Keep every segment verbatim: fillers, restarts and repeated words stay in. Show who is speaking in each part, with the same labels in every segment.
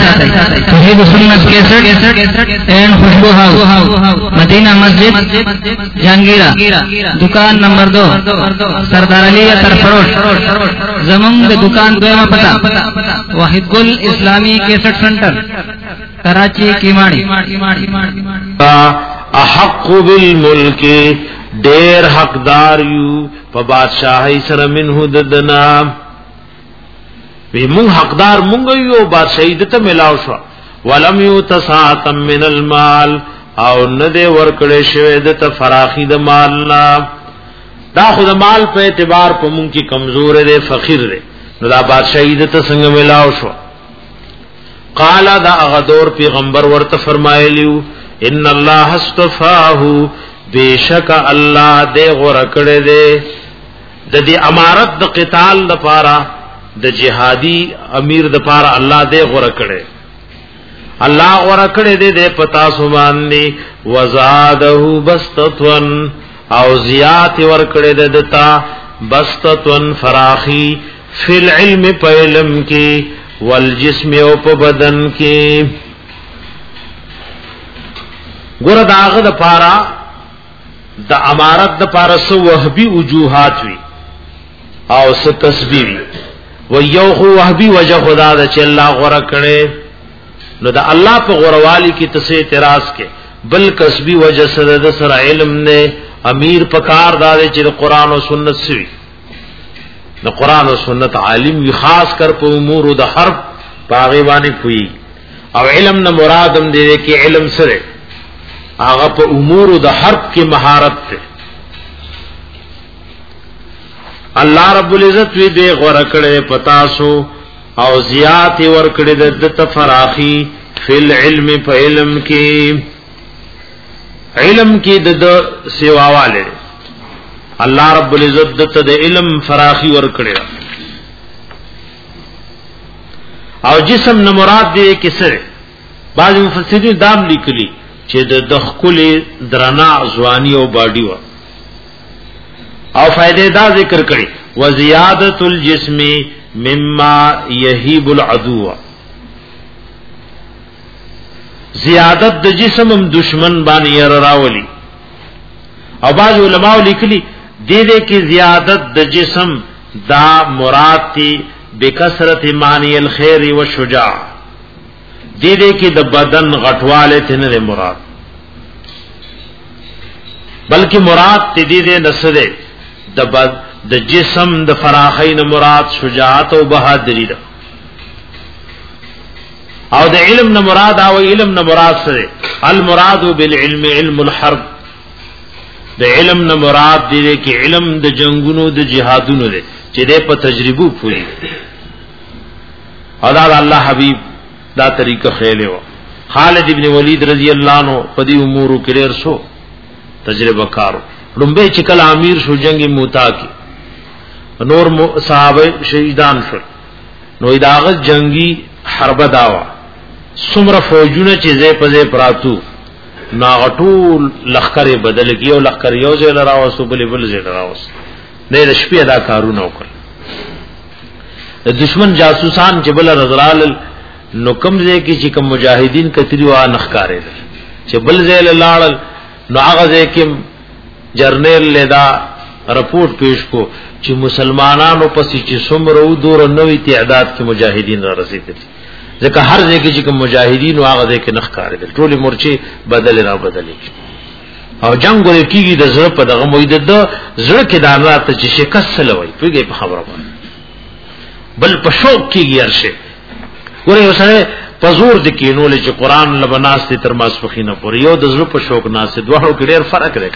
Speaker 1: توحید سنت کیسٹ اینڈ خوشبو ہاؤس مدینہ مسجد جہانگیرہ دکان نمبر دو سردار علی طرف روڈ زمون د دکان دویمه پتا واحد گل اسلامی کیسٹ سنٹر کراچی کیماڑی
Speaker 2: احق بالملک ډیر حقدار یو په بادشاہي سره منه ددنا وی مون حقدار مونږ یو بادشاہي دته ملاو شو ولم یتساعتم من المال او نه دې ورکړې شوی دته فراخي د مال لا دا خود مال په اعتبار په مونږ کې کمزور دی فقیر دی نو دا بادشاہي دته څنګه ملاو شو قال دا غدور پیغمبر ورته فرمایلیو ان الله استفاه بیشک الله دې غره کړې دې د دې امارت د قتال د پاره د جهادي امیر د پاره الله دې غره کړې الله غره کړې دې د پتا سو باندې وزاده بسطتن او زیات ور کړې دې دتا بسطتن فراخي فی العلم په علم کې والجسم او په بدن کې ګور داغه د پاره د امارت د پاره سو وهبي وجوهات وی او س تسبیح و یو خو وهبي وجه خدا د چې الله غره کړي نو د الله په غروالي کې تسه اعتراض کې بل کسبی وجه سره د سره علم نه امیر پکار دار چې قرآن او سنت سوي د قرآن او سنت عالم وی خاص کر په امور د حرب باغی باندې کوي او علم نه مرادم دی کې علم سره هغه په امور د حرب کې مهارت ده الله رب العزت وی دې غره کړي پتا سو او زیات ور کړي د تفراخي فل علم په علم کې علم کې د سیواواله الله رب العزت د علم فراخي ور کړي او جسم نه مراد دی کې سره بعض مفسرین دام لیکلي چې د دخل درنا ځواني او باډي و او فائدې دا ذکر کړي وزيادت الجسم مما يهيب العدو زیادت د جسم هم دشمن باندې راولي او بعض علماء لیکلي دې دې کې زیادت د جسم دا مراد تی بکثرت معنی الخير والشجاع دې دې کې د بدن غټواله ته نه مراد بلکې مراد دې دې نسره د بد د جسم د فراخین مراد شجاعت او بہادری ده او د علم نه مراد او علم نه مراد سره المراد بالعلم علم الحرب د علم نه مراد دې کې علم د جنگونو د جهادونو ده چې دې په تجربو پوری او دا الله حبیب دا طریقه خېله و خالد ابن ولید رضی الله عنه په دې امور کې ډېر شو تجربه کارو لومبه چې کله امیر شو جنگ موتا کې نور صحابه شهیدان شو نو داغه جنگي حرب داوا سمره فوجونه چې زې پزې پراتو ناغټول لخر بدل کیو لخر یو ځای لراوسو بل بل ځای لراوس نه د شپې ادا کارونه وکړ د دشمن جاسوسان چې بل رزرال نو کم ځای کې چې کوم مجاهدین کتری وا نخکارې چې بل ځای لاړل نو هغه ځای کې جرنیل لدا رپورٹ پیش کو چې مسلمانانو پسې چې څومره دور نوې تعداد کې مجاهدین را رسیدل ځکه هر ځای کې چې کوم مجاهدین واغه ځای کې نخ کارېدل ټول مورچه بدل را بدلې او جنگ ورې کیږي د زړه په دغه موید د زړه کې دانات چې شکست لوي پیږي په خبره باندې بل په شوق کېږي هرشه ورې وسره پزور د کینول چې قران لبناس ته تر ماسپخینه پورې یو د زړه په شوق ناسه دوه کې ډېر فرق دی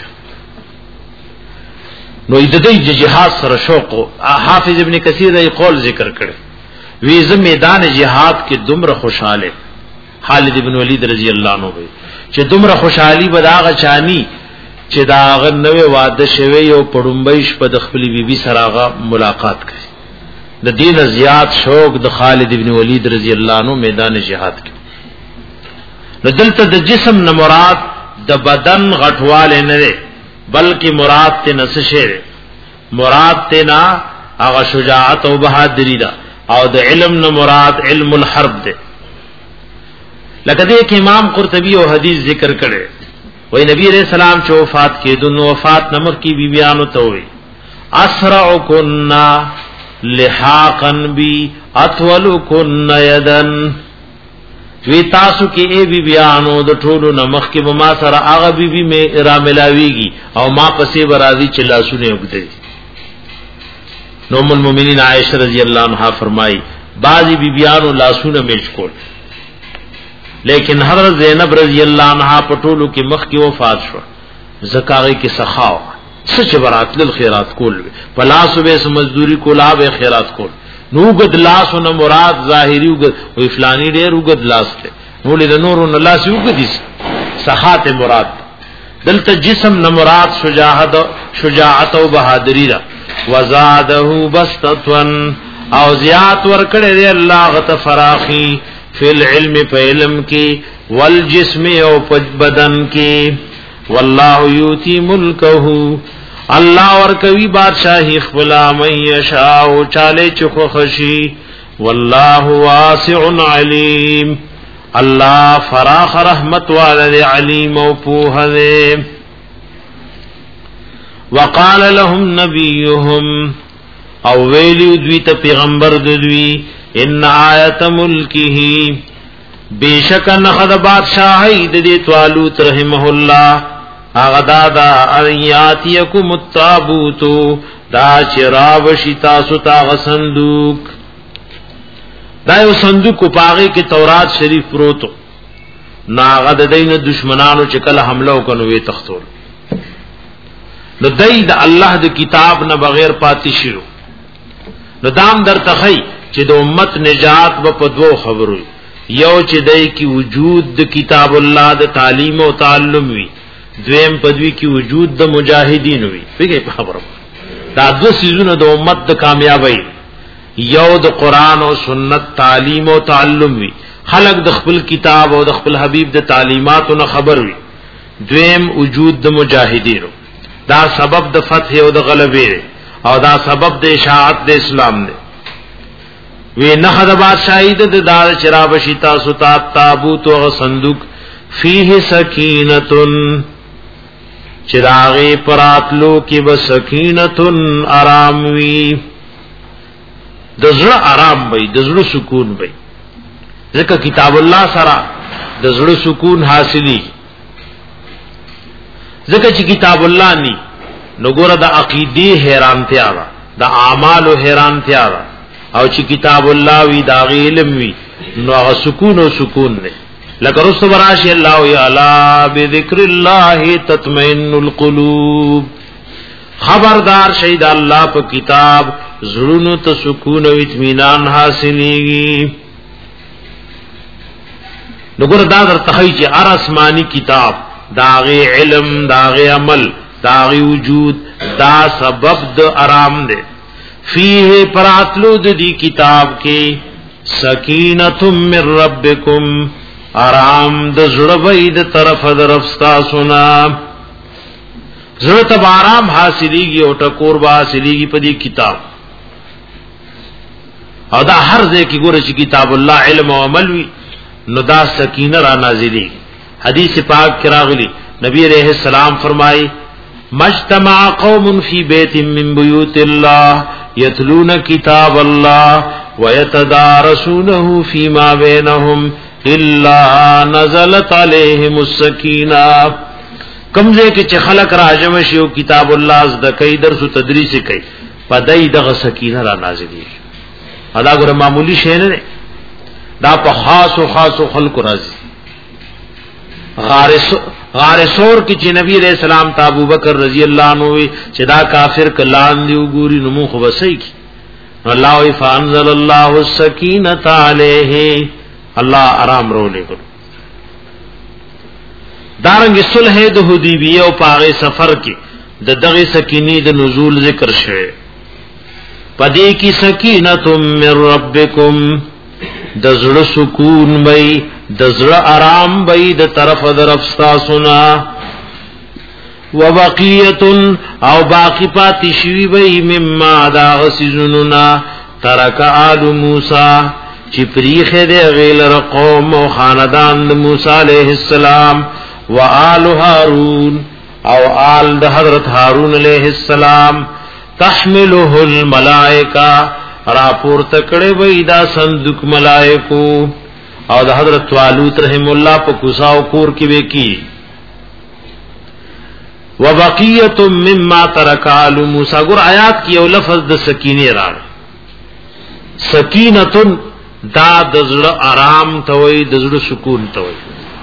Speaker 2: نو د دې جهاد سره شوق حافظ ابن کثیر یې قول ذکر کړي وی زم میدان جهاد کې دومره خوشاله خالد ابن ولید رضی الله عنه وي چې دومره خوشحالي بداغه چانی چې داغه نوې واده شوی او پړمبېش په د خپل بیبي سره ملاقات کړي د دین زیات شوق د خالد ابن ولید رضی الله عنه میدان جهاد کې دلته د جسم نه مراد د بدن غټواله نه ده بلکې مراد ته نسشه مراد ته نا هغه شجاعت او بہادری ده او د علم نه مراد علم الحرب ده لکه دې کې امام قرطبي او حدیث ذکر کړي وای نبی علیہ السلام چې وفات کېدون وفات نمبر کی بیبیانو ته وي اسرعکن لحاقا بی اطولکن یدن وی تاسو کې ای بیبیانو د ټولو نمخ کې بما سره هغه بیبي مې را ملاويږي او ما پسې برازي چې لاسونه وګدي. نو ام المؤمنین عائشہ رضی اللہ عنہا فرمائی بعضی بیبیانو لاسونه میچ کول لیکن حضرت زینب رضی اللہ عنہا پټولو کې مخ کې وفات شو زکاغي کې سخاو سچ برات لل خیرات کول پلاسو به مزدوری کولا به خیرات کول نو گد لاسونه مراد ظاهری وګ او فلانی ډیر وګد لاس ته نو له نورو نه لاس وګدي سخات مراد دلته جسم نه مراد شجاعت شجاعت او بہادری را وزاده بسطتن او زیات ور کړه دی الله غت فراخی فی العلم په علم کې والجسم او په بدن کې والله یوتی ملکه الله ور کوي بادشاہی خپل من یشاء او چاله چخو خشی والله واسع علیم الله فراخ رحمت والد علیم او پوهه دی. وقال لهم نبيهم او ویلی دوی ته پیغمبر دوی ان آیت ملکه بیشک نخد بادشاہی د دې طالوت رحمه الله هغه دادا ایاتیکم التابوت دا چراو شتا ستا صندوق دا یو صندوق په هغه کې تورات شریف پروتو ناغه د دین دشمنانو چې کله حمله وکړو وی تختول نو دای د الله د کتاب نه بغیر پاتې شو نو دام در تخی چې د امت نجات په دوو خبرو یو چې دای کی وجود د کتاب الله د تعلیم او تعلم وی دویم پدوی کی وجود د مجاهدین وی پیګه خبره دا دو سيزونه د امت د کامیابی یو د قران او سنت تعلیم او تعلم وی خلق د خپل کتاب او د خپل حبیب د تعلیماتو نه خبر وی دویم وجود د مجاهدین دا سبب د فتح او د غلبه او دا سبب د اشاعت د اسلام دی وی نه د بادشاہی د دار چراب شتا ستا تابوت او صندوق فیه سکینتن چراغی پراتلو کی بسکینتن آرام وی دزړه آرام وی دزړه سکون وی ځکه کتاب الله سره دزړه سکون حاصلی ځکه چې کتاب الله ني نو ګوره د عقیدی حیرانتیا را د اعمال حیرانتیا را او چې کتاب الله وی دا علم وی نو هغه سکون او سکون نه لکه رسول براشی الله یعلا بذکر الله تطمئن القلوب خبردار شید الله په کتاب زړونو ته سکون او اطمینان حاصلېږي. نګور دا در تخی چې ار آسمانی کتاب داغه علم داغه عمل داغه وجود دا سبب د آرام ده فیه پراتلو د دی کتاب کې سکینۃ من ربکم آرام د زړه وې د طرف د رفستا سنا زړه ته آرام حاصلېږي او ټکور با حاصلېږي په دې کتاب او دا هر ځای کې ګوره چې کتاب الله علم او عمل وي نو دا سکینه را نازلېږي. حدیث پاک کې راغلی نبی علیہ السلام فرمایي مجتمع قوم فی بیت من بیوت الله یتلون کتاب الله ويتدارسونه فيما بينهم الا نزلت عليهم السکینه. کمزه کې چې خلق راجم شي او کتاب الله ز د کوي درس او تدریس کوي پدای دغه سکینه را نازلېږي. ادا ګره معمولی شی نه دا په خاص او خاص خلق راځي. غارس غارسور کې چې نبی علیہ السلام ته ابوبکر رضی الله عنه چې دا کافر کلان دی وګوري نو مخ وسای کی الله فانزل الله السکینه علیه الله آرام رو لګو. دارنګ صلح د حدیبیه او پاغه سفر کې د دغه سکینې د نزول ذکر شوه. پدې کې سکینۃ من ربکم د زړه سکون وي د زړه آرام وي د طرف درفستا سنا وبقیه او باقی پاتې شوی وي مما دا غسزننا ترک آل موسی چې پریخه دې غیلر قوم او خاندان د موسی علیہ السلام و آل هارون او آل د حضرت هارون علیہ السلام تحمله الملائکه را پورته کړي وې دا صندوق ملائکو او د حضرت طالوت رحم الله په کوساو کور کې وکی وبقیه مما ترک آل موسی ګور آیات کې یو لفظ د سکینه راغی سکینه دا د زړه آرام ته وي د زړه سکون ته وي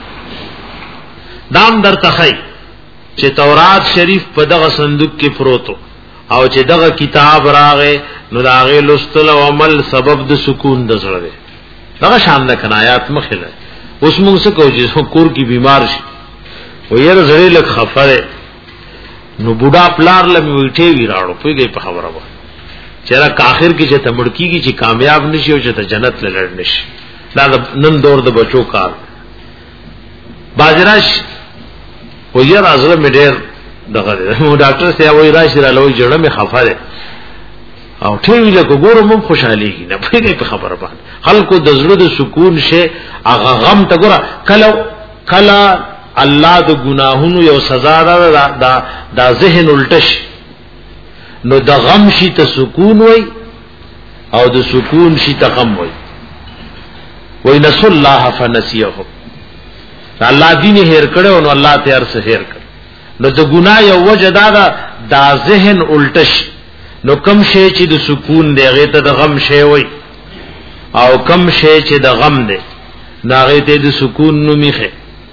Speaker 2: دام در تخی چې تورات شریف په دغه صندوق کې پروتو او چې دغه کتاب راغې نو داغه لستل او عمل سبب د سکون د زړه دی دغه شان د کنایات مخله اوس موږ څه کوو چې کور کې بیمار شي و یې زړه لک خفره نو بوډا پلار لمه ویټي وی راړو پیږي په خبره و چیرې کاخر کې چې تمړکیږي چې کامیاب نشي او چې ته جنت لړ نشي دا نن دور د بچو کار باجراش و یې راځله مې ډېر دغه نو ډاکټر سي وایي راشي را لوي جوړه مې خفره او ټیوی له ګورم هم خوشحاليږي نه پیږي په خبره باندې خلکو د زړه د سکون شي هغه غم ته ګوره کله کله الله د ګناهونو یو سزا ده دا دا ذهن الټش نو د غم شي ته سکون وای او د سکون شي ته غم وای وای نس الله فنسیه الله دین هیر کړو نو الله ته ارس هیر کړ نو د ګناه یو وجه دا دا ذهن الټش نو کم شي چې د سکون دی هغه ته د غم شي وای او کم شي چې د غم دی ناغه ته د سکون نو میخه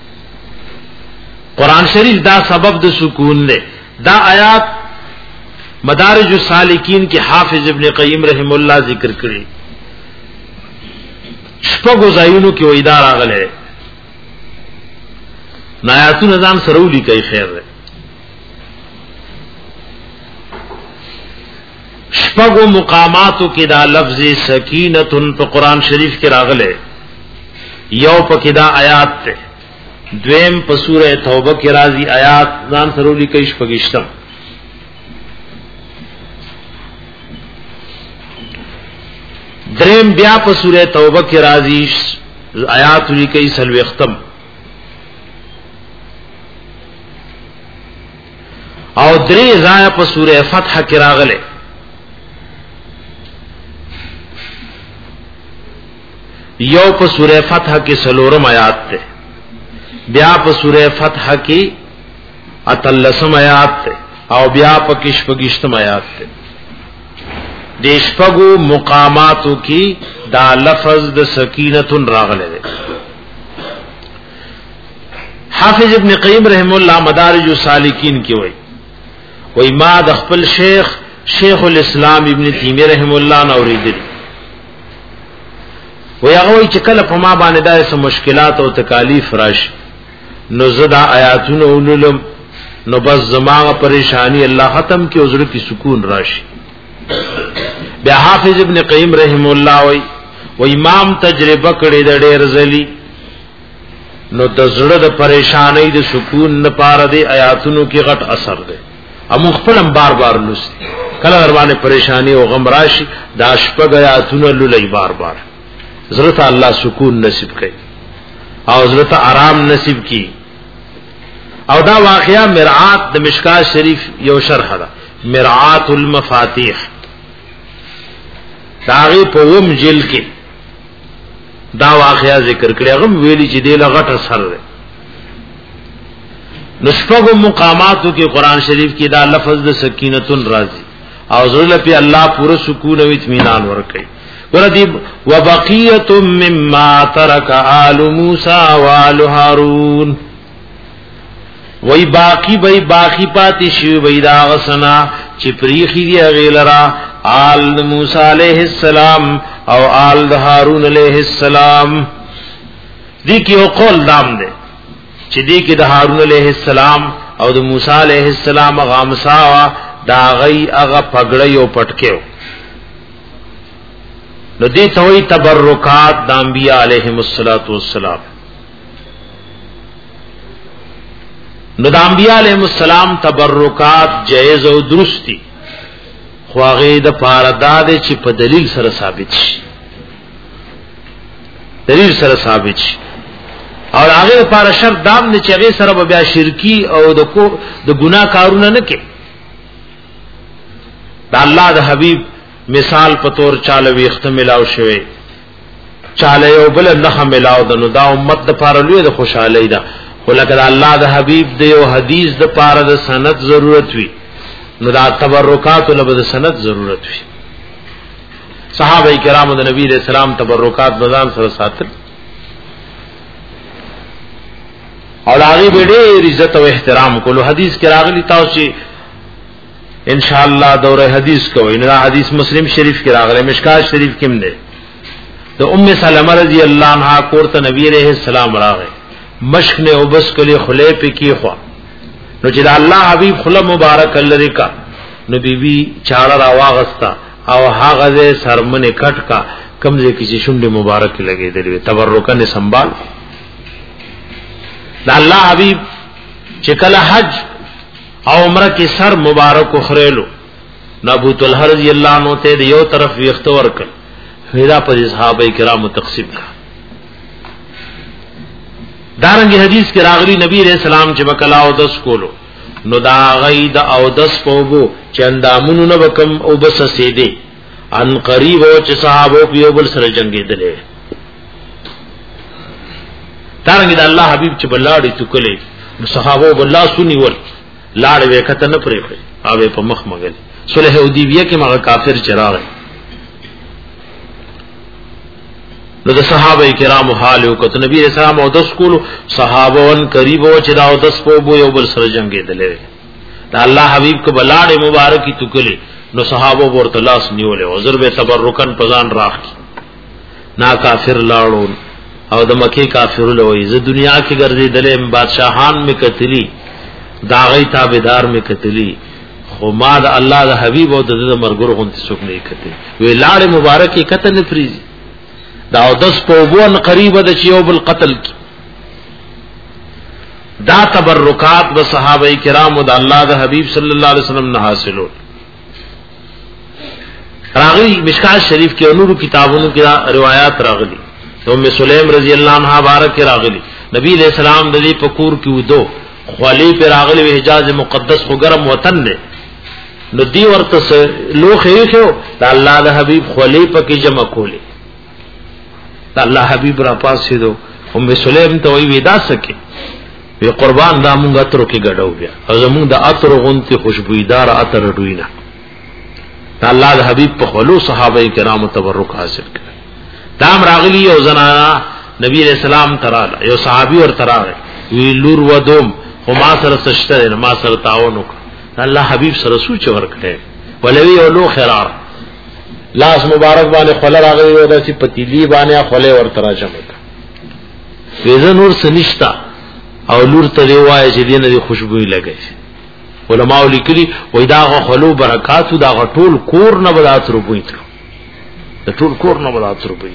Speaker 2: قرآن شریف دا سبب د سکون دی دا آیات مدارج السالکین کے حافظ ابن قیم رحم اللہ ذکر کړي شپږو ځایونو کې وې دا راغله نایاتو نظام سرولی کوي خیر ده شپږو مقاماتو کې دا لفظ سکینۃ په قرآن شریف کې راغله یو پکې دا آیات ته دویم په سورہ توبه کې راځي آیات ځان سرولی کوي شپږشتم دریم بیا په سورہ توبه کې راځي آیات لیکي سلوي ختم او درې ځای په سورہ فتح کې راغله یو په سورہ فتح کې سلورم آیات ته بیا په سورہ فتح کې اتلسم آیات ته او بیا په کې شپږشتم آیات ته دیشپگو مقاماتو کی دا لفظ د سکینتن راغلے دے حافظ ابن قیم رحم اللہ مدارج السالکین کی وئی وئی ما د خپل شیخ شیخ الاسلام ابن تیمیہ رحم اللہ نوریدلی وئی هغه وئی چې کله په ما باندې داسې مشکلات او تکالیف راشي نو زدا آیاتونه ولولم نو بس زماغه پریشانی الله ختم کی عذر کی سکون راشي بیا حافظ ابن قیم رحم الله وی و امام تجربه کړي د ډېر زلی نو د زړه د پریشانی د سکون نه پاره دی آیاتونو کې غټ اثر دی امو خپلم بار بار لوس کله در باندې پریشانی او غم راشي دا شپږ آیاتونه لولای بار بار زړه ته الله سکون نصیب کړي او زړه ته آرام نصیب کړي او دا واقعا مرعات د مشکات شریف یو شرح ده مرعات المفاتيح داغی په وم جل کې دا واقعیا ذکر کړی هغه ویلي چې دی لغټ اثر دی نشپغو مقاماتو کې قران شریف کې دا لفظ د سکینتن راځي او زړه په الله پوره سکون او اطمینان ورکړي ورته وبقیه مما ترک آل موسی و آل هارون وای باقی بای باقی پاتې شی وای دا غسنا چې پریخي دی غیلرا آل موسی علیہ السلام او آل هارون علیہ السلام دی کی او قول دام دے چې دی کی د هارون علیہ السلام او د موسی علیہ السلام غامسا دا غي هغه پګړی او پټکیو نو دی توي تبرکات د انبیاء علیهم الصلوۃ والسلام نو د انبیاء علیهم السلام تبرکات جایز او درستی خواغه د پاره داد چې په دلیل سره ثابت شي دلیل سره ثابت شي. او هغه لپاره شرط دام نه چې هغه سره بیا شرکی او د کو د ګناه کارونه نه کوي. د الله د حبیب مثال په تور چاله وي اختملاو شوی چاله یو بل نه ملاو د نو دا امت د پاره لوی د خوشحالي ده. خو لکه د الله د حبیب د یو حدیث د پاره د سند ضرورت وي نو دا تبرکات له د سند ضرورت وي. صحابه کرام د نبی رسول الله تبرکات بزان سره ساتل او هغه به ډېر عزت او احترام کولو. حدیث کې راغلی تاسو چې ان شاء الله دوره حدیث کوي نه حدیث مسلم شریف کې راغلی مشکات شریف کې هم ده د ام سلمہ رضی الله عنها کوړه نبی عليه السلام راغی مشک نے وبس کلی خلے پہ کی خوا نو چې الله حبیب خله مبارک لری کا نو بی بی چاړه را واغستا او هغه سرمنه کټ کا کمزې کې چې شونډه مبارک لګې درې تبرکن سنبال. دا الله حبیب چې کله حج او عمره کې سر مبارک خریلو ابو طلحه رضی الله عنه ته یو طرف ویخت ورکړ هدا پر صحابه کرام تقسیم کا. دارنګ حدیث کې راغلی نبی رسول الله چې وکلا او دس کولو نو دا غید او دس پوغو چې اندامونو نه وکم او بس سیدې ان قریب او چې صحابه په یو بل سره جنگیدلې. دارنګ د الله حبیب چې بلاړې توکلې نو صحابه بلا سني ور لاړ وکته نه پرې او په مخ مګل صلح حدیبیه کې مغه کافر چراغ نو د صحابه کرام حال او کته نبی رسول الله او دس کولو صحابه ون قریب او چې دا او دس په بو یو بل سره جنگیدلې. دا الله حبیب کو بلاړې مبارکي توکلې نو صحابه ورته لاس نیولې او ضرب تبرکن پزان راخ نا کافر لاړو او د مکه کافر لوي ز دنیا کې ګرځیدلې بادشاہان می کتلی دا غي تابعدار می کتلی خو ما د الله د حبیب او د مرګور غونتی څوک نه کتلی وی لاړې مبارکي کته نه فریزي دا او دس پوبون قریب د چیو بل قتل کی. دا تبرکات و صحابه کرام او د الله د حبیب صلی الله علیه وسلم نه حاصلو. راغلی مشکات شریف کې نورو کتابونو کې روایت راغلی ام سلیم رضی الله عنها بارک راغلی نبی علیہ السلام د دې پکور کې ودو خلی پر راغلی و حجاز مقدس خو ګرم وطن نه نو دی ورته لوخه یو د الله د حبیب خلی پکې جمع کولې. الله حبیب را پاسې دو ام سلیم ته وی ودا سکے وی قربان دا مونږه تر کې غډو بیا او زمونږ د اتر غونتی خوشبویدار اتر ډوینا. الله د حبیب په خلو صحابه کرام تبرک حاصل کړ. دام راغلی او زنانا نبی رسول الله تعالی یو صحابي ور تراغه وی لور ودوم خو ما سره سشته ما سره تعاون وکړه. الله حبیب سره سوچ ورکړي ولوی او لو خيار لاس مبارک باندې خل راغلی او داسې پتیلی باندې خل ورته راځم ویزه نور سنشتا او لور ته دی وای چې دینه دی خوشبوئی لګی. علماء لیکلي وای دا خلو برکات دا ټول کور نه بدات روبوي تر د ټول کور نه بدات روبوي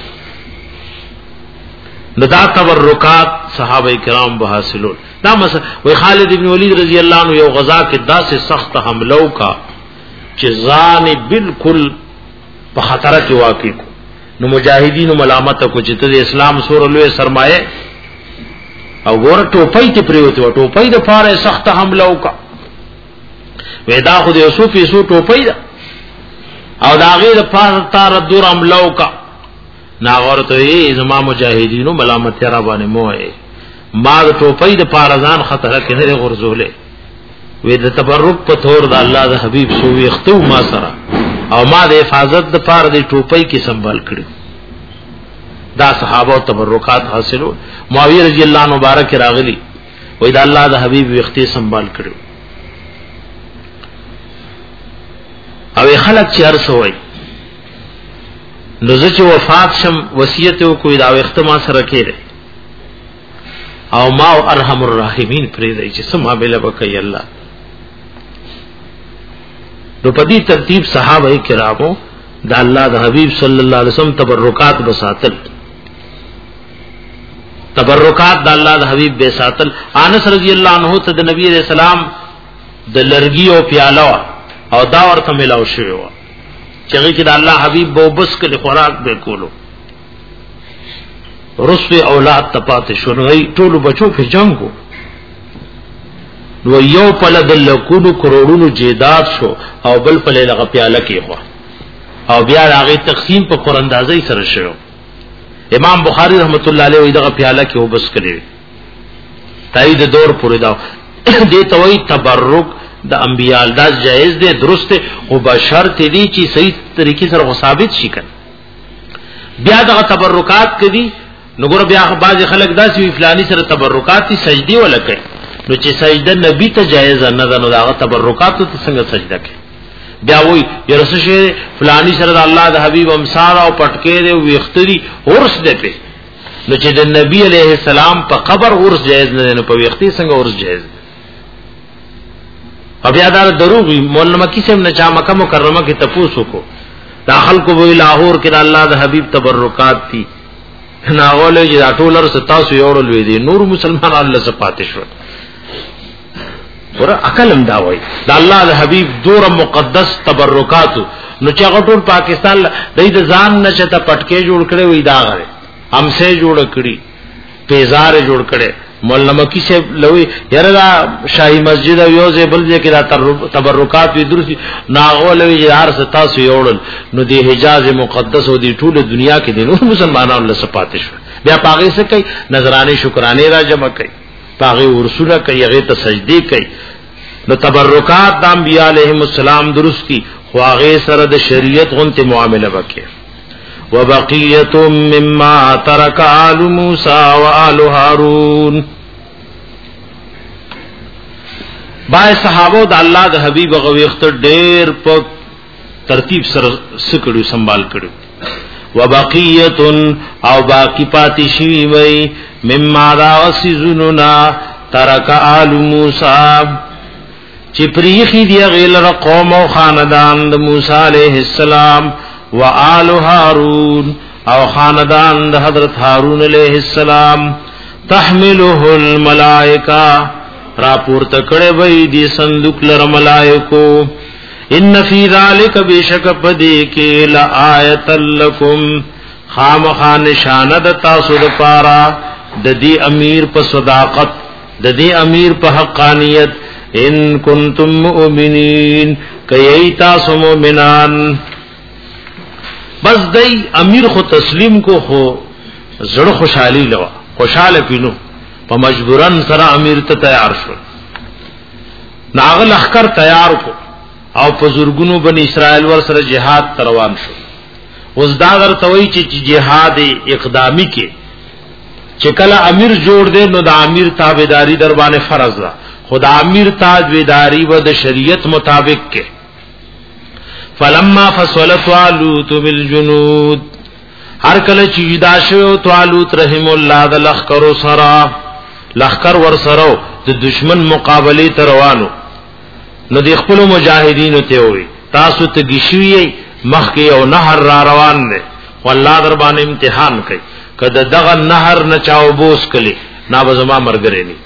Speaker 2: نو دا تبرکات صحابه کرام به حاصلول. دا مثلا وای خالد ابن ولید رضی الله عنه یو غزا کې داسې سخت حملو کا چې ځان بالکل په خطر کې واقع کو نو مجاهدینو ملامت کو چې ته اسلام سور له سرمایه او ګور ټوپۍ ته پریوته ټوپۍ د فاره سخت حمله وکا ودا خو د یوسف یسو ټوپۍ دا او دا غیر فار تار دور حمله وکا نا ورته یې زما مجاهدینو ملامت را باندې موه ما د ټوپۍ د فارزان خطر کې نه غرزولې وې د تبرک په تور د الله د حبيب سو وختو ما سره او ما د حفاظت د پاره د ټوپۍ کې سنبال کړو. دا صحابه او تبرکات حاصلو. معاویه رضی الله عنه مبارک راغلی وې د الله د حبيب وختي سنبال کړو او خلک چې ارسوي نو چې وفات شم وصیت وکړو دا وخت ما سره کړي او ما ارحم الراحمین پرې دی چې سما بل بکای الله. نو په دې ترتیب صحابه کرامو د الله د حبیب صلی الله علیه وسلم تبرکات بساتل تبرکات د الله د حبیب بساتل. انس رضی الله عنه ته د نبی رسول الله د لرګي او پیاله او دا ورته ملاو شوی و چې هغه کې د الله حبیب بو بس کله خوراک به کولو رسو اولاد تپات شنوی ټولو بچو په جنگو نو یو پله د لکونو کروڑونو جیداد شو او بل پله لغه پیاله کې خو او بیا هغه تقسیم په قراندازي سره شو. امام بخاری رحمت الله علیه دغه پیاله کې وبس کړي تایید دور پورې دا دې توي تبرک د انبیاء دا جائز دی درست او بشرط دی چې صحیح طریقې سره ثابت شي کړي. بیا دغه تبرکات کړي نو ګور بیا بعض خلک داسې فلانی سره تبرکات دي سجدي ولکه نو چې سجده نبی ته جایز نه ده نو دغه تبرکات ته څنګه سجده کوي. بیا وای یا رسول شه فلانی سره د الله د حبیب امثال او پټکې دی ویختری ورس ده په نو چې د نبی علیه السلام په قبر ورس جایز نه نه په ویختي څنګه ورس جایز. بیا دا دروغ مولانا مکی سے نه چا مکه مکرمه کې تپوسو کو داخل کو وی لاهور کې الله د حبیب تبرکات دي ناغول چې دا ټولر ستاسو یوړل وی دي نور مسلمانان الله صفات شو ور عقلم دا وای دا الله د حبیب دور مقدس تبرکات نو چې غټور پاکستان د دې ځان نشته پټکې جوړ کړي وی دا غره همسه جوړ کړي پیزار جوړ کړي مولانا مکی سے لوی یره دا شاہی مسجد او یوزه بل دې کې دا تبرکات وی درسي ناغول وی هر ستاسو یوړل نو دی حجاز مقدس او دی ټوله دنیا کې د نور مسلمانانو له صفات شو. بیا پاغه څه کوي نظرانه شکرانه را جمع کوي پاغه ورسوله کوي هغه ته سجدي کوي. نو تبرکات د انبیاء علیهم السلام درستی خو هغه سره د شریعت غونته معامله وکړي. وبقیه مما ترک آل موسی وآل هارون بای صحابه د الله د حبیب غویخت ډیر په ترتیب سره سکړو سنبال کړو. وبقیه او باقی پاتې شي وي مما دا وسزننا ترک آل موسی چې پریخي دی غیل قوم او خاندان د موسی علیہ السلام و آل هارون او خاندان د حضرت هارون علیہ السلام تحمله الملائکه را پورته کړه وای دی صندوق لر ملائکو ان فی ذلک بشک پدی کې لآیت لکم خامخا نشانه د تاسو د پارا د دې امیر په صداقت د دې امیر په حقانیت ان کنتم مؤمنین کای تاسو مؤمنان. بس دای امیر خو تسلیم کو خو زړه خوشحالي لوا خوشاله پینو په مجبورن سره امیر ته تیار شو. ناغل اخکر تیار کو او په زورګونو بن اسرائیل ور سره jihad روان شو. اوس دا درته وی چې jihad اقدامی کې چې کله امیر جوړ دې نو د امیر تابعداري در باندې فرض ده خدا امیر تابعداري و د شریعت مطابق کې. فلما فصلت طالوت بالجنود هر کله چې جدا شو طالوت رحم الله د لخر سرا لخر ور سرو د دشمن مقابله ته روانو نو د خپل مجاهدینو ته وي تاسو ته گشوی مخ کې او نهر را روان دي والله در باندې امتحان کوي کله دغه نهر نه چاو بوس کړي نا بزما مرګري ني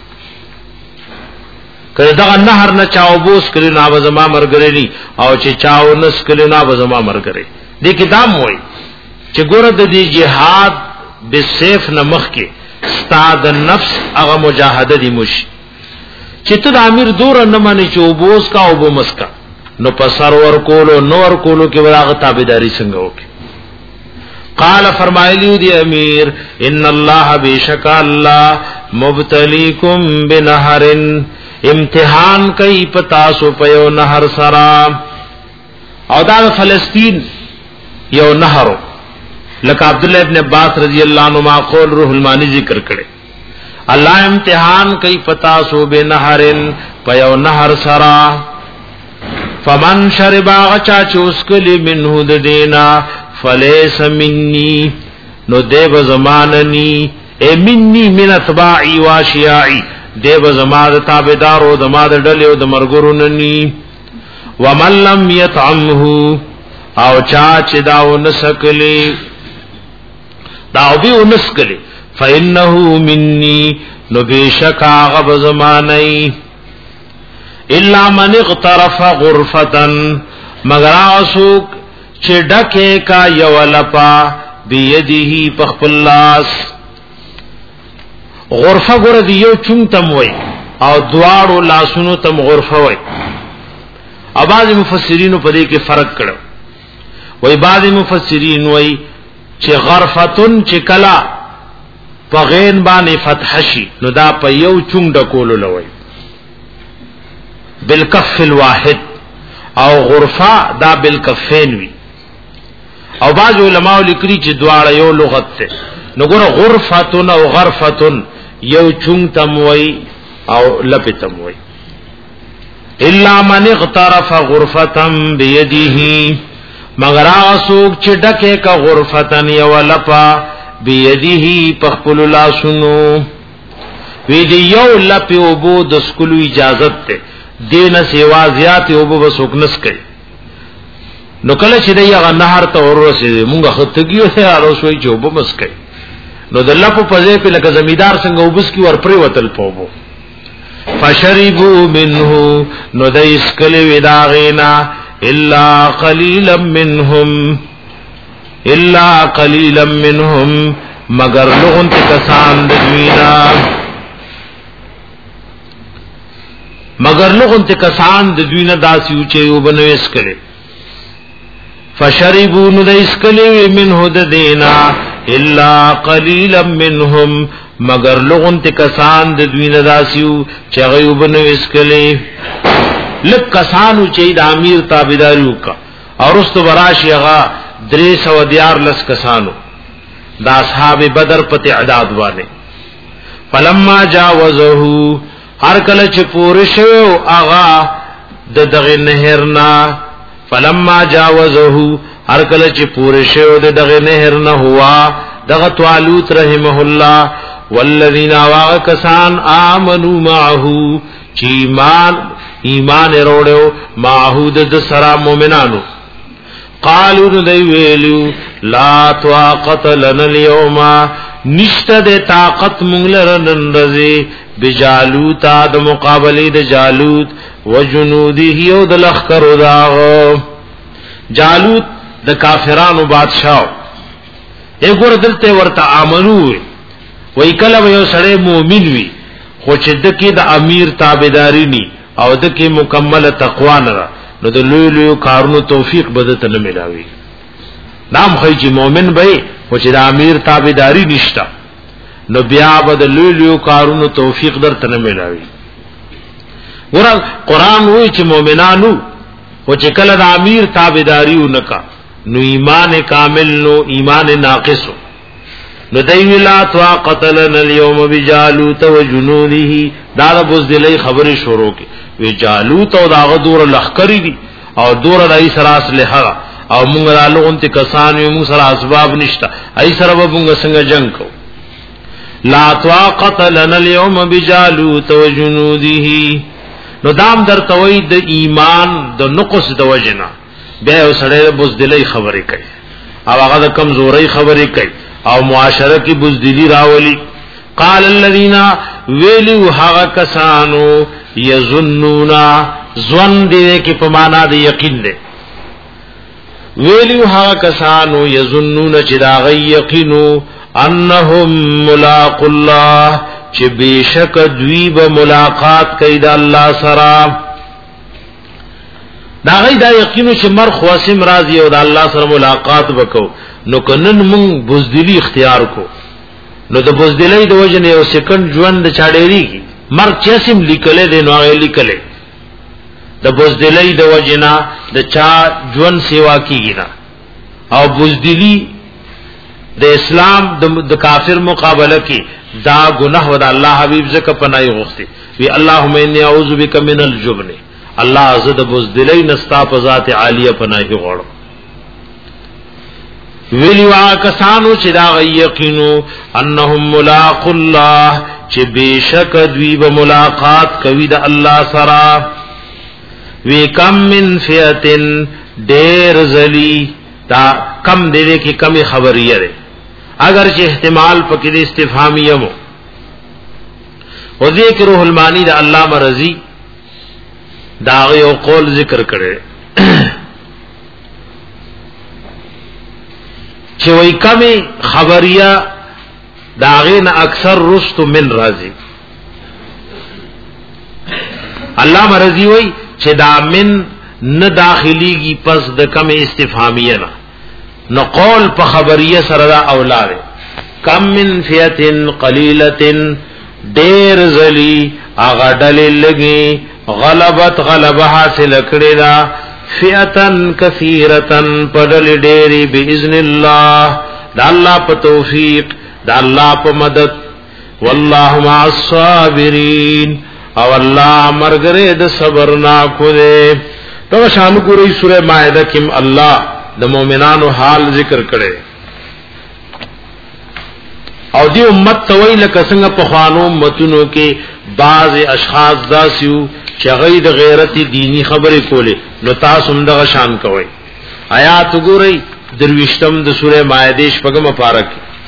Speaker 2: کله دغه نهر نه چاو بوس کړي نا بزما مرګري ني او چې چاو نس کړي نا بزما مرګري دي کې دام وای چې ګوره د دې جهاد بالسيف نه مخ کې استاد النفس هغه مجاهده دي مش چې ته د امیر دور نه مانی چې وبوس کا او بمسکا نو پسر ور کولو نور کولو کې ورغه تابعداري څنګه وکي. قال فرمایلی دی امیر ان الله بیشک الله مبتلیکم بنهر امتحان کوي پتا سو پيو نهر سرا او دا فلسطین یو نهر لکه عبد الله ابن عباس رضی الله عنهما قول روح المانی ذکر کړي الله امتحان کوي پتا سو بنهرن پيو نهر سرا فمن شربا غچا چوس کلی منه د دینا فلیس منی نو دیو زماننی اے منی من اتباعی واشیاعی دیو زمان تابدارو دماد ڈلیو دمرگرو ننی ومن لم یطعمہو او چاچ داو نسکلی داو بیو نسکلی فإنہو منی نو بیشک آغب زمانی الا من اغترف غرفتا مگر آسوک چه ڈکے کا یولپا بیدیہی پخپلاس غرفه ګره دی یو چون تم وای او دواړو لاسونو تم غرفه وای. اباظ مفسرین په دې کې فرق کړو. وای بعض مفسرین وای چې غرفتن چې کلا په غین باندې فتح شي نو دا په یو چون ډکول لوي بالکف الواحد او غرفه دا بالکفین وی. او بعض علماء لیکلي چې دواړه یو لغت ته نو ګره غرفتن او غرفتن یو چون تم وای او لپتم وای. الا من اغترف غرفتن بيده مگر اسوک چې ډکه کا غرفتن یو لپا بيده پخپل لاسونو وی دی یو لپی او بو د سکلو اجازت ته دین سیوا زیات او بو وسوکنس کوي. نو کله چې دی هغه نهر ته ورسېږي مونږه خطګیو ته اروسوي چې وب مس کوي نو د لپو په ځای په لکه زمیدار څنګه وبس کی ور پرې وتل پوبو فشربوا منه نو د اسکلی وداغینا الا قليلا منهم الا قليلا منهم مگر لغن کسان د دوینا مگر لغن کسان د دوینا داسیو چې وبنويس کړي. فشربوا نو د اسکلی منه د دینا الا قليلا منهم مگر لغن کسان د دوینا داسیو چې وبنويس کړي. لک کسانو چې د امیر تابعداریو کا اور است براشی هغه درې سو دیار لس کسانو دا اصحاب بدر په تعداد باندې. فلما جاوزه هر کله چې پوره شو هغه د دغه نهرنا فلما جاوزه هر کله چې پوره شو د دغه نهرنا هوا دغه طالوت رحمه الله والذین واکسان آمنوا معه چې ایمان ایمان وروړو معهود د سرا مؤمنانو قالوا دی ویلو لا طاقت لنا اليوم نشته د طاقت مونږ لره نن ورځې بجالوت د مقابله د جالوت وجنوده او د لخر داغ. جالوت د کافرانو بادشاہ وګور دلته ورته امنو وی کله یو سړی مؤمن وي خو چې دکې د امیر تابعداري ني او دکې مکمل تقوا نه نو د لوی لوی کارونو توفیق بدته نه ملاوي. نام خو چې مؤمن به خو چې د امیر تابعداري نشتا نو بیا به د لوی لوی کارونو توفیق درته نه ملاوي. ګور قرآن وایي چې مؤمنانو خو چې کله د امیر تابعداري ونکا نو ایمان کامل نو ایمان ناقصو نو دی لا طاقت لنا اليوم بجالوت وجنوده دا بوزدلی خبر شروع کی وی جالوت او دا دور لخکری دی او دور دای سراس لهغه او مونږ رالو انت کسان یو مونږ سره اسباب نشتا ای سره مونږ څنګه جنگ کو. لا طاقت لنا اليوم بجالوت وجنوده نو دام در توید د ایمان د نقص د وجنا بیا سره بوزدلی خبرې کوي او هغه د کمزوري خبرې کوي او معاشره کی بزدلی راولی. قال الذين ویلو هغه کسانو یظنون ظن دې کې په معنا د یقین ده ویلو هغه کسانو یظنون چې دا غي یقینو انهم ملاق الله چې بشک دوی به ملاقات کوي د الله سره. دا غي دا یقینو چې مر خواسم راضي او د الله سره ملاقات وکاو نو کنن مون بوزدلی اختیار کو نو د بوزدلی د وجنه یو سکند ژوند چاډيري مر چسم لیکله د نوغه لیکله د بوزدلی د وجنه د چا ژوند سیوا کیږي نه او بوزدلی د اسلام د کافر مقابله کې دا گناہ ود الله حبیب زکه پناه غوښتي وی اللهم انی اعوذ بک من الجبن الله عزت بوزدلی نستا په ذات عالیه پناه غوړو. ویلوا کسانو چې دا یقینو انهم ملاق الله چې بشک دوی به ملاقات کوي د الله سره. وی کم من فئتن ډیر زلی دا کم دی کې کمی خبریه ده اگر چې احتمال پکې د استفهامیه مو او ذکر روح المانی د علامه رضی دا یو قول ذکر کړي چې وای کمی خبریه داغین اکثر رست من رازی. علامہ رضی وی چې دا من نه داخليږي پس د کم استفهامیه نه نو قول په خبریه سره دا اولاد کم من فیتن قلیلتن ډیر زلی اغه ډلې لګي غلبت غلبه حاصل کړي دا فیتن کثیرتن پدل ډېری باذن الله دا الله په توفیق دا الله په مدد والله مع الصابرین او الله مرګره د صبر نا کو دے تو شان ګورې سورہ مائده کې الله د مؤمنانو حال ذکر کړي او دی امت توي لکه څنګه په خوانو متونو کې بعض اشخاص داسیو چې غید غیرت دینی خبرې کولې نو تاسو هم دغه شان کوئ. آیات ګورئ درويشتم د سورہ مائده شپږم پارک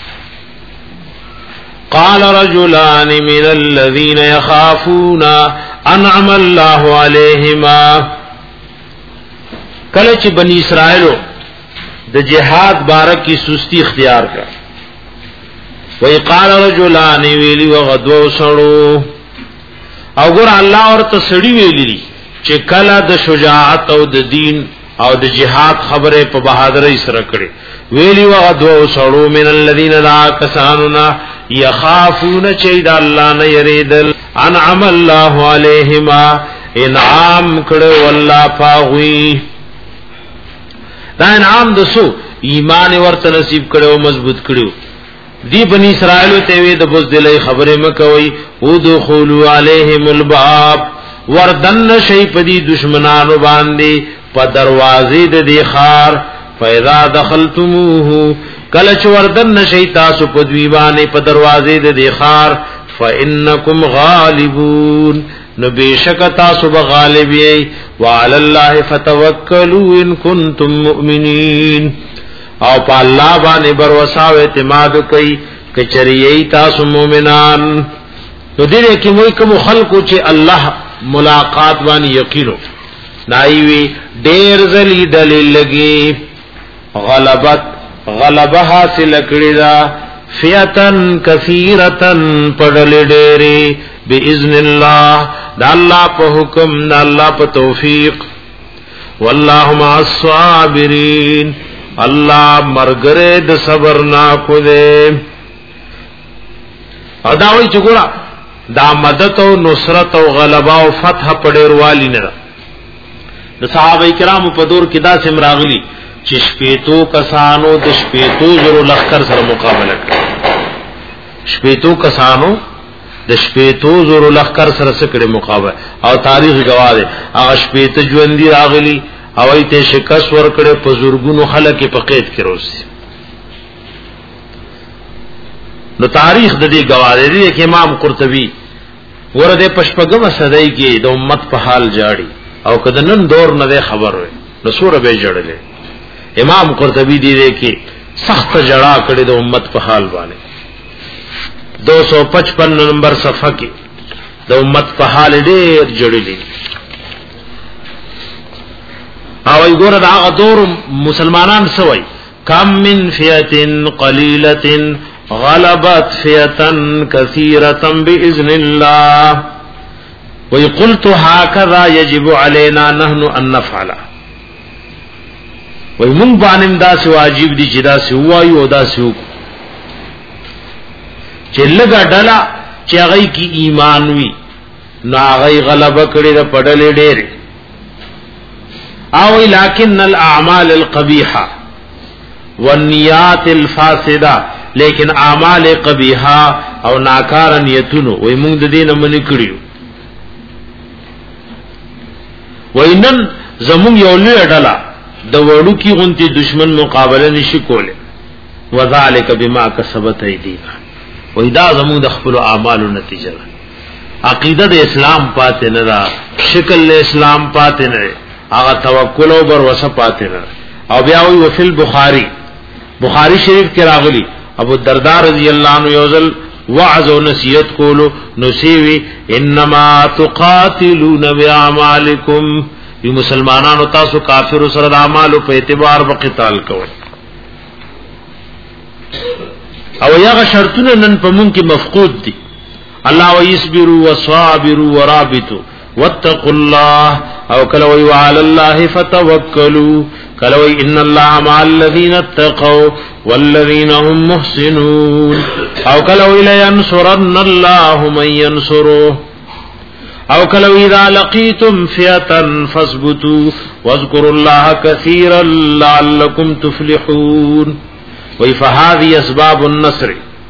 Speaker 2: قال رجلان من الذين يخافون انعم الله عليهما کله چې بنی اسرائیلو د جهاد بارک کی سستی اختیار کړ وی قال رجلان ویلی وغدو سړو او ګور الله ورته سړی ویلی چې کله د شجاعت او د دین او د جهاد خبره په بہادرۍ سره کړي ویلی وغدو سړو من الذين لا کساننا یخافون چید الله نه یریدل انعم الله علیهما انعام کړه والله پاوی دا انعام دسو ایمان ورته نصیب کړو مضبوط کړو دی بنی اسرائیل ته وی د بوزدلې خبره مکوي او دخولوا علیهم الباب وردن شی پدی دشمنانو باندې په دروازې د دی خار فاذا دخلتموه کله چې وردن شی تاسو په دوی باندې په دروازې د دی خار فانکم غالبون نو بیشک تاسو به غالب یی وعلى الله فتوکلوا ان کنتم مؤمنین او په الله باندې بر وساو اعتماد کوي کچری تاسو مؤمنان. نو دې کې موږ کوم خلقو چې الله ملاقات باندې یقینو نایوي ډېر ذلی دلیل لګي غلبت غلبه حاصل کړی دا فیتن کثیرتن پړل ډېری باذن الله دا الله په حکم دا الله په توفیق والله مع الصابرین الله مرګره د صبر نا کو دے ادا وی چګورا دا مدد او نصرت او غلبا او فتح پډیر والی نه د صحابه کرام په دور کې دا سم راغلی چې شپېتو کسانو د شپېتو زرو لخر سره مقابله کړ شپېتو کسانو د شپېتو زرو لخر سره سره مقابله او تاریخ گواه دی هغه شپېته ژوندۍ راغلی او ایته شکست ور کړه په زورګونو خلک په قید کې روسي. نو تاریخ د دې گواه دی چې امام قرطبي ورته پشپګم صدای کې د امت په حال جاړي او کله نن دور نه خبر وي نو سوره به جوړلې. امام قرطبي دی کې سخت جړه کړي د امت په حال باندې دو سو پچپن نمبر صفحه کې د امت په حال ډېر جوړلې او ایګور دا دور مسلمانان سوي کم من فئه قليله غلبت فئه كثيره باذن الله وقلت هكذا يجب علينا نحن ان نفعل ومن باندې دا سو واجب دي چې دا سو وایو او دا سو چې لګا ډلا چې هغه کی ایمان وي نو هغه غلبه کړي د پډلې ډېر او لكن الاعمال القبيحه والنيات الفاسده لیکن اعمال قبیحه او ناکار نیتونو وای موږ د دینه منی کړیو وینن زمون یو لوی ډلا د وړو کی غونتی دشمن مقابله نشي کوله وذالک بما کسبت ایدینا وای دا زمون د خپل اعمالو نتیجه ده. عقیده د اسلام پاتې نه را شکل اسلام پاتې نه هغه توکل او بر وسه پاتې نه او بیا وی وفل بخاری بخاری شریف کې راغلی ابو الدرداء رضی اللہ عنہ یوزل وعظ و نصیحت کولو نسیوی انما تقاتلون باعمالکم یہ مسلمانانو تاسو کافر سره اعمال په اعتبار په قتال کوي او یغه شرطونه نن په مونږ کې مفقود دي. الله ويصبروا وصابروا ورابطوا واتقوا الله او کله وی وعلى الله فتوکلوا کله وی ان الله مع الذين اتقوا والذين هم محسنون او کله وی لا ينصرن الله من ينصره او کله وی اذا لقيتم فئه فاثبتوا واذكروا الله كثيرا لعلكم تفلحون. وی فهذه اسباب النصر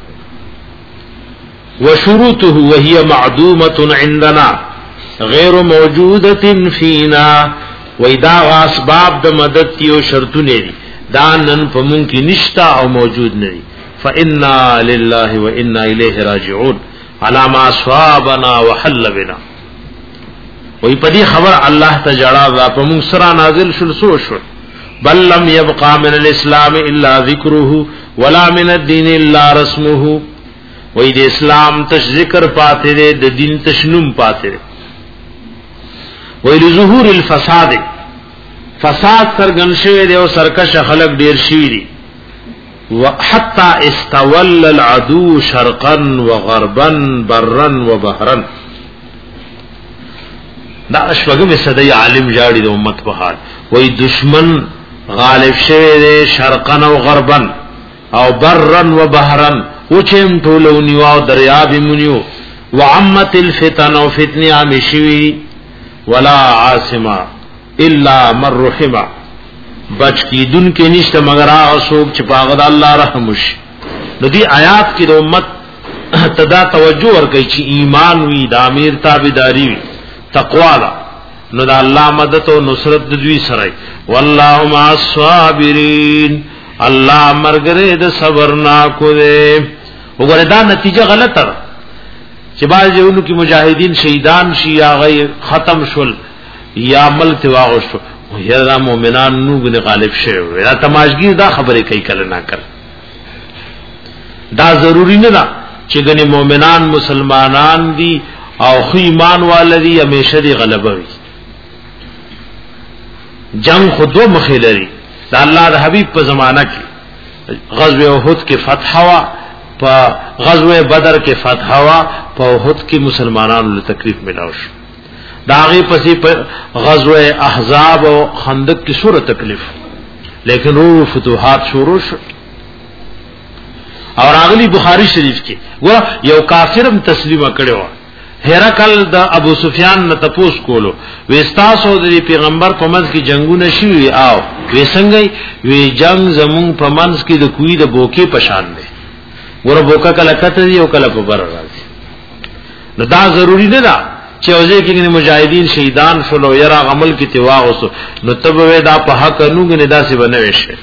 Speaker 2: وشروطه وهي معدومه عندنا غیر موجودت فینا. ویدا اسباب د مدد تیو شرطونه دي دا نن په مونږ کې نشتا او موجود نه دي. فإنا لله وإنا إليه راجعون على ما أصابنا وحل بنا. وی په دې خبر الله تعالی را په مونږ سره نازل شول سو شو. بل لم يبقى من الاسلام الا ذکره ولا من الدين الا رسمه. وی د اسلام تش ذکر پاتې دي د دین تشنم پاتې دي. ویل ظهور الفساد فساد سرګن شوی دی او سرکش خلق ډیر شوی دي. وحتى استول العدو شرقا وغربا برا وبحرا. دا اشوګم صدی عالم جاړي د امت په حال. وی دشمن غالب شوی دی شرقا او غربا او برا وبحرا او چم ټولو نیو دریاب مونیو. وعمت الفتن او فتنه عام شوی ولا عاصما الا من رحمه. بچ کی دن کے نشته مگر هغه څوک چې پاغد الله رحم وشي. نو دې آیات کې د امت تدا توجه ورکړي چې ایمان وی د امیر تابعداري وی تقوا ده نو د الله مدد او نصرت د دوی سره. والله مع الصابرین الله مرګره د صبر نا کو دے. وګوره دا نتیجه غلطه ده چې باز یو کې مجاهدین شهیدان شي یا غي ختم شول یا عمل ته واغشو یا مؤمنان نو بن غالب شوی دا تماشګیر دا خبره کوي کله نه کړ. دا ضروری نه ده چې ګنې مؤمنان مسلمانان دي او خو ایمان والدي همیشه دی غلبه وي. جنگ خود و مخیلری دا الله د حبیب په زمانہ کې غزوه احد کې فتح وا په غزوه بدر کې فتح وا په احد کې مسلمانانو له تکلیف ملاو شو. داغه پسې په غزوه احزاب او خندق کې سوره تکلیف لیکن رو فتوحات شروع شو. اور اغلی بخاری شریف کې ګور یو کافرم تسلیمه کړو. هرقل د ابو سفیان نه تپوس کولو وستاسو د پیغمبر په منځ کې جنگونه شوي او وسنګي وی جنگ زمون په منځ کې د کوی د بوکي پشان دي. ګور بوکا کله کته دی او کله په بر راځي. نو دا ضروری نه ده چې اوځي کې مجاهدین شهیدان شول او یرا عمل کې تیوا اوسو نو تبوي دا په حق نوګ نه داسې بنوي شي.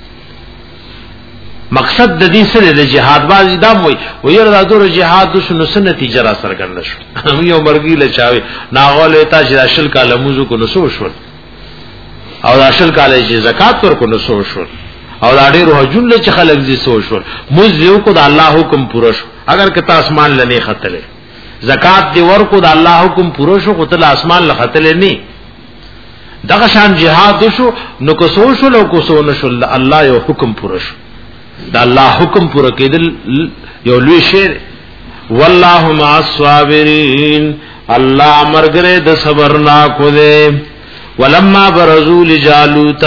Speaker 2: مقصد د دې سره د جهاد بازی دا وي و یره د دور جهاد شنو سنتي جرا سرګند شو. هم یو مرګی لچاوي ناغول ته چې اشل کاله موضوع کو نسو شو او اشل کاله چې زکات ور کو نسو شو او دا ډېر حجون له چې خلک دي سو شو موږ یو کو د الله حکم پوره شو. اگر کته اسمان لنی خطلې زکات دی ور کو د الله حکم پوره شو کو ته اسمان ل خطلې نه دغه شان جهاد شو نو کو سو شو لو کو سو نشو الله یو حکم پوره شو. دا الله حکم پورا کېدل یو لوی شی. والله مع الصابرین الله مرګره د صبر نا کو دے. ولما برزوا لجالوت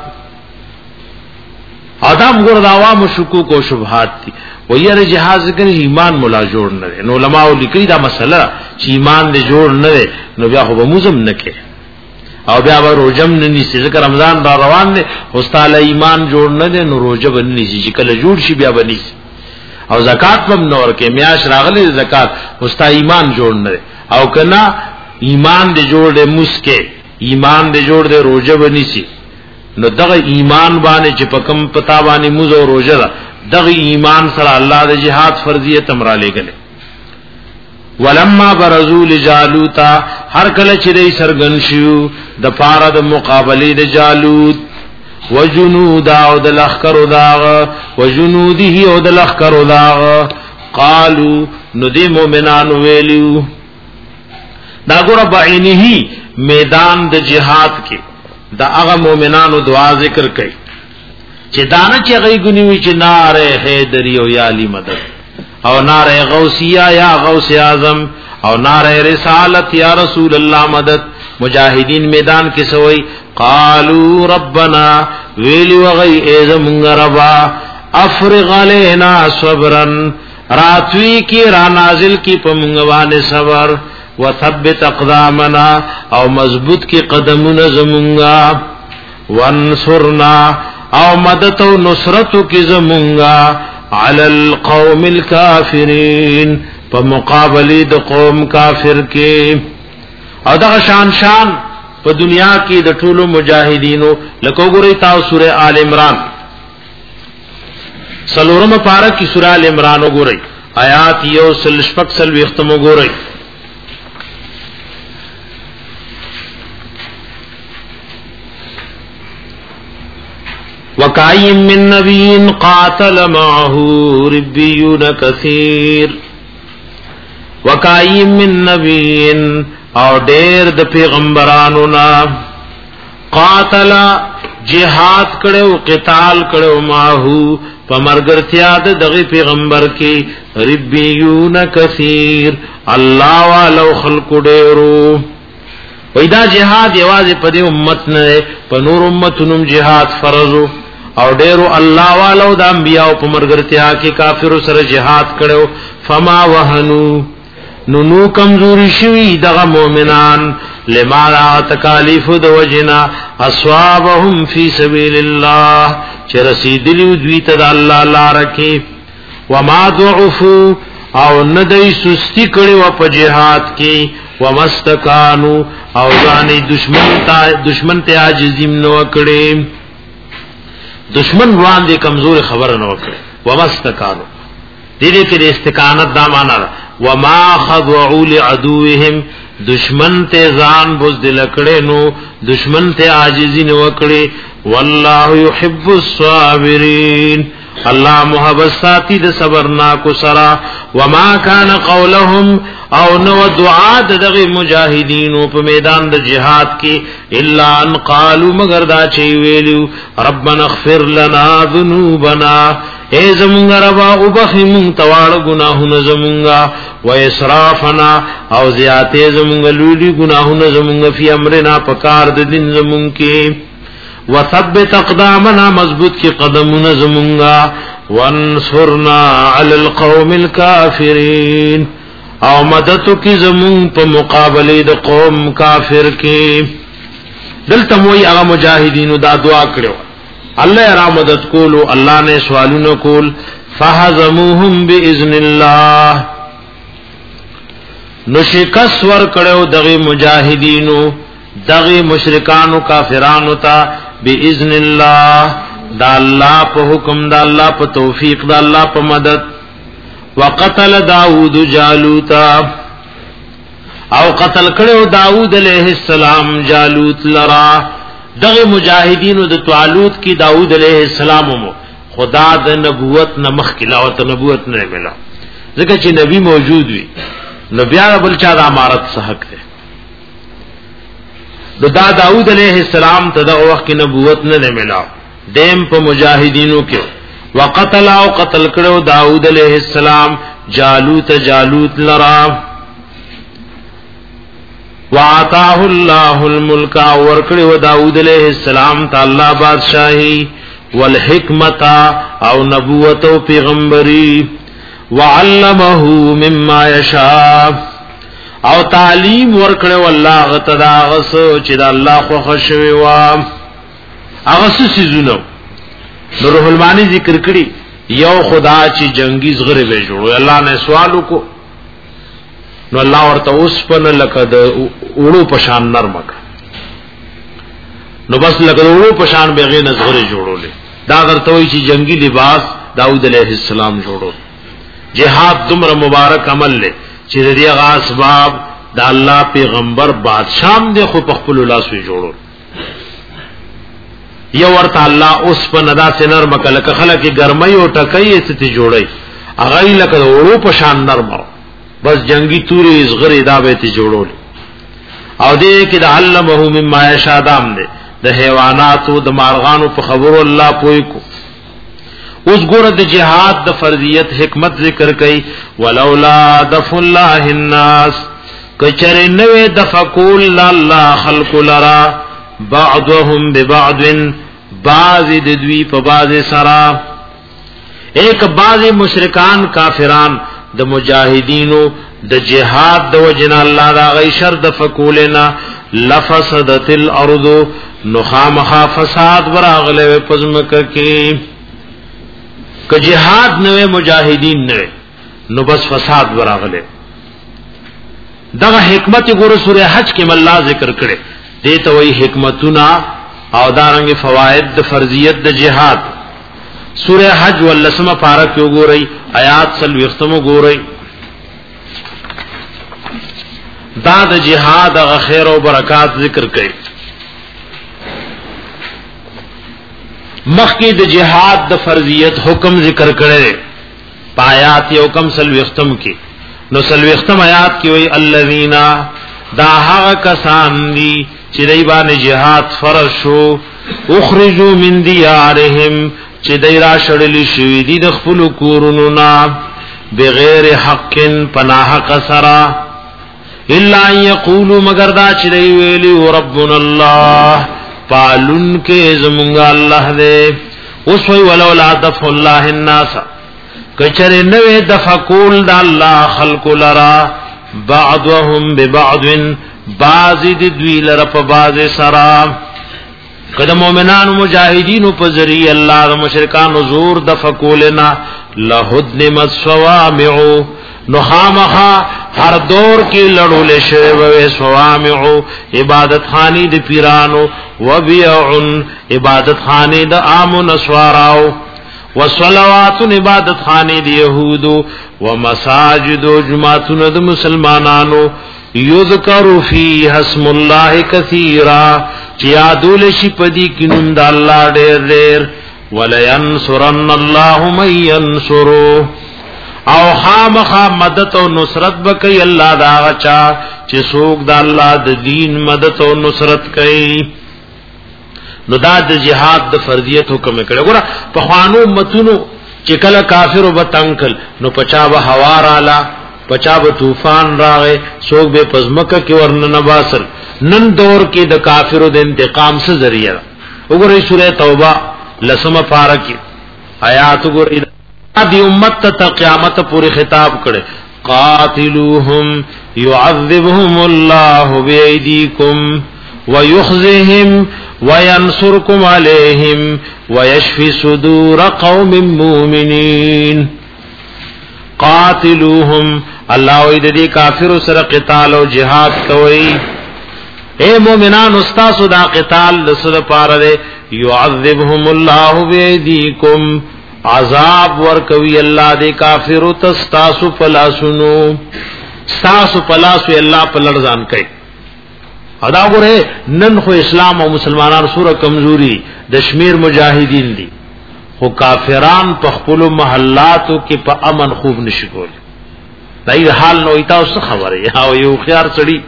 Speaker 2: ادم ګور دا عوام شکوک او شبهات دي و یره جهاز کې ایمان مولا جوړ نه نو علماء لیکي دا مسله چې ایمان دې جوړ نه نو بیا خو به موزم نه کې او بیا به روزم نه نیسي. ځکه رمضان را روان دی استاله ایمان جوړ نه دی نو روزه به نیسي چې کله جوړ شي بیا به نیسي. او زکات هم نور کې میاش راغلي زکات استا ایمان جوړ نه دی او کنا ایمان دې جوړ دې مسکه ایمان دې جوړ دې روزه به نیسي نو دغه ایمان باندې چې پکم پتا باندې موز او روزه دغه ایمان سره الله د جهاد فرضیت امر لګل. ولما برزوا لجالوت هر کله چې دې سرګن شو د پاره د مقابله د جالوت وجنود او د لخر داغ وجنوده او د لخر داغ قالوا ندی مومنان ویلو دا ګور بعینه میدان د جهاد کې دا هغه مومنانو دعا ذکر کوي چې دانه چې غي ګنی وي چې ناره حیدری او یا علی مدد او ناره غوثیہ یا غوث اعظم او ناره رسالت یا رسول الله مدد. مجاهدین میدان کې سوئی قالوا ربنا ویلی وغی ایزمونگ ربا افرغ علینا صبرا راتوی کی را نازل کی پمونگوان صبر وثبت اقدامنا او مضبوط کی قدمون زمونگا وانصرنا او مدد و نصرتو کی زمونگا علی القوم الكافرین پا مقابلی د قوم کافر کی. او دا شان شان په دنیا کې د ټولو مجاهدینو لکه وګورئ تاسو سورہ آل عمران سلورم پارہ کی سورہ آل عمران وګورئ آیات یو سل شپږ سل وختم وګورئ. وکایم من نبی قاتل معه ربیون کثیر وکایم من نبی او ډیر د پیغمبرانو نا قاتل جهاد کړو قتال کړو ماهو پمرګرتیا د دغه پیغمبر کې ربیون کثیر الله والو خلق ډیرو. وېدا جهاد یوازې په دې امت نه په نور امتونو جهاد فرض او ډیرو الله والو د انبیاء پمرګرتیا کې کافر سره جهاد کړو. فما وهنو نو نو کمزوری شوی دغه مؤمنان لما را تکالیف د وجنا اصحابهم فی سبیل الله چې رسیدلی دوی ته د الله لار کې وما ضعفوا او ندای سستی کړي و په جهاد کې ومستکانو او ځانې دشمن ته دشمن ته عاجزیم نو کړي دشمن وړاندې کمزور خبر نه وکړي ومستکانو دې دې کې استقامت دا معنا وما خضعوا لعدوهم دشمن ته ځان بوزدل کړي نو دشمن ته عاجزی نه وکړي. والله يحب الصابرين الله محبت ساتي د صبرنا کو سرا. وما كان قولهم او نو دعاء دغه مجاهدین په میدان د جهاد کې الا ان قالوا مگر دا چي ویلو ربنا اغفر لنا ذنوبنا اے زمونگا ربا اوبخیمون توار گناہون زمونگا و اسرافنا او زیادے زمونگا لولی گناہون زمونگا فی امرنا پکار دن زمونگ کی و ثبت اقدامنا مضبوط کی قدمون زمونگا وانصرنا علی القوم الكافرین او مددو کی زمونگ پا مقابلی دا قوم کافر کی. دلتموئی اغا مجاہدینو دا دعا کرو اللہ را مدد کولو اللہ نے سوالونو کول فہزموہم باذن اللہ نشکس ور کڑو دغی مجاہدینو دغی مشرکانو کافرانو تا باذن اللہ دا اللہ پا حکم دا اللہ پا توفیق دا اللہ پا مدد. وقتل داود جالوتا او قتل کڑو داود علیہ السلام جالوت لرا دغه مجاهدینو د طالوت کی داود علیہ السلام مو خدا د نبوت نه مخکلا او ته نبوت نه ملا ځکه چې نبی موجود وي نو بیا بل چا د امارت صحق ده. د دا داود علیہ السلام ته د وخت کې نبوت نه ملا دیم په مجاهدینو کې وقتل او قتل کړو داود علیہ السلام جالوت جالوت لرا وَعَطَاهُ اللَّهُ الْمُلْكَ وَرْكَړِ و داود علیہ السلام تعالی بادشاہی والحکمت او نبوت او پیغمبری وعلمه مما یشاء او تعلیم ورکړ والله غتدا غس چې د الله خو خشوي وا هغه سيزونو روح المانی ذکر کړي یو خدا چې جنگی زغره به جوړو الله نه سوال وکړو نو الله ورته اوس په لکه د وړو پشان نرمک نو بس لکه د وړو پشان بغیر نظر جوړولې دا ورته وی چې جنگی لباس داود علیہ السلام جوړو. جهاد دمر مبارک عمل له چې دغه اسباب د الله پیغمبر بادشاہ دې خو په خپل لاس وی جوړو یو ورته الله اوس په ندا سنر مکل خلک ګرمۍ او ټکۍ ست جوړي اغه لکه د وړو پشان نرمو بس جنگی توری ازغری دا بیتی جوڑو لی او دے کہ دا علمہو مما یشاء دام دے دا حیواناتو دا مارغانو پا خبرو اللہ پوئی کو اوس ګوره د جهاد د فرضیت حکمت ذکر کړي ولولا دفع الله الناس کچره نوې دفقول الله خلق لرا بعضهم ببعض بعض د دوی په بعض سرا ایک بعض مشرکان کافران د مجاهدینو د جهاد د وجنا الله دا غي شر د فقولنا لفسدت الارض نخامخا فساد براغله پزمکه کې ک جهاد نوې مجاهدین نه نو بس فساد براغله دغه حکمت ګور سوره حج کې الله ذکر کړي دې ته وایي حکمتونه او دارنګ فواید د فرضیت د جهاد سوره حج ولسمه پارا کې وګورئ آیات سلوختمو ګورئ دا د جهاد غ خیر او برکات ذکر کړي مخکې د جهاد د فرضیت حکم ذکر کړي پایات یو کم سلوختم کې نو سلوختم آیات کې وی الذین دا هغه کسان دي چې دای باندې جهاد فرض شو اخرجوا من دیارهم چې دای را شړل شوی دي د خپل کورونو نه بغیر حق پناه قصرا الا یقولوا مگر دا چې دی ویلی ربنا الله پالون کې زمونږ الله دې اوس وی ولولا دفع الله الناس کچره نوې دفقول د الله خلق لرا بعضهم ببعض بعض د دوی لره په بعض سرا کله مؤمنان مجاهدین په ذریعہ الله د مشرکان زور دفقولنا لهدم الصوامع نخامخا هر دور کی لړول شوی و صوامع عبادت خانی د پیرانو و بیع عبادت خانی د عام نسواراو و صلوات عبادت خانی د يهودو و مساجد و جمعتون د مسلمانانو یذکر فی اسم الله کثیرا چیادول شی پدی کینم د الله ډیر ډیر ولینصرن الله من ینصرو او خامخا مدد او نصرت بکئی الله دا غچا چې څوک د الله د دین مدد او نصرت کوي نو دا د جهاد د فرضیت حکم کړه ګوره په خوانو متونو چې کله کافر وبتنکل نو پچا به هوا رااله پچا به طوفان راغې څوک به پزمکه کې ورننه باسر نن دور کې د کافرو د انتقام څخه ذریعہ وګورئ سوره توبه لسمه پارا کې آیات وګورئ دی امت ته قیامت پورې خطاب کړي قاتلوهم يعذبهم الله بأيديكم ويخزهم وينصركم عليهم ويشفي صدور قوم مؤمنين قاتلوهم الله وی دې کافر سره قتال او جهاد کوي اے مومنان استاسو دا قتال لسره پاره يعذبهم الله بأيديكم عذاب ورکوی الله دې کافر تستاسو پلاسونو استاسو پلاسو الله پلړځان کوي ادا غره نن خو اسلام او مسلمانانو سره کمزوري د شمیر مجاهدین دي خو کافران په خپل محلاتو کې په امن خوب نشي کول دای حال نو ایتا اوس خبره او یو خيار چړي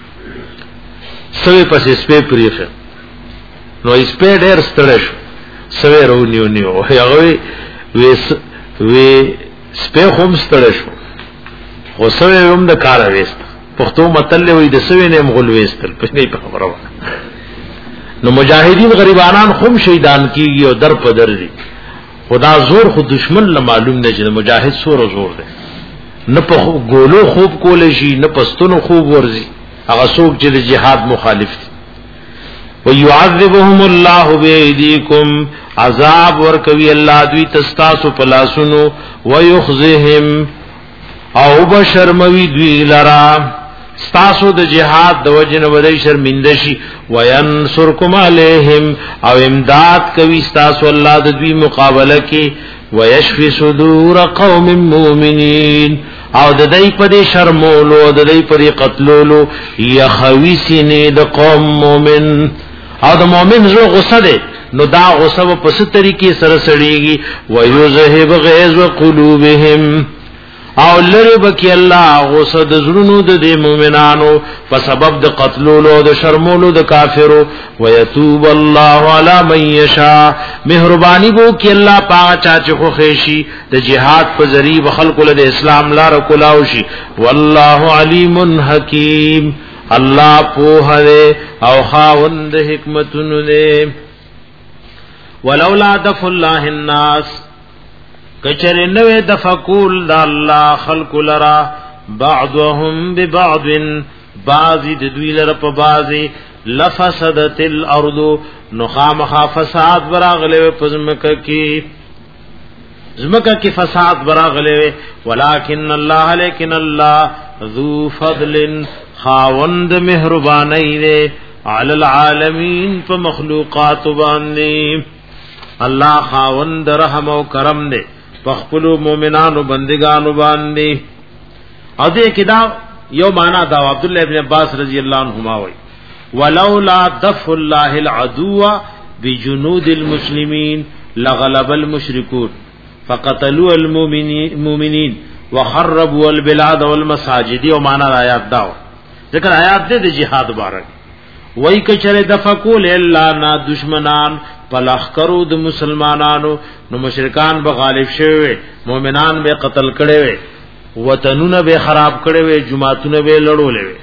Speaker 2: سوي پسې سپې پریفه نو سپې ډېر ستړی شو سوي رونیو نیو هغه وی وی سپه هم ستړی شو خو سوي هم د کار وېست پښتو متل وی د سوي نه مغول وېستل په نه خبره نو مجاهدین غریبانان هم شهیدان کیږي او در په در دي خدا زور خو دشمن له معلوم نه چې مجاهد سور زور ده نه په ګولو خوب کول شي نه پستونو خوب ورزي هغه څوک چې د جهاد مخالف دي ويعذبهم الله بأيديكم عذاب ورکوي الله دوی تستاسو پلاسونو ويخزهم او بشرموي دوی لرا ستاسو د جهاد د وجنه ودی شرمندشي وينصركم عليهم او امداد کوي ستاسو الله د دوی مقابله کې ويشفي صدور قوم مؤمنين او د دای په دې شرمولو د دای په دې قتلولو يخوي سینې د قوم مؤمن او د مؤمن زړه غصه ده نو دا غصه په څه طریقې سره سړيږي ويذهب غيظ قلوبهم او لری بکی الله غصه د زړونو د مؤمنانو په سبب د قتلولو د شرمولو د کافرو ويتوب الله علی من یشاء مهربانی بو کی الله پاک چا چې خو خېشي د جهاد په ذریعہ خلق له اسلام لار کولاو شي والله علیم حکیم الله په هره او خاوند حکمتونو دې ولولا دف الله الناس کچره نوې د فقول د الله خلق لرا بعضهم ببعض بعضی د دوی لره په بعضی لفسدت الارض نخامخ فساد براغله پزمکه کی زمکه کی فساد براغله ولکن الله لیکن الله ذو فضل خاوند مهربانی دے علی العالمین په مخلوقات باندې الله خاوند رحم او کرم دے پخپلو مومنانو بندگانو باندې او دې کدا یو معنا دا عبد الله ابن عباس رضی الله عنهما وای ولولا دفع الله العدو بجنود المسلمین لغلب المشركون فقتلوا المؤمنین وخربوا البلاد والمساجد او معنا آیات دا ذکر آیات دې د جهاد مبارک وای کچره دفقول الا نا دشمنان پلخ کرو د مسلمانانو نو مشرکان به غالب شوه مؤمنان به قتل کړي وي وطنونه به خراب کړي وي جماعتونه به لړولې وي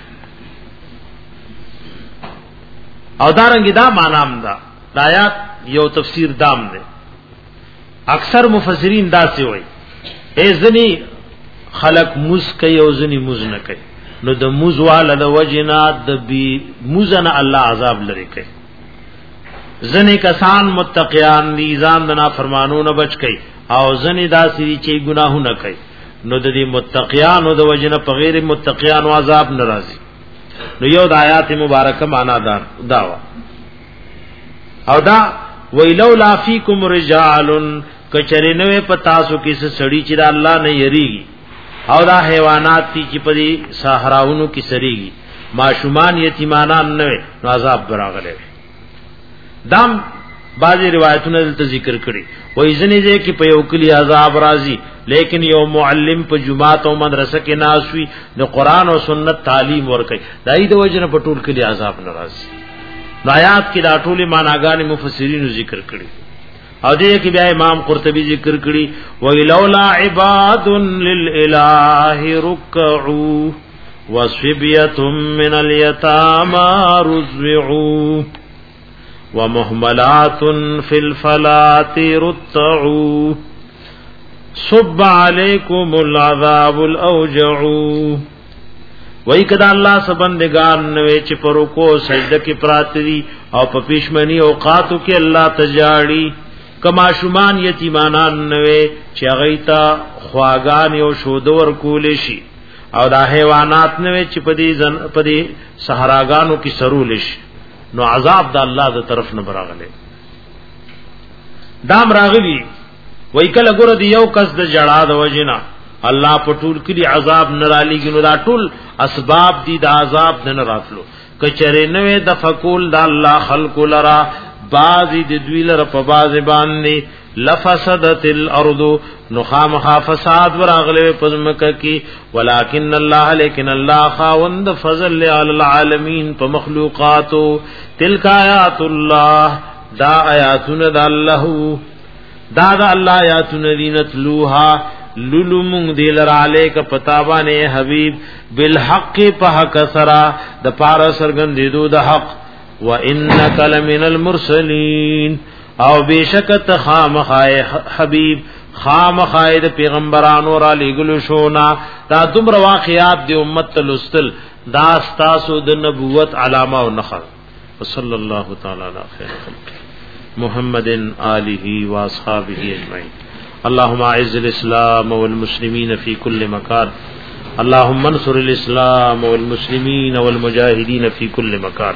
Speaker 2: او دارنګ دا معنام دا آیات یو تفسیر دام ده اکثر مفسرین دا سی وای ای ځنی خلق مز کوي او ځنی مز نه کوي نو د موز والا د وجنا د بی موزن الله عذاب لري کوي زنی کسان متقیان دي ځان د نافرمانونو بچ کوي او زنی داسي چې ګناهونه کوي نو د دې متقیانو د وجنا په غیر متقیانو عذاب ناراضي نو یو د آیات مبارکه معنا دار داوا او دا ویلولا فیکم رجال کچرینوه پتاسو کیس سړی چې د الله نه یریږي او دا حیوانات تی چې په دې صحراونو کې سریږي ماشومان یتیمانان نه نو عذاب براغله دام بعضی روایتونه دلته ذکر کړي وای ځنې ځکه کې په یو کلی عذاب راځي لیکن یو معلم په جمعات او مدرسه کې ناسوي د قران او سنت تعلیم ورکړي دای د وجنه په ټول کلی عذاب ناراضي نو آیات کې دا ټول معناګان مفسرینو ذکر کړي او دې کې بیا امام قرطبي ذکر کړي وَلَوْلَا عِبَادٌ لِلْإِلَٰهِ رُكَّعُوا وَصِبْيَةٌ مِّنَ الْيَتَامَى رُزِّعُوا وَمُهْمَلَاتٌ فِي الْفَلَاةِ رُتَّعُوا صُبَّ عَلَيْكُمُ الْعَذَابُ الْأَوْجَعُ وای کدا الله سبندگان نوې چې پر کو سجده کې پراتري او په پښمنی اوقاتو کې الله تجاړي کما شومان یتیمانان نوې چې غیتا خواغان یو شودور کول شي او دا حیوانات نوې چې پدی زن پدی صحراګانو کې سرول شي نو عذاب د الله د طرف نه براغله دام راغلی وای کله ګور دی یو کس د جړا د وجنا الله پټول کړي عذاب نرالی ګنو دا ټول اسباب دي د عذاب نه راتلو کچره نوې د فقول د الله خلق لرا بعضی د دوی لره په باز باندې لفسدت الارض نخام فساد وراغله پزمکه کی ولکن الله لیکن الله خاوند فضل علی العالمین په مخلوقاتو تلک آیات الله دا آیاتنا د الله دا د الله آیاتنا دینتلوها لولمون دیلر علیک پتاوانه حبیب بالحق په حق سرا د پارا سرګن دیدو د حق وانک لمن المرسلین او بشکت خامخای حبیب خامخای د پیغمبرانو را لګلو شونا دا دومره واقعات د امت تلستل دا استاسو د نبوت علامه او نخر صلی الله تعالی علی خیر خلق محمد آله و اصحابہ اجمعین اللهم اعز الاسلام والمسلمین فی كل مکان اللهم انصر الاسلام والمسلمین والمجاهدین فی كل مکان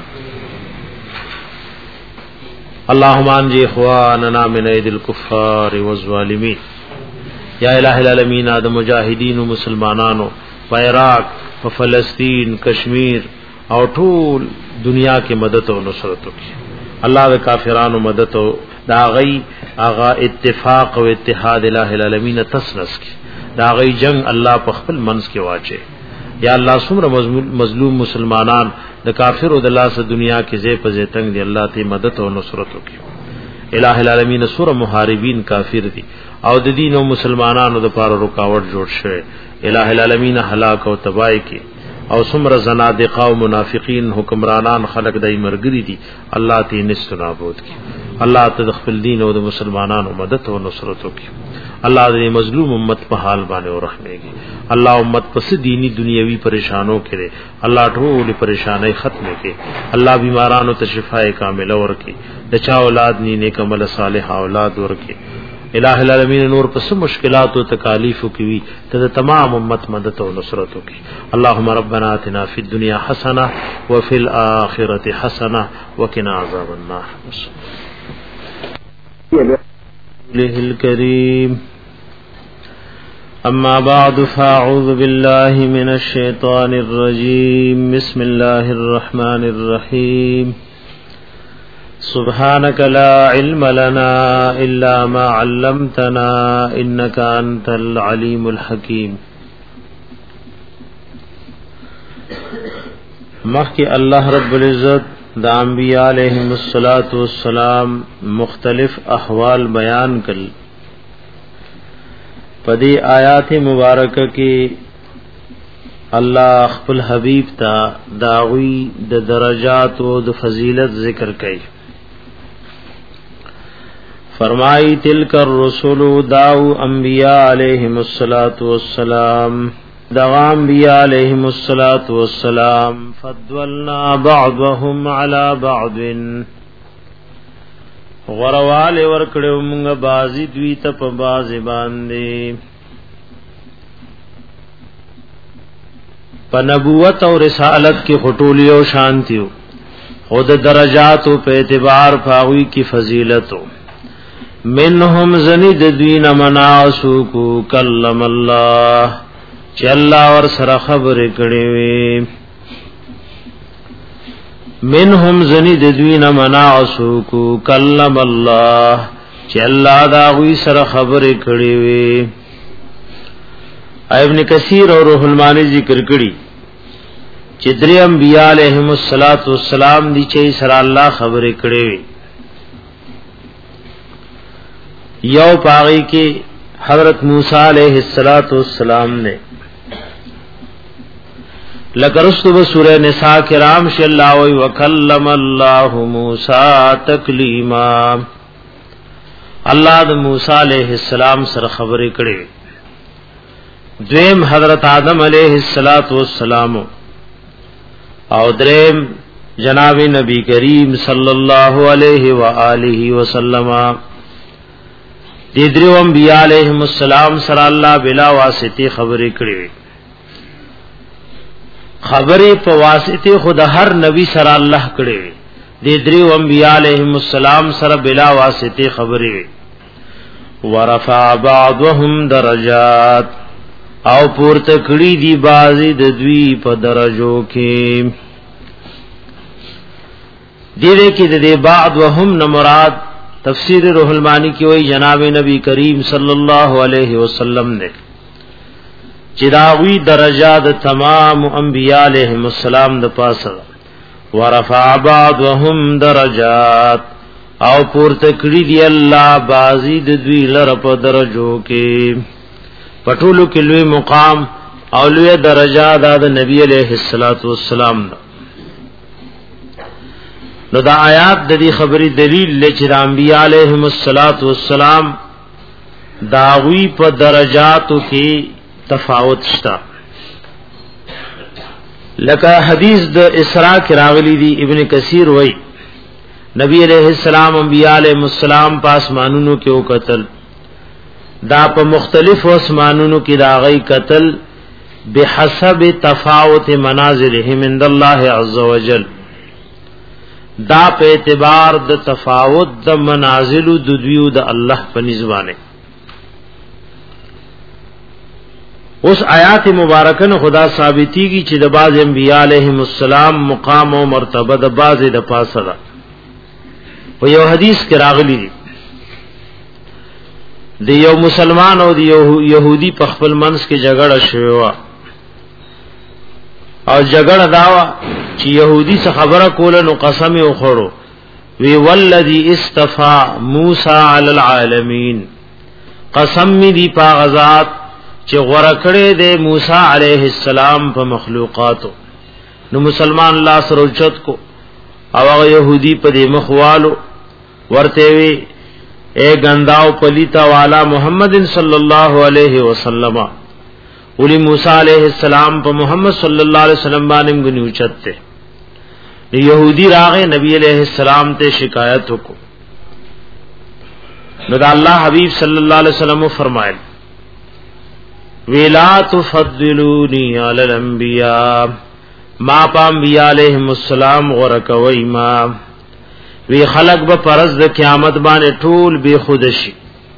Speaker 2: اللهم انجي اخواننا من ايدي الكفار والظالمين یا الہ العالمین ادم مجاهدین و مسلمانانو په عراق په فلسطین کشمیر او ټول دنیا کې مدد او نصرت وکړي الله د کافرانو مدد او دا غي اغا اتفاق او اتحاد الہ العالمین تسنس کی دا غي جنگ الله په خپل منځ کې واچي یا الله څومره مظلوم مسلمانان د کافر او د الله سره دنیا کې زې په زې تنگ دي الله ته مدد او نصرت وکړي الہ العالمین سور محاربین کافر دي او د دین او مسلمانانو د پاره رکاوټ جوړ شوی الہ العالمین هلاک او تباہی کی او څومره زنادقه او منافقین حکمرانان خلق دای مرګری دي الله ته نست نابود کی الله ته خپل دین او د مسلمانانو مدد او نصرت وکړي الله دې مظلوم امت په حال باندې ورحمېږي الله امت پس دینی دنیوي پریشانو کړي الله ټول پریشانای ختم کړي الله بیمارانو ته شفای کامله ورکړي د چا اولاد ني نیک عمل صالح اولاد ورکړي الہ العالمین نور پس مشکلات او تکالیف کوي ته تمام امت مدد او نصرت وکړي اللهم ربنا آتنا فی الدنيا حسنه وفي الاخره حسنه وقنا عذاب النار له الكريم أما بعد فأعوذ بالله من الشيطان الرجيم بسم الله الرحمن الرحيم سبحانك لا علم لنا إلا ما علمتنا إنك أنت العليم الحكيم مخی اللہ رب العزت دا انبیاء علیہم الصلاة والسلام مختلف احوال بیان کل پدی آیات مبارکہ کی اللہ خپل حبیب تا داوی د درجات و د فضیلت ذکر کئی فرمائی تلک الرسول داو انبیاء علیہم الصلاة والسلام دغا انبیاء علیہم الصلاة والسلام فضلنا بعضهم على بعض غروال ورکڑو منگا بازی دوی تا پا بازی باندے پا نبوت اور رسالت کی خطولی و شانتیو خود درجاتو پا اعتبار پاوی کی فضیلتو منہم زنید دوین مناسو کو کلم اللہ چی اللہ ور سر خبر کڑیوی منہم زنید دوین مناسو کو کلم اللہ چی اللہ داغوی سر خبر کڑیوی ابن کثیر اور روح المانی ذکر کڑی چی دری انبیاء علیہم السلام دی چی سر اللہ خبر کڑیوی یو پاغی کی حضرت موسیٰ علیہ السلام نے لکرستو بسورہ نساء کرام شی اللہ وی وکلم اللہ موسیٰ تکلیما اللہ دا موسیٰ علیہ السلام سر خبر کڑے دویم حضرت آدم علیہ السلام او دریم جناب نبی کریم صلی اللہ علیہ وآلہ وسلم دیدریو انبیاء علیہم السلام سر اللہ بلا واسطی خبری کڑی خبری پا واسطی خود ہر نبی سر اللہ کڑی دیدریو انبیاء علیہم السلام سر بلا واسطی خبری ورفع بعضهم درجات او پورت کڑی دی بازی دوی پا درجو کی دیدے کی دے بعضهم نمراد تفسیر روح المانی کی وہی جناب نبی کریم صلی اللہ علیہ وسلم نے چراوی درجات تمام انبیاء علیہم السلام د پاس ورفع بعضهم درجات او پورته کړی دی الله بازی د دوی لره په درجو کې پټولو کې لوی مقام او لوی درجات د نبی علیہ الصلوۃ والسلام نو دا آیات د دې خبرې دلیل لچ د انبیاء علیهم الصلاۃ والسلام داوی په درجاتو کې تفاوت شتا لکه حدیث د اسراء کې راغلی دی ابن کثیر وای نبی علیہ السلام انبیاء علیهم السلام پاس مانونو کې او قتل دا په مختلف اسمانونو کې دا غي قتل بحسب تفاوت منازلهم عند الله عز وجل دا په اعتبار د تفاوت د منازل د دویو د الله په نسبانه اوس آیات مبارکه نه خدا ثابتيږي چې د باز انبیاء علیهم السلام مقام او مرتبه د باز د پاسه ده په یو حدیث کې راغلی دی د یو مسلمان او د یو يهودي په خپل منځ کې جګړه شوه او جګړه داوا چې يهودي څخه خبره کوله نو قسم یې وخورو وی والذي استفى موسی علی العالمین قسم می دی په غزاد چې غوړه کړې ده موسی علیه السلام په مخلوقاتو نو مسلمان الله سره اوچت کو او هغه يهودي په دې مخوالو ورته وی اے گنداو پلیتا والا محمد صلی الله علیه وسلم اولی موسی علیہ السلام په محمد صلی الله علیه وسلم باندې غنی اوچت ته يهودي راغه نبی علیہ السلام ته شکایت وکړه نو دا الله حبیب صلی الله علیه وسلم فرمایل ویلا تفضلونی علی الانبیاء ما پام انبیاء علیہم السلام غرکوی ما وی خلق به پرز د قیامت باندې ټول بے خودشي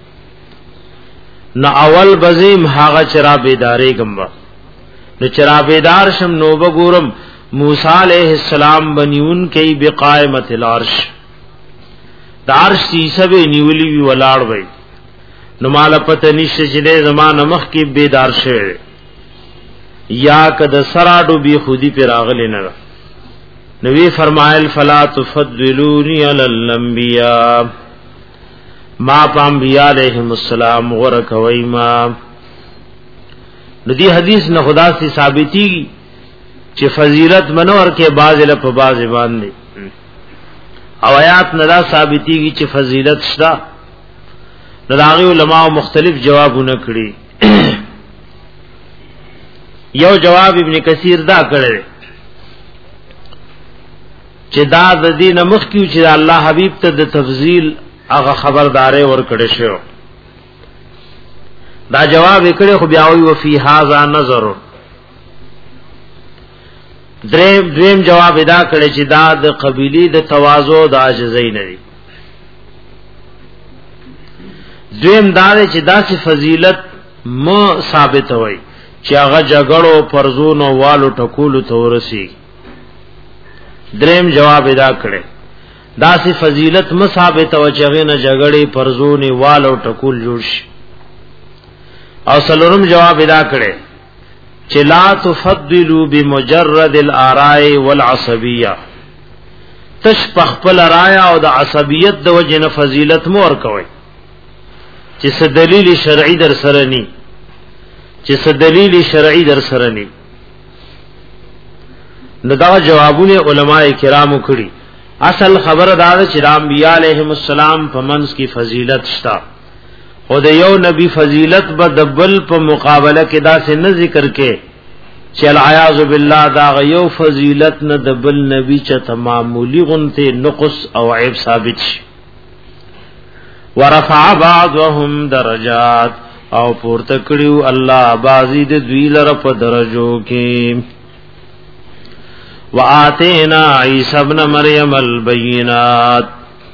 Speaker 2: نو اول بزیم هاغه چرا بیداری گمبا نو چرا بیدار شم نو بګورم موسی علیہ السلام بنیون کی بقائمت العرش دارش سیسه به نیولی وی ولاړ وای نو مال پته نشه چې د زمانه مخ کې بیدار شه یا کد سراډو بی خودی پر راغلی نه نبی فرمایل فلا تفضلونی علی الانبیاء ما پام بیا علیہم السلام ورکوی ما نو دی حدیث نه خدا سے ثابتی چې فضیلت منور کې باز له په باز باندې او آیات نه دا ثابتيږي چې فضیلت شته نو داغي علماء مختلف جوابونه کړي یو جواب ابن کثیر دا کړی چې دا د دین مخ کیو چې الله حبیب ته د تفضیل هغه خبرداري ور کړی شو دا جواب کړي خو بیا وی وفي هاذا نظر دریم دریم جواب ادا کړي چې دا د قبيله د تواضع د عاجزۍ نه دي دریم دا چې داسې فضیلت مو ثابت وای چې هغه جګړو پرزونو والو ټکولو تورسي دریم جواب ادا کړي داسې فضیلت مو ثابت وای چې هغه نه جګړې پرزونو والو ټکول جوړ شي او سلورم جواب ادا کړي چې لا تفضلوا بمجرد الاراء والعصبيه تش پخپل رایا او د عصبیت د وجه نه فضیلت مور کوي چې څه دلیل شرعي در سره ني چې څه دلیل شرعي در سره ني نو دا جوابونه علماء کرامو کړي اصل خبر دا چې انبیاء علیهم السلام په منځ کې فضیلت شتا او د یو نبی فضیلت به د بل په مقابله کې دا څه نه ذکر کې چې العیاذ بالله دا یو فضیلت نه د بل نبی چې معمولی غنته نقص او عیب ثابت شي ورفع بعضهم درجات او پورته کړیو الله بازی د دوی لره په درجو کې وآتینا عیسی ابن مریم البینات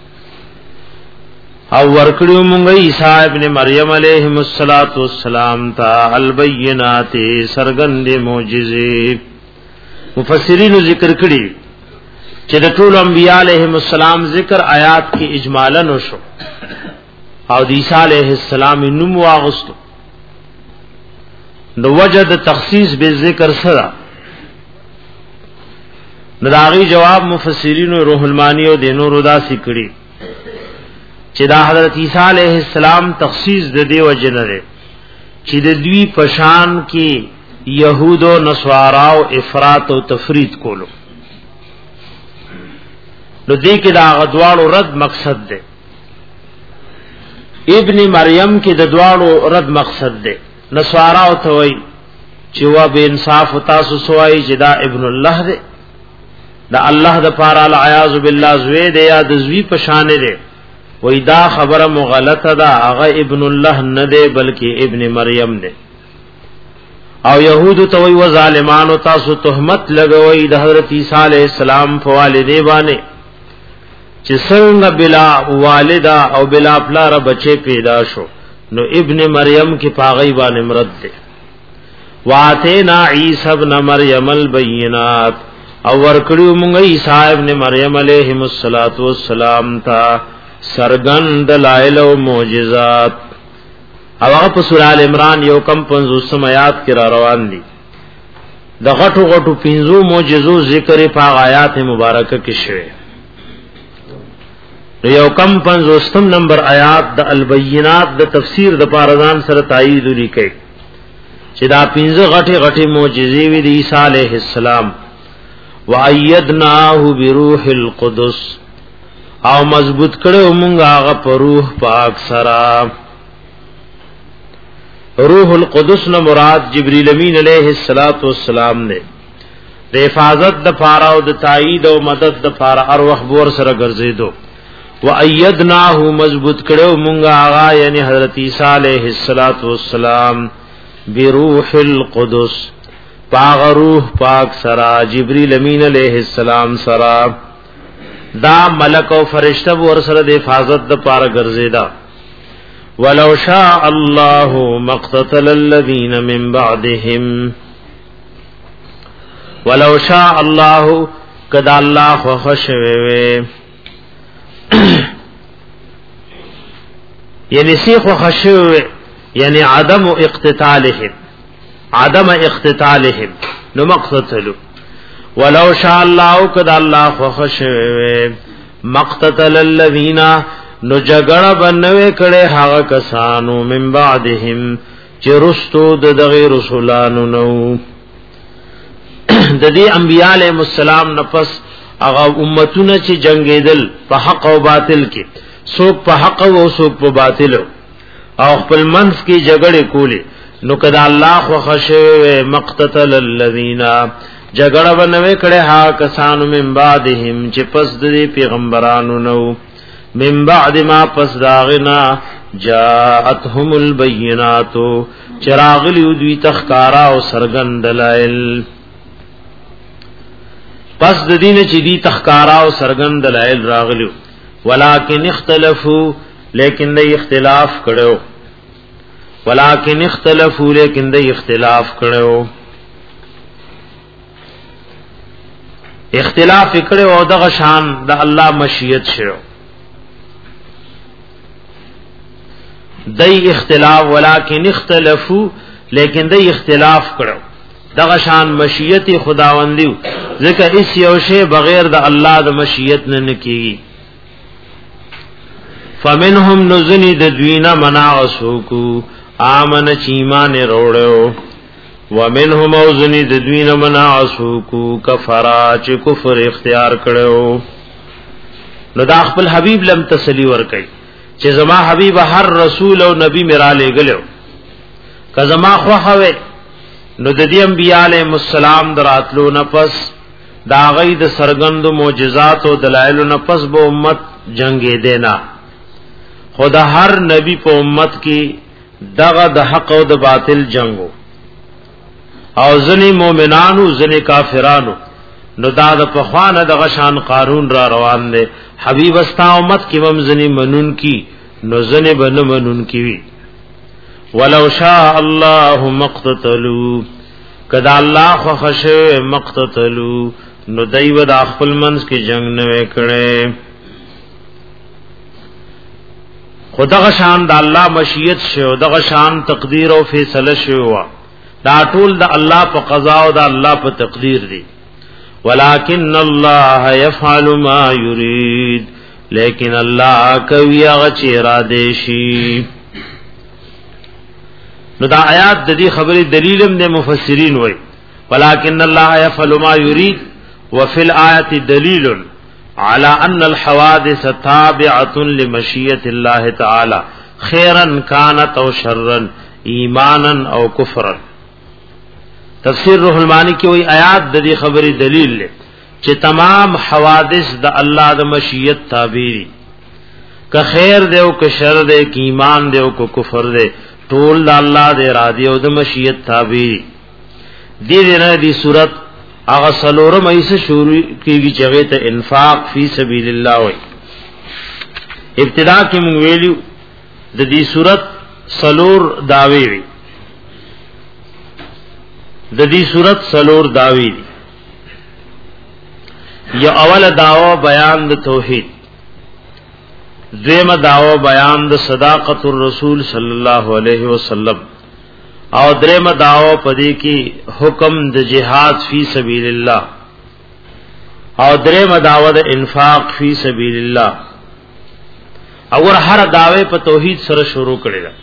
Speaker 2: او ورکړیو مونږ عیسی ابن مریم علیه السلام ته البینات سرګند معجزې مفسرین ذکر کړي چې د ټول انبیاء علیهم السلام ذکر آیات کې اجمالا وشو او د عیسی علیه السلام نوم واغستو نو وجد تخصیص به ذکر سره نداغي جواب مفسرین روح المانی او د نور داسي کړي چې دا حضرت عیسی علیہ السلام تخصیص د دې وجه نه چې د دوی پشان کې يهود او نصارا او افراط او تفرید کولو نو دې کې دا غدواړو رد مقصد ده ابن مریم کې د دواړو رد مقصد ده نصارا او توي چې وا به انصاف تاسو سوای چې دا ابن الله ده دا الله د پاره العیاذ بالله زوی ده یا د زوی پشان ده وای دا خبره مغلطه ده هغه ابن الله نه ده بلکې ابن مریم ده او يهود ته وای و ظالمانو تاسو تهمت لګوي د حضرت عیسی علیہ السلام په والدې باندې چې څنګه بلا والدا او بلا پلار بچي پیدا شو نو ابن مریم کې پاغي باندې مرد ده واتینا عیسی ابن مریم البینات او ورکړو مونږ عیسی ابن مریم علیه الصلاۃ والسلام ته سرګند دلائل او معجزات او هغه په سورہ ال عمران یو کم پنځوسم آیات کې را روان دي د غټو غټو پنځو معجزو ذکر په آیات مبارکه کې شوی یو کم پنځوستم نمبر آیات د البینات د تفسیر د پارزان سره تایید لیکي چې دا پنځه غټي غټي معجزې وی د عیسی علیه السلام وَأَيَّدْنَاهُ بِرُوحِ الْقُدُسِ او مضبوط کړو مونږ هغه په روح پاک سره. روح القدس نو مراد جبرئیل امین علیہ الصلات والسلام نے د حفاظت د پاره او د تایید او مدد د پاره هر وخت ور سره ګرځیدو. وَأَيَّدْنَاهُ مضبوط کړو مونږ هغه یعنی حضرت عیسی علیہ الصلات والسلام بروح القدس پاغ روح پاک سرا جبرئیل امین علیہ السلام سرا دا ملک او فرشتہ ور سره د حفاظت د پاره ګرځیدا. ولو شاء الله مقتتل الذين من بعدهم ولو شاء الله کدا الله خو خشوي یعنی سی خو خشوي یعنی عدم اقتتالهم عدم اقتتالهم نو مقتتلوا ولو شاء الله کدا الله خو خشوي مقتتل الذين نو جګړه بنوي کړي هغه کسانو من بعدهم چې رستو د دغه رسولانو نو د دې انبياله علیهم السلام نفس هغه امتونه چې جنگیدل په حق او باطل کې څوک په حق او څوک په باطل او خپل منځ کې جګړه کولې نو کدا الله خو خشوي مقتتل الذين جګړه بنوي کړي هغه کسانو من بعدهم چې پس د پیغمبرانو نو من بعد ما پس داغنا جاءتهم البينات چراغلی دوی تخکارا او سرګن دلائل پس د دین چې دی تخکارا او سرګن دلائل راغلیو ولکن اختلافو لیکن د اختلاف کړو ولکن اختلافو لیکن د اختلاف کړو اختلاف کړو او دغه شان د الله مشیت شو دای اختلاف ولکن اختلافو لیکن دای اختلاف کړو دغه شان مشیت خداوندیو ځکه اس یو شی بغیر د الله د مشیت نه نکېږي. فمنهم نزنی د دوینا مناعسوکو آمن چیمان روڑو ومنهم اوزنی د دوینا مناعسوکو کفرا چی کفر اختیار کرو. نو دا خپل حبیب لم تسلی ورکی چې زما حبیب هر رسول او نبی میرا لے گلو که زما خوخوه نو د دې انبیاء علیهم السلام دراتلو نفس دا غي د سرګند معجزات او دلایل نفس به امت جنگې دینا خدا هر نبی په امت کې دغه د حق او د باطل جنگو او ځنی مؤمنانو ځنی کافرانو نو دا د پخوانه دغه شان قانون را روان دی. حبیب استا امت کې هم ځنی منون کی نو ځنی بن منون کی وی. ولو شاء الله مقتتلوا کدا الله خو خشه مقتتلوا نو دایو د خپل منځ کې جنگ نه وکړي. خدغه شان د الله مشیت شو دغه شان تقدیر او فیصله شو دا ټول د الله په قضا او د الله په تقدیر دی. ولکن الله يفعل ما يريد لیکن الله کوي هغه چې اراده شي. نو دا آیات د دې خبرې دلیلم د مفسرین وای ولکن الله يفعل ما يريد وفي الآية دليل على ان الحوادث تابعة لمشيئة الله تعالى خيرا كانت او شرا ایمانا او کفرا. تفسیر روح المانی کی وای آیات د دې خبرې دلیل له چې تمام حوادث د الله د مشیت تابع دي که خیر دی او که شر دی که ایمان دی او که کفر دی ټول د الله د اراده او د مشیت تابع دي. دې نه دې صورت هغه سلورم ایسه شروع کیږي چې هغه ته انفاق فی سبیل الله وای. ابتدا کې موږ ویلو د دې صورت سلور داوی وی د دې صورت سلور داوی دی. یا اول داوا بیان د توحید دویمه داوا بیان د صداقت الرسول صلی الله علیه وسلم او دریمه داوا پدې کې حکم د جهاد فی سبیل الله او دریمه داوا د انفاق فی سبیل الله. اور هر داوی په توحید سره شروع کړي دا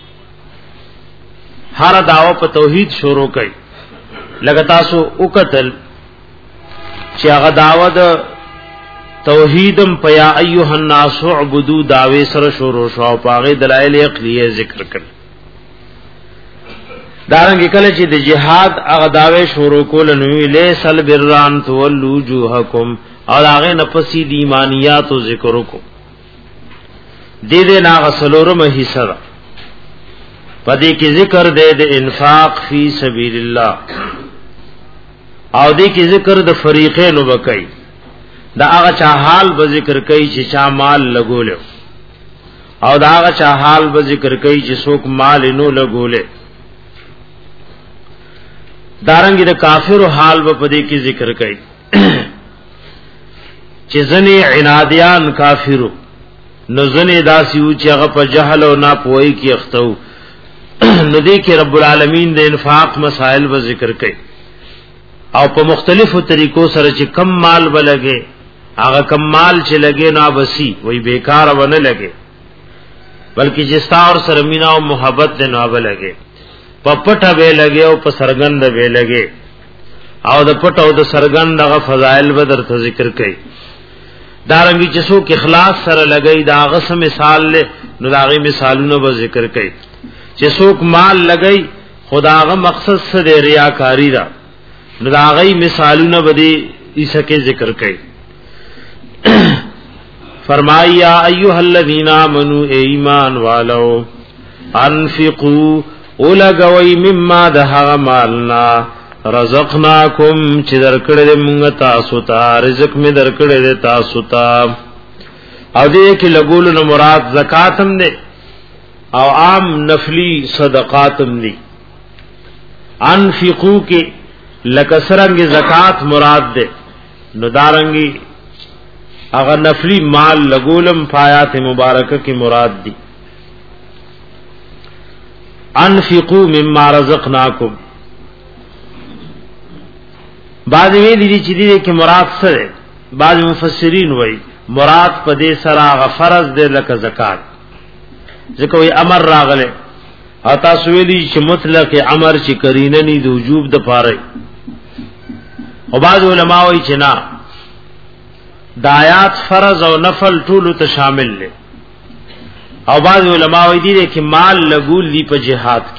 Speaker 2: هر داوا په توحید شروع کړي لکه تاسو وکتل چې هغه داوا د توحیدم پیا ایها الناس عبدو داوی سره شروع شو او پاغه دلایل عقلیه ذکر کړ. دارنګ کله چې د جهاد هغه داوی شروع کول نو لیسل بران تولوا وجوهکم او هغه نفسی د ایمانیات او ذکر وکړو. دې دې نا غسلورم حصہ پدې کې ذکر دې د انفاق فی سبیل الله او دې کې ذکر د فریقین وبکای دا هغه چا حال به ذکر کوي چې چا مال لګول او دا هغه چا حال به ذکر کوي چې څوک مال نو لګول. دارنګ د کافر حال به پدې کې ذکر کوي چې ځنی عنادیان کافرو نو ځنی داسیو چې هغه په جهل او ناپوهی کې اختو نو دې کې رب العالمین د انفاق مسائل به ذکر کوي او په مختلفو طریقو سره چې کم مال بلګي هغه کم مال چې لګي نو بسی وای بیکار ونه لګي بلکې جستا اور سره مینا او محبت دې نو بلګي په پټه به لګي او په سرګند به لګي او د پټه او د سرګند هغه فضائل به درته ذکر کوي. دارنګي چې څوک اخلاص سره لګي دا غس مثال له نو داغي مثالونه به ذکر کوي چې څوک مال لګي خداغه مقصد سره ریاکاری دا نو داغي مثالونه به دې ایسکه ذکر کوي. فرمایا ایها الذین آمنوا ایمان والو انفقوا ولګوي مما ده مالنا رزقناکم چې درکړې موږ تاسو ته رزق می درکړې تاسو ته او دې کې لګول نو مراد زکات هم ده او عام نفلی صدقات هم دي. انفقوا کې لکسرنګ زکات مراد ده نو دارنګي اگر نفلی مال لګولم پایات مبارکه کی مراد دی. انفقوا مما رزقناکم بعض ویلی دی چې دې کې مراد سره بعض مفسرین وای مراد په دې سره غفرض دې لکه زکات ځکه وی امر راغله او تاسو ویلی چې مطلق امر چې کرینه ني د وجوب د پاره او بعض علما وای چې نه دایات فرض او نفل ټول ته شامل لې او بعض علماء وایي دي چې مال لګول دی په جهاد کې.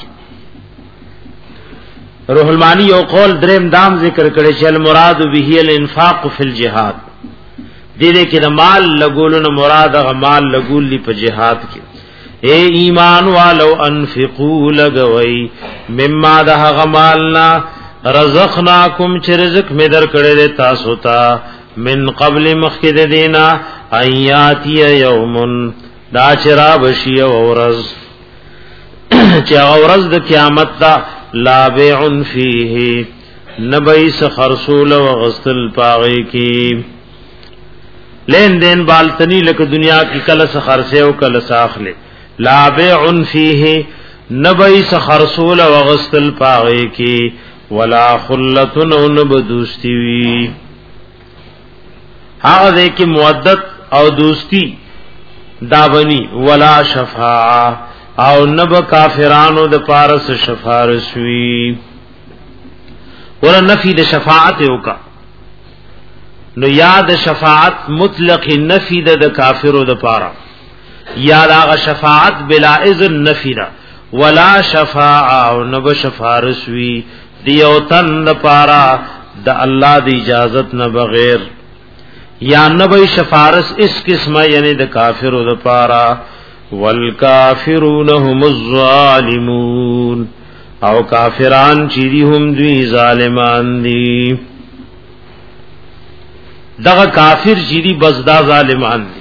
Speaker 2: روح المانی او قول دریم دام ذکر کړي چې المراد به الانفاق فی الجهاد دې دې کې د مال لګول نو مراد غ مال لګول دی په جهاد کې. اے ایمان والو انفقوا لګوي مما ده غ مالنا رزقناکم چې رزق می در کړي تاسو ته من قبل مخکد دینا ایاتی یومن دا چرا بشی اورز چا اورز د قیامت دا لا بیع فیه نبیس خرصول و غسل پاغی کی لین دین بالتنی لک دنیا کی کلس خرسے و کلس آخلے لا بیع فیه نبیس خرصول و غسل پاغی کی ولا خلتن و نبدوستی وی هغه دې کې مودت او دوستی داونی ولا شفاعه او نب کافرانو د پارس شفارس وی ور نفی د شفاعت وکا نو یاد شفاعت مطلق نفی د کافرو د پارا یاد هغه شفاعت بلا اذن نفی دا ولا شفاعه او نب شفارس وی دیو تن د پارا د الله د اجازت نه بغیر یا نبی شفارس اس قسمه یعنی د کافرو د پارا والکافرون هم الظالمون او کافران چې دي هم دوی ظالمان دي. دغه کافر چې دي بس دا ظالمان دي.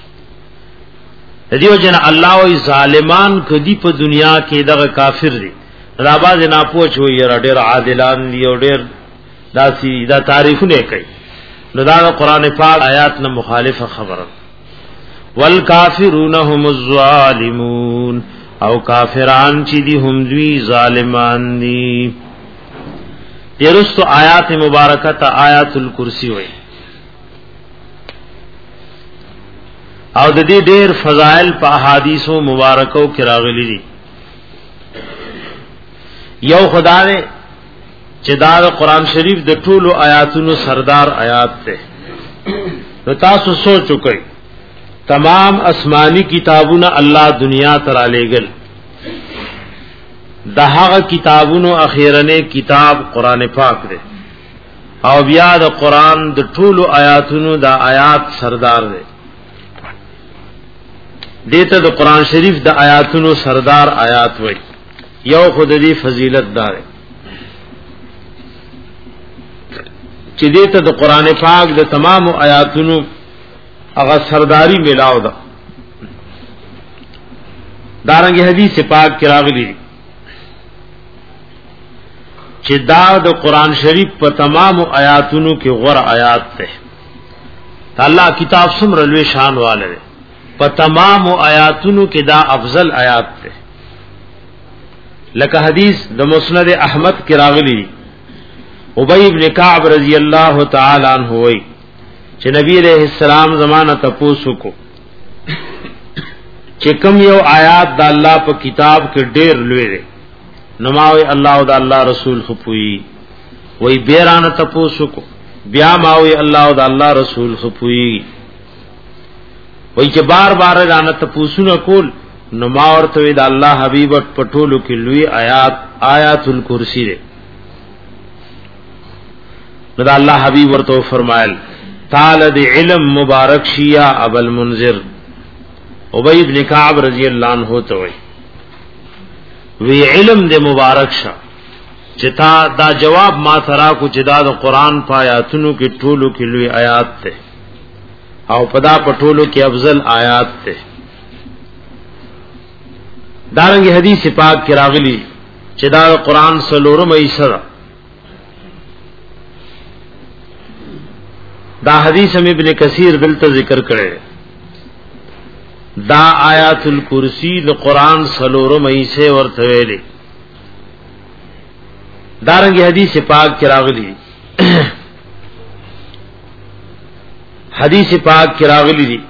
Speaker 2: دیو جن الله او ظالمان کدی په دنیا کې دغه کافر دي را باز نه پوښ وي ډېر عادلان دي او ډېر داسي دا تعریفونه کوي نو دا قرآن پاک آیات نه مخالفه خبره والکافرون هم الظالمون او کافران چې دي هم دوی ظالمان دي. یرستو آیات مبارکه تا آیات الکرسی وای او د دې ډېر فضائل په احادیثو مبارکو کې راغلي دي. یو خدای چې دا قرآن شریف د ټولو آیاتونو سردار آیات ته. نو تاسو سوچ وکئ تمام آسمانی کتابونه الله دنیا ته را لېږل، د هغه کتابونو اخیرنه کتاب قرآن پاک دی او بیا د قرآن د ټولو آیاتونو د آیات سردار دی. دیته د قرآن شریف د آیاتونو سردار آیات وای. یو خود دی فضیلت دار چې دیته د قرآن پاک د تمام آیاتونو هغه سرداری ملاو ده. دارنګ حدیث پاک کې راغلی چې دا د قرآن شریف په تمام آیاتونو کې غوره آیات ده. الله کتاب څومره لوی شان والے ده، په تمام آیاتونو کې دا افضل آیات ده. لکه حدیث د مسند احمد کې راغلی ابی ابن کعب رضی اللہ تعالی عنہ ہوئی چې نبی علیہ السلام زمانہ تپوسو کو چې کوم یو آیات د الله په کتاب کې ډېر لوی دی نماوي الله او د الله رسول خپوي وای بیرانه تپوسو کو بیا ماوي الله او د الله رسول خپوي وای چې بار بار رانه تپوسو نه کول نو ما ورته د الله حبیب پټولو کې لوی آیات آیات الکرسی دی. نو دا الله حبیب ورته فرمایل تعالی دی علم مبارک شیا ابو المنذر ابی ابن کعب رضی اللہ عنہ ته وی وی علم دے مبارک شا چتا دا جواب ما ترا کو چدا د قران پایاتونو کې ټولو کې لوی آیات ته او پدا پټولو کې افضل آیات ته. دارنګ حدیث پاک کې راغلی چې دا قران سلورم ایسره دا حدیث ہم ابن کثیر دلته ذکر کړي دا آیات الکرسی د قران سلورم ایسه ورته ویلي. دارنګ حدیث پاک کې راغلی حدیث پاک کې راغلی دي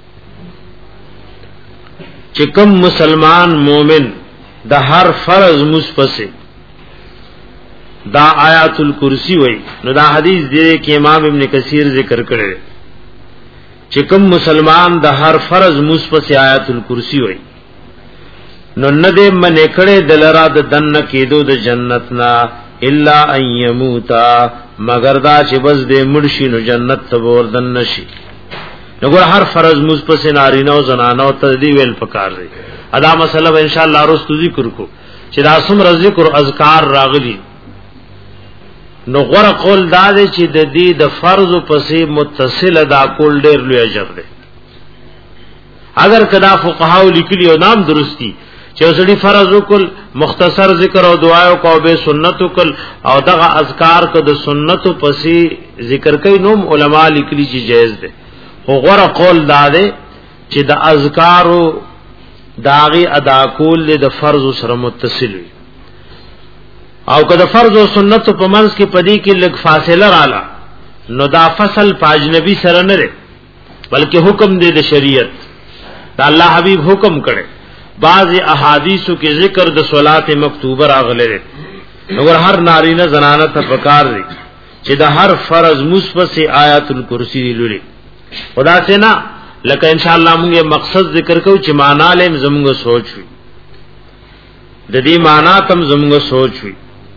Speaker 2: چې کوم مسلمان مومن د هر فرض مصپسه دا آیات الکرسی وای. نو دا حدیث دی کې امام ابن کثیر ذکر کړي چې کوم مسلمان د هر فرض مصپسه آیات الکرسی وای نو نه دې من کړه دلرا د دن کېدو د جنت نا الا ان يموتا مگر دا چې بس دې مرشي نو جنت ته وردن نشي. نګور هر فرض مصپسه نارینه او زنانه او تدی ویل پکار دی. ادا مسله ان شاء الله رستو ذکر کو چې دا سم ذکر اذکار راغلي نو غره قول دا دی چې د دې د فرض پسې متصل ادا کول ډېر لوی اجر دی. اگر کدا فقهاو لیکلی او نام درستی چې وسړي فرض وکول مختصر ذکر او دعا او کو به سنت وکول او دغه اذکار کو د سنت پسې ذکر کوي نو علما لیکلی چې جایز دی. خو غره قول دا دی چې د اذکارو داغي ادا کول د فرض سره متصل وي او کله فرض او سنت په منځ کې پدې کې لږ فاصله رااله نو دا فصل پاجنبي سره نه لري بلکې حکم دی د شریعت دا الله حبیب حکم کړي. بعض احادیثو کې ذکر د صلات مکتوبه راغله نو هر نارینه زنانه ته پکار دي چې د هر فرض مصپسه آیات الکرسی دی لولي. خدا سے نا لکه ان شاء الله موږ مقصد ذکر کوو چې معنا لیم زموږ سوچ وي د دې معنا تم زموږ سوچ وي.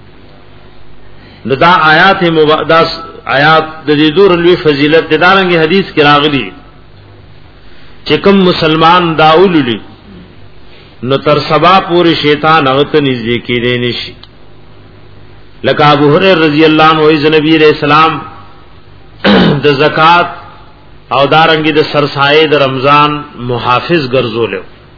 Speaker 2: دا آیات مبادس آیات د دې دور لوی فضیلت د دارنګ حدیث کې راغلي چې کوم مسلمان داوللی نو تر سبا پوری شیطان هغه ته نږدې کېدې نشي. لکه ابو هريره رضی الله عنه وایي نبی رسول سلام د زکات او دارنګ د سرسایه د رمضان محافظ ګرځول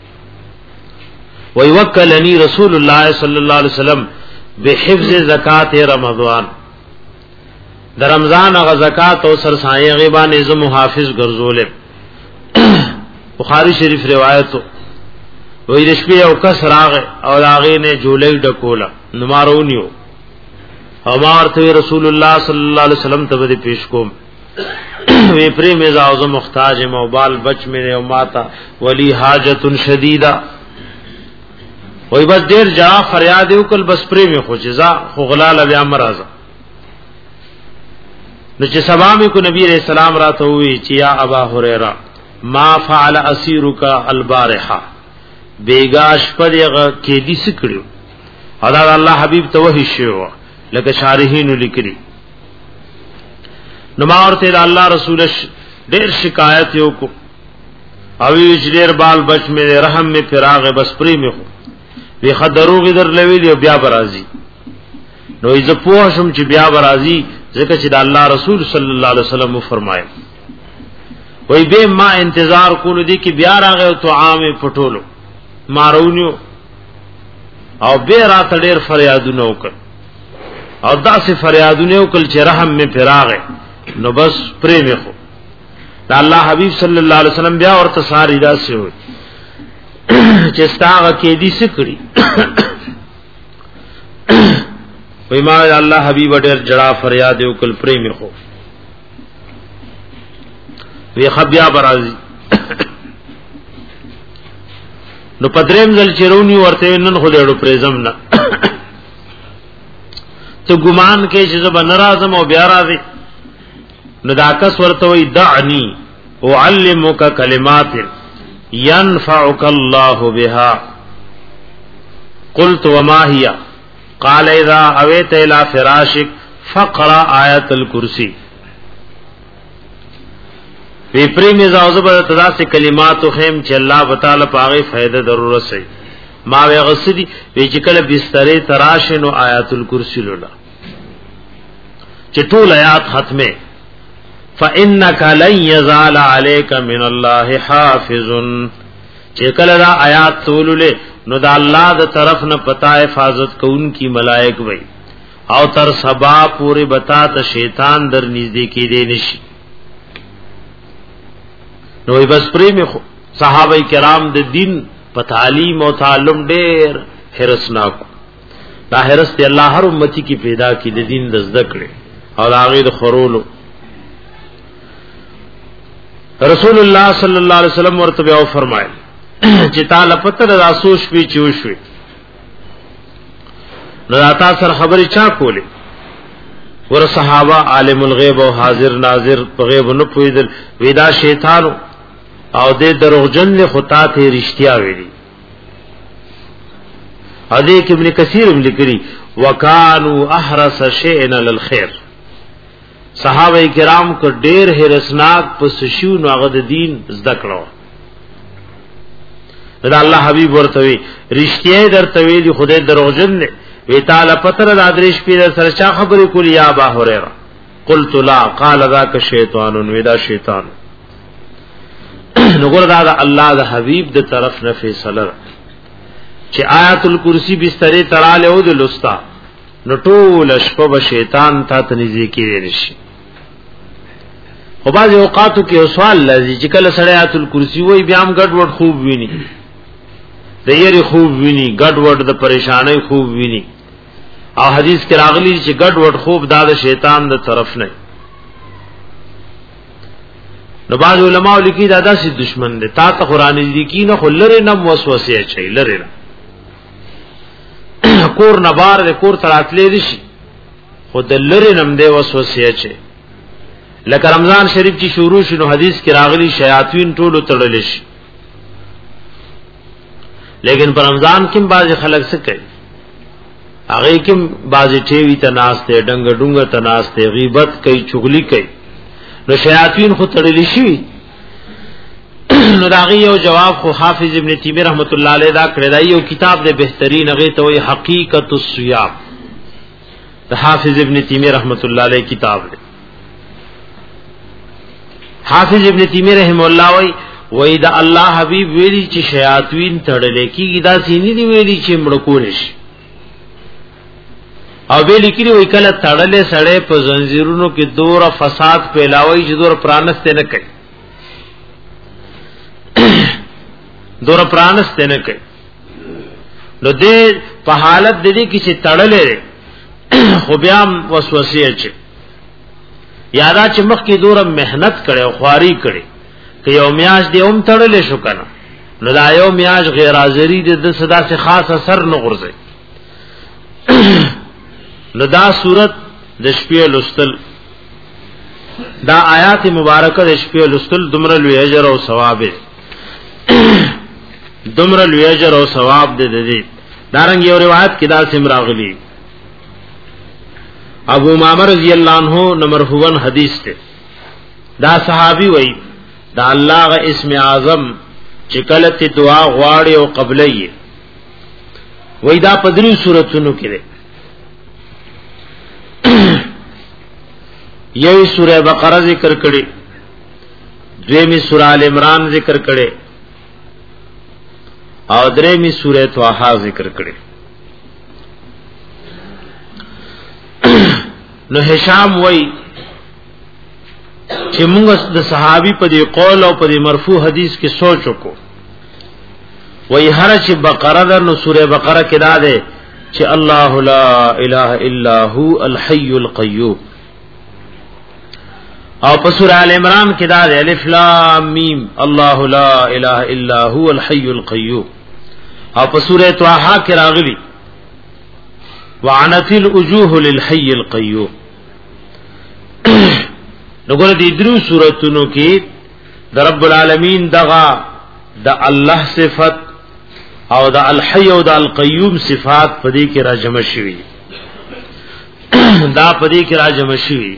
Speaker 2: وی وکلنی رسول الله صلی الله علیه وسلم بحفظ زکات رمضان د رمضان غ زکات او سرسایه غیبان از محافظ ګرځول بخاری شریف روایتو وې د شپې او کس راغه او هغه نه جولې ډکولا نمارونیو او ما ورته رسول الله صلی الله علیه وسلم ته دې پیش کوم وی پری میں زاوز محتاج موبال بچ میں او ماتا ولی حاجت شدیدہ وی بس دیر جا فریاد وکل بس پری میں خو جزا خو غلال بیا مرزا نو چې سبا میں کو نبی علیہ السلام راته وی چې یا ابا هريره ما فعل اسیرک البارحه بیگاش پر یغه کې دي سکړو ادا الله حبیب ته وحی شو لکه شارحین لیکلی نو ما ورته الله رسول ډېر شکایت یو کو او وی ډېر بال بچ مې رحم مې فراغ بس پری مې خو وی خدروغ در لوي بیا برازي نو یې په شم چې بیا برازي ځکه چې د الله رسول صلی الله علیه وسلم فرمایي وی به ما انتظار کولو دي کې بیا راغی او طعام پټولو مارونیو او به را تډیر فریادونه وکړ او داسې فریادونه وکړ چې رحم مې فراغ نو بس پرې مې خو دا الله حبیب صلی الله علیه وسلم بیا ورته ساری داسې وي چې ستاغه کې دي سکړي وای ما الله حبیب ډېر جړه فریاد وکړ پرې مې خو وی خبیا برازي نو پدریم ځل چرونی ورته نن خو ډېرو پرېزم نه ته ګمان کې چې زب ناراضم او بیا راځي نو داکس ورته وی دعنی اعلمک کلمات ينفعك الله بها قلت وما هي قال اذا اويت الى فراشك فقرا آیت الکرسی وی پرې می زاوزه به تدا سے کلمات خیم چې الله تعالی پاغه فائدہ ضرورت سي ما وی غسدي وی چې کله بسترې تراشنو آیت الکرسی لولا چې ټول آیات ختمه فانک لن یزال علیک من الله حافظ چې کله دا آیات تولله نو دا الله د طرف نه پتا حفاظت کوونکی ملائک وي او تر سبا پوری بتا ته شیطان در نږدې کې دی نشي نو بس پرې صحابه کرام د دین په تعلیم او تعلم ډېر حرسناک دا حرس ته الله هر امتی کی پیدا کی د دین د زده کړې او هغه د خورولو رسول الله صلی الله علیه وسلم ورته او فرمایل چې تعالی پته د اسوس پی چوشوي نو تا سره خبرې چا کولې ور صحابه عالم الغیب او حاضر ناظر په غیب نه پویدل ودا شیطان او دې دروغجن له خطا ته رښتیا ویلي حدیث ابن کثیر لیکلی وکانو احرس شیئا للخير صحابه کرام کو ډیر هرسناک پس شو نو هغه د دین زده کړو دا الله حبیب ورته وی رښتیا درته وی خدای دروغجن نه وی تعالی پتر د ادریش پیر سره چا خبرې کولی یا ابا هريره قلت لا قال ذاك شیطان ودا شیطان نو ګور دا, دا الله د حبیب د طرف نه فیصله چې آیت الکرسی بسترې تراله او د لستا نو ټول شپه شیطان ته تنځي کې نشي خو بعض اوقاتو کې سوال لذي چې کله سړی آیت الکرسی وای بیا هم ګډ وډ خوب ویني د یری خوب ویني ګډ وډ د پریشانای خوب ویني او حدیث کې راغلی چې ګډ وډ خوب دا د شیطان د طرف نه نو بعض علماء لیکي دا داسې دشمن دی تا ته قران لیکي نه خلره نه وسوسه چي لره کور نه بار د کور تراتلې دي شي خود لره نم دی وسوسه چي لکه رمضان شریف چې شروع شنو حدیث کې راغلی شیاطین ټولو تړل شي لیکن پر رمضان کې بعض خلک څه کوي هغه کې بعض ټیوی ته ناشته ډنګ ډنګ ته ناشته غیبت کوي چغلی کوي نو شیاطین خو تړل شي نو داغي یو جواب خو حافظ ابن تیمیہ رحمت الله علیه دا کړی دا یو کتاب د بهترین هغه ته وی حقیقت الصیام د حافظ ابن تیمیہ رحمت الله علیه کتاب دی حافظ ابن تیمیہ رحم الله وی وی دا الله حبیب ویلی چې شیاطین تړل کیږي دا سینې دی ویلی چې مړکول شي او ویلی کړي وی کله تړلې سړې په زنجیرونو کې دوره فساد پیلاوي چې دوره پرانسته نه کوي دور پرانست نه کوي نو دې په حالت د دې کې چې تړلې خو بیا وسوسه اچي یادا چې مخ کې دور مهنت کړي او خواري کړي که یو میاش دې هم تړلې شو کنه نو دا یو میاش غیر حاضری د صدا سے خاص اثر نه غورځي نو دا صورت د شپې لستل دا آیات مبارکه د شپې لستل دمر لوی اجر او ثواب دمر لوی اجر او ثواب دې دې دارنګ یو روایت کې دا سم راغلی ابو امامه رضی الله عنه نمبر مرفوعن حدیث ته دا صحابي وای دا الله غ اسم اعظم چې کله ته دعا غواړي او قبلې وای دا پدری سوراتونو کې ده یوی سورہ بقرہ ذکر کړي دویمی سورہ ال عمران ذکر کړي او دریمی سورہ طه ذکر کړي نو هشام وای چې موږ د صحابي په دی قول او په دی مرفوع حدیث کې سوچ وکړو وای هر چې بقره ده نو سورہ بقره کې دا ده چې الله لا اله الا هو الحي القيوم او په سورہ ال عمران کې دا ده الف لام میم الله لا اله الا هو الحي القيوم او په سورہ طه کې راغلي وعنت الوجوه للحي القيوم نګور دې درو سوراتونو کې د رب العالمین دغه د الله صفت او د الحي او د القيوم صفات پدې کې راجمع شوي دا پدې کې راجمع شوي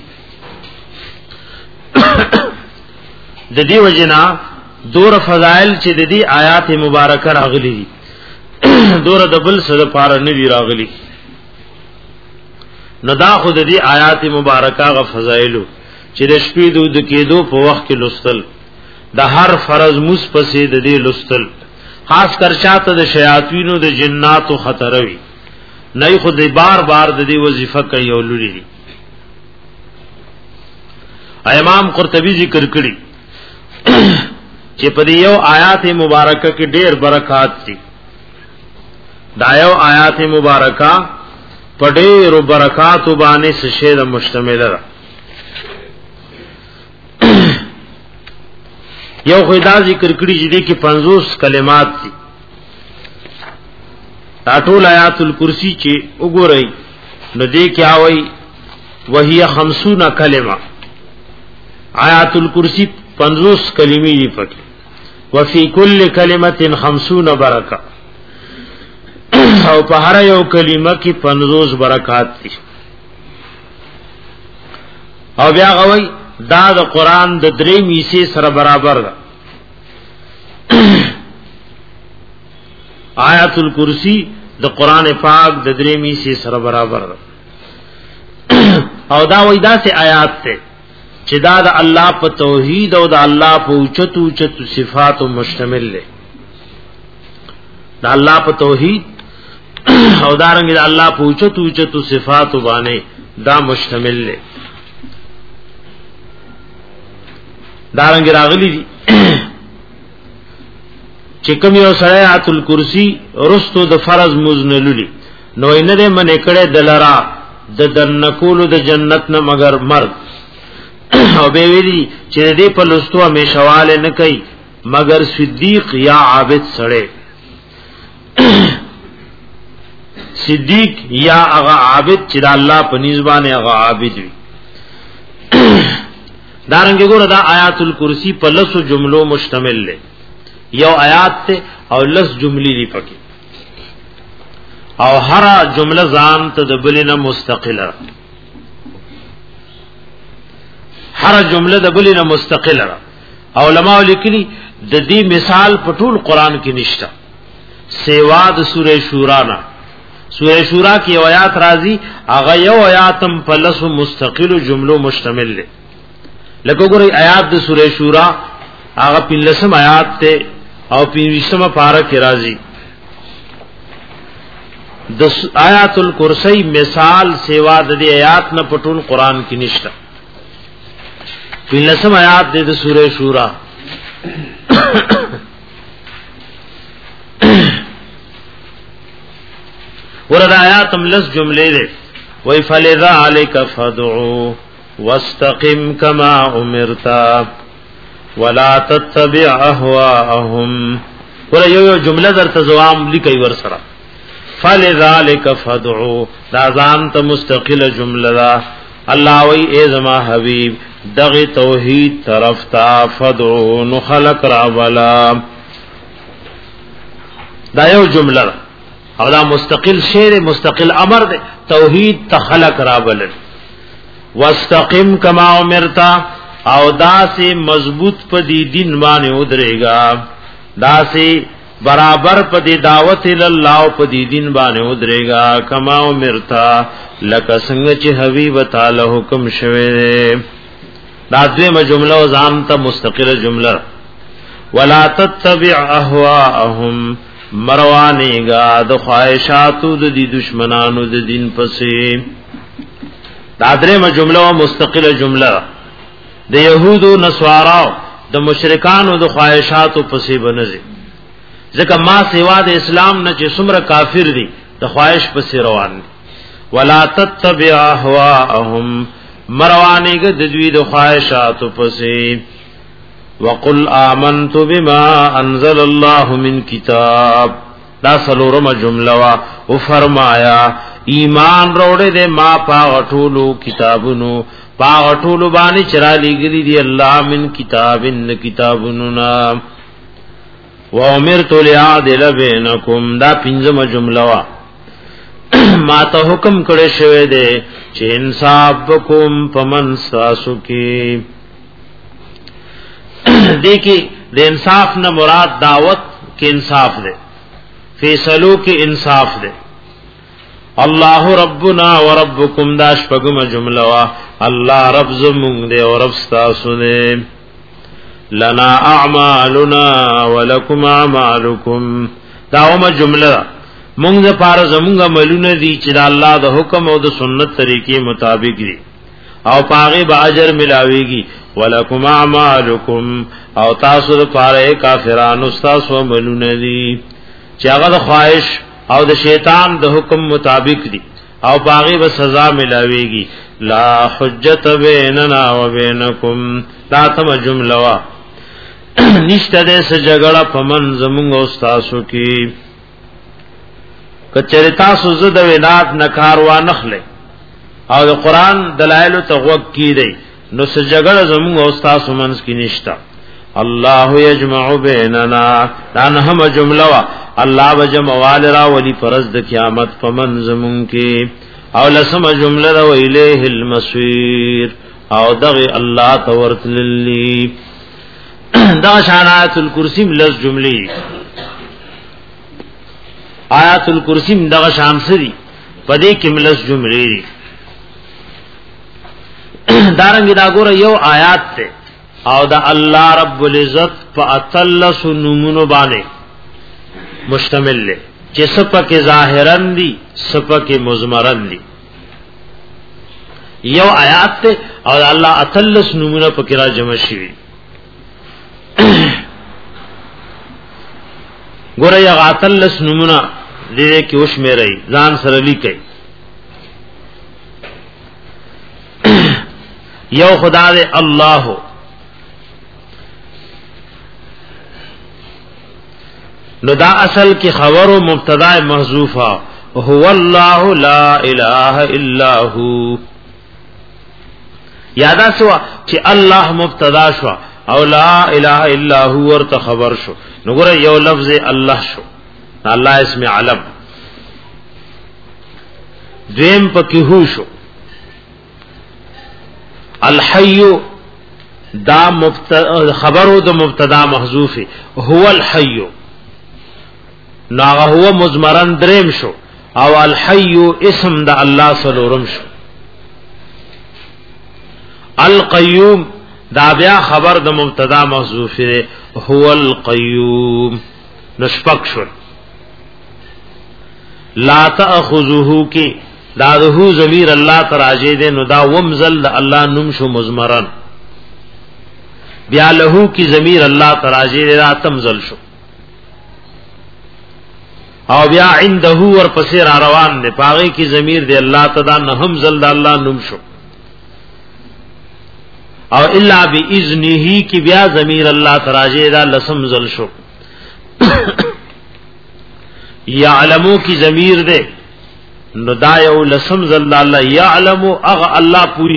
Speaker 2: د دې وجنا دور فضائل چې د دې آیات مبارکه راغلي دي دور د بل سره پار نه دی راغلي نو دا خود دې آیات مبارکه غ فضائل چې د شپې د کېدو په وخت کې لستل د هر فرض مصپسې د دې لستل خاص کر چاته د شیاطینو د جناتو خطر وي نه خو دې بار بار د دې وظیفه کوي او لوري دي امام قرطبی ذکر کړي چې په دې یو آیات مبارکه کې ډېر برکات دي دا یو آیات مبارکه په ډېر برکات باندې سشه مشتمل ده یو خدا ذکر کړي چې دې کې پنځوس کلمات دي ټول آیات الکرسی چې وګورئ نو دې کې آوي وهي خمسون کلمه آیات الکرسی پنځوس کلمې دي پکې وفي كل کلمه خمسون برکه او په هر یو کلمه کې پنځوس برکات دي او بیا غوي دا د قران د درې میسي سره برابر ده آیات الکرسی د قران پاک د درې میسي سره برابر ده او دا وای دا سه آیات ته چې دا د الله په توحید او د الله په اوچتو اوچتو صفاتو مشتمل ده د الله په توحید او دارنګ د الله په اوچتو اوچتو صفاتو باندې دا مشتمل ده دارنګ راغلی دي چې کوم یو سره آیات الکرسی رستو د فرض مزنللی نو اینه دې من کړه دلرا د دنکولو د جنت نه مگر مرد او به ویلي چې دې په لستو همیشواله نه کوي مگر صدیق یا عابد سره صدیق یا هغه عابد چې د الله په نسبانه هغه عابد وي دارنګ ګوره دا آیات الکرسی په لسو جملو مشتمل ده یو آیات ته او لس جملې دي پکې او هر جمله ځان ته د بلنه مستقله هر جمله د بلنه مستقله علماء لیکلي د دې مثال په ټول قران کې نشته سیوا د سوره شورا نه سوره شورا کې آیات راځي هغه یو آیاتم په لسو مستقلو جملو مشتمل ده لکه ګورئ آیات د سوره شورا هغه پنځم آیات ته او پنځمه پارا کې راځي د آیات الکرسی مثال سیوا د دې آیات نه پټول قران کې نشته پنځم آیات د سوره شورا ورد آیات هم لس جملے دے وی فلذالک فدعو واستقم کما امرتا ولا تتبع اهواءهم ور یو یو جمله در تزوام لیکي ور سره فلذالک فدعو دا ځان ته مستقله جمله دا الله وی ای زما حبیب دغه توحید طرف تا فدعو نو خلق را ولا دا یو جمله او دا مستقل شعر مستقل امر دے توحید تخلق را بلن واستقم کما امرتا او دا سے مضبوط پا دی دین بانے ادرے گا دا سے برابر پا دی دعوت اللہ پا دی دین بانے ادرے گا کما امرتا لکا سنگ چی حبیب تعالی حکم شوے دے دا دویم جملہ و زانتا مستقل جملہ ولا تتبع احواءهم مروانی گا د خواہشاتو د دی دشمنانو د دین پسې دا درېمه جمله او مستقله جمله د يهودو نصاراو د مشرکانو د خواہشاتو پسې بنځي ځکه ما سیوا د اسلام نه چې څومره کافر دي د خواہش پسې روان دي ولا تتبع اهواهم مروانی گا د دوی د خواہشاتو پسې وقل آمنت بما انزل الله من کتاب دا سلورم جمله وا او فرمایا ایمان روڑے دے ما پا غټولو کتابونو پا غټولو باندې چرا لګری دی الله من کتابن کتابونو نا و امرت لعادل بینکم دا پنځم جمله وا ما ته حکم کړی شوی دی چې انصاف کوم پمن ساسو کې دیکھی د انصاف نہ مراد دعوت کے انصاف دے فیصلوں کے انصاف دے اللہ ربنا و ربکم داش پگم جملہ وا اللہ رب زمون دے اور رب ستاسو دے لنا اعمالنا ولکم اعمالکم داوم جملہ مونږ د پار زمونږ عملونه دي چې د الله د حکم او د سنت طریقې مطابق دي او پاغه به اجر ملاويږي ولکم اعمالکم او تاسو د پاره کافرانو تاسو عملونه دي چې هغه د خواهش او د شیطان د حکم مطابق دي او پاغه به سزا ملاويږي لا حجت بیننا و بینکم دا تم جمله وا نشته د س جګړه پمن زمونږ او تاسو کې کچره تاسو زده ولادت نکاروا نخله او د قران دلایل توغ کی دی نو سجګړه زموږ او تاسو منس کی نشتا الله یجمع بیننا دا نه جمله وا الله وجمع والرا ولی فرض د قیامت فمن زمون کی او لسم جمله دا الیه المصیر او دغه الله تورتللی دا شانات الکرسی لز جمله آیات الکرسی دغه شان سری پدې کې ملس جملې دي دارنګ دا ګوره یو آیات ته او دا الله رب العزت فاتلس نمونو باندې مشتمل له چې سپکه ظاهرن دي سپکه مزمرن دي یو آیات ته او الله اتلس نمونه پکې را جمع شوي ګوره یا اتلس نمونه دې کې اوس مې رہی ځان سره لیکي یو خدا دے اللہ نو دا اصل کی خبر و مبتدا محذوفہ هو اللہ لا الہ الا ہو یادا سوا چې الله مبتدا شو او لا الہ الا هو ورته خبر شو نو ګره یو لفظ الله شو الله اسم علم دیم پکې هو شو الحي دا مبتدا خبرو د مبتدا محذوف هو الحي نا هو مزمرن دریم شو او الحي اسم د الله سلورم شو القيوم دا بیا خبر د مبتدا محذوف هو القيوم نشپک شو لا تاخذه کی دا دهو ضمیر الله تراجه دے نو دا ومزل دا الله نوم شو مزمرن بیا لهو کی ضمیر الله تراجه دے دا تمزل شو او بیا عنده ور پسې را روان دي پاغي کی ضمیر دی الله تعالی نه هم زل د الله نوم شو او الا باذنه کی بیا ضمیر الله تراجه دا لسم زل شو یعلمو کی ضمیر دے نو دا یو لسم زل الله یعلمو اغ الله پوری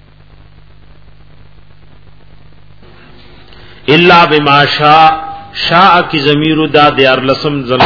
Speaker 2: الا بما شاء شاء کی ضمیر دا دیار لسم زل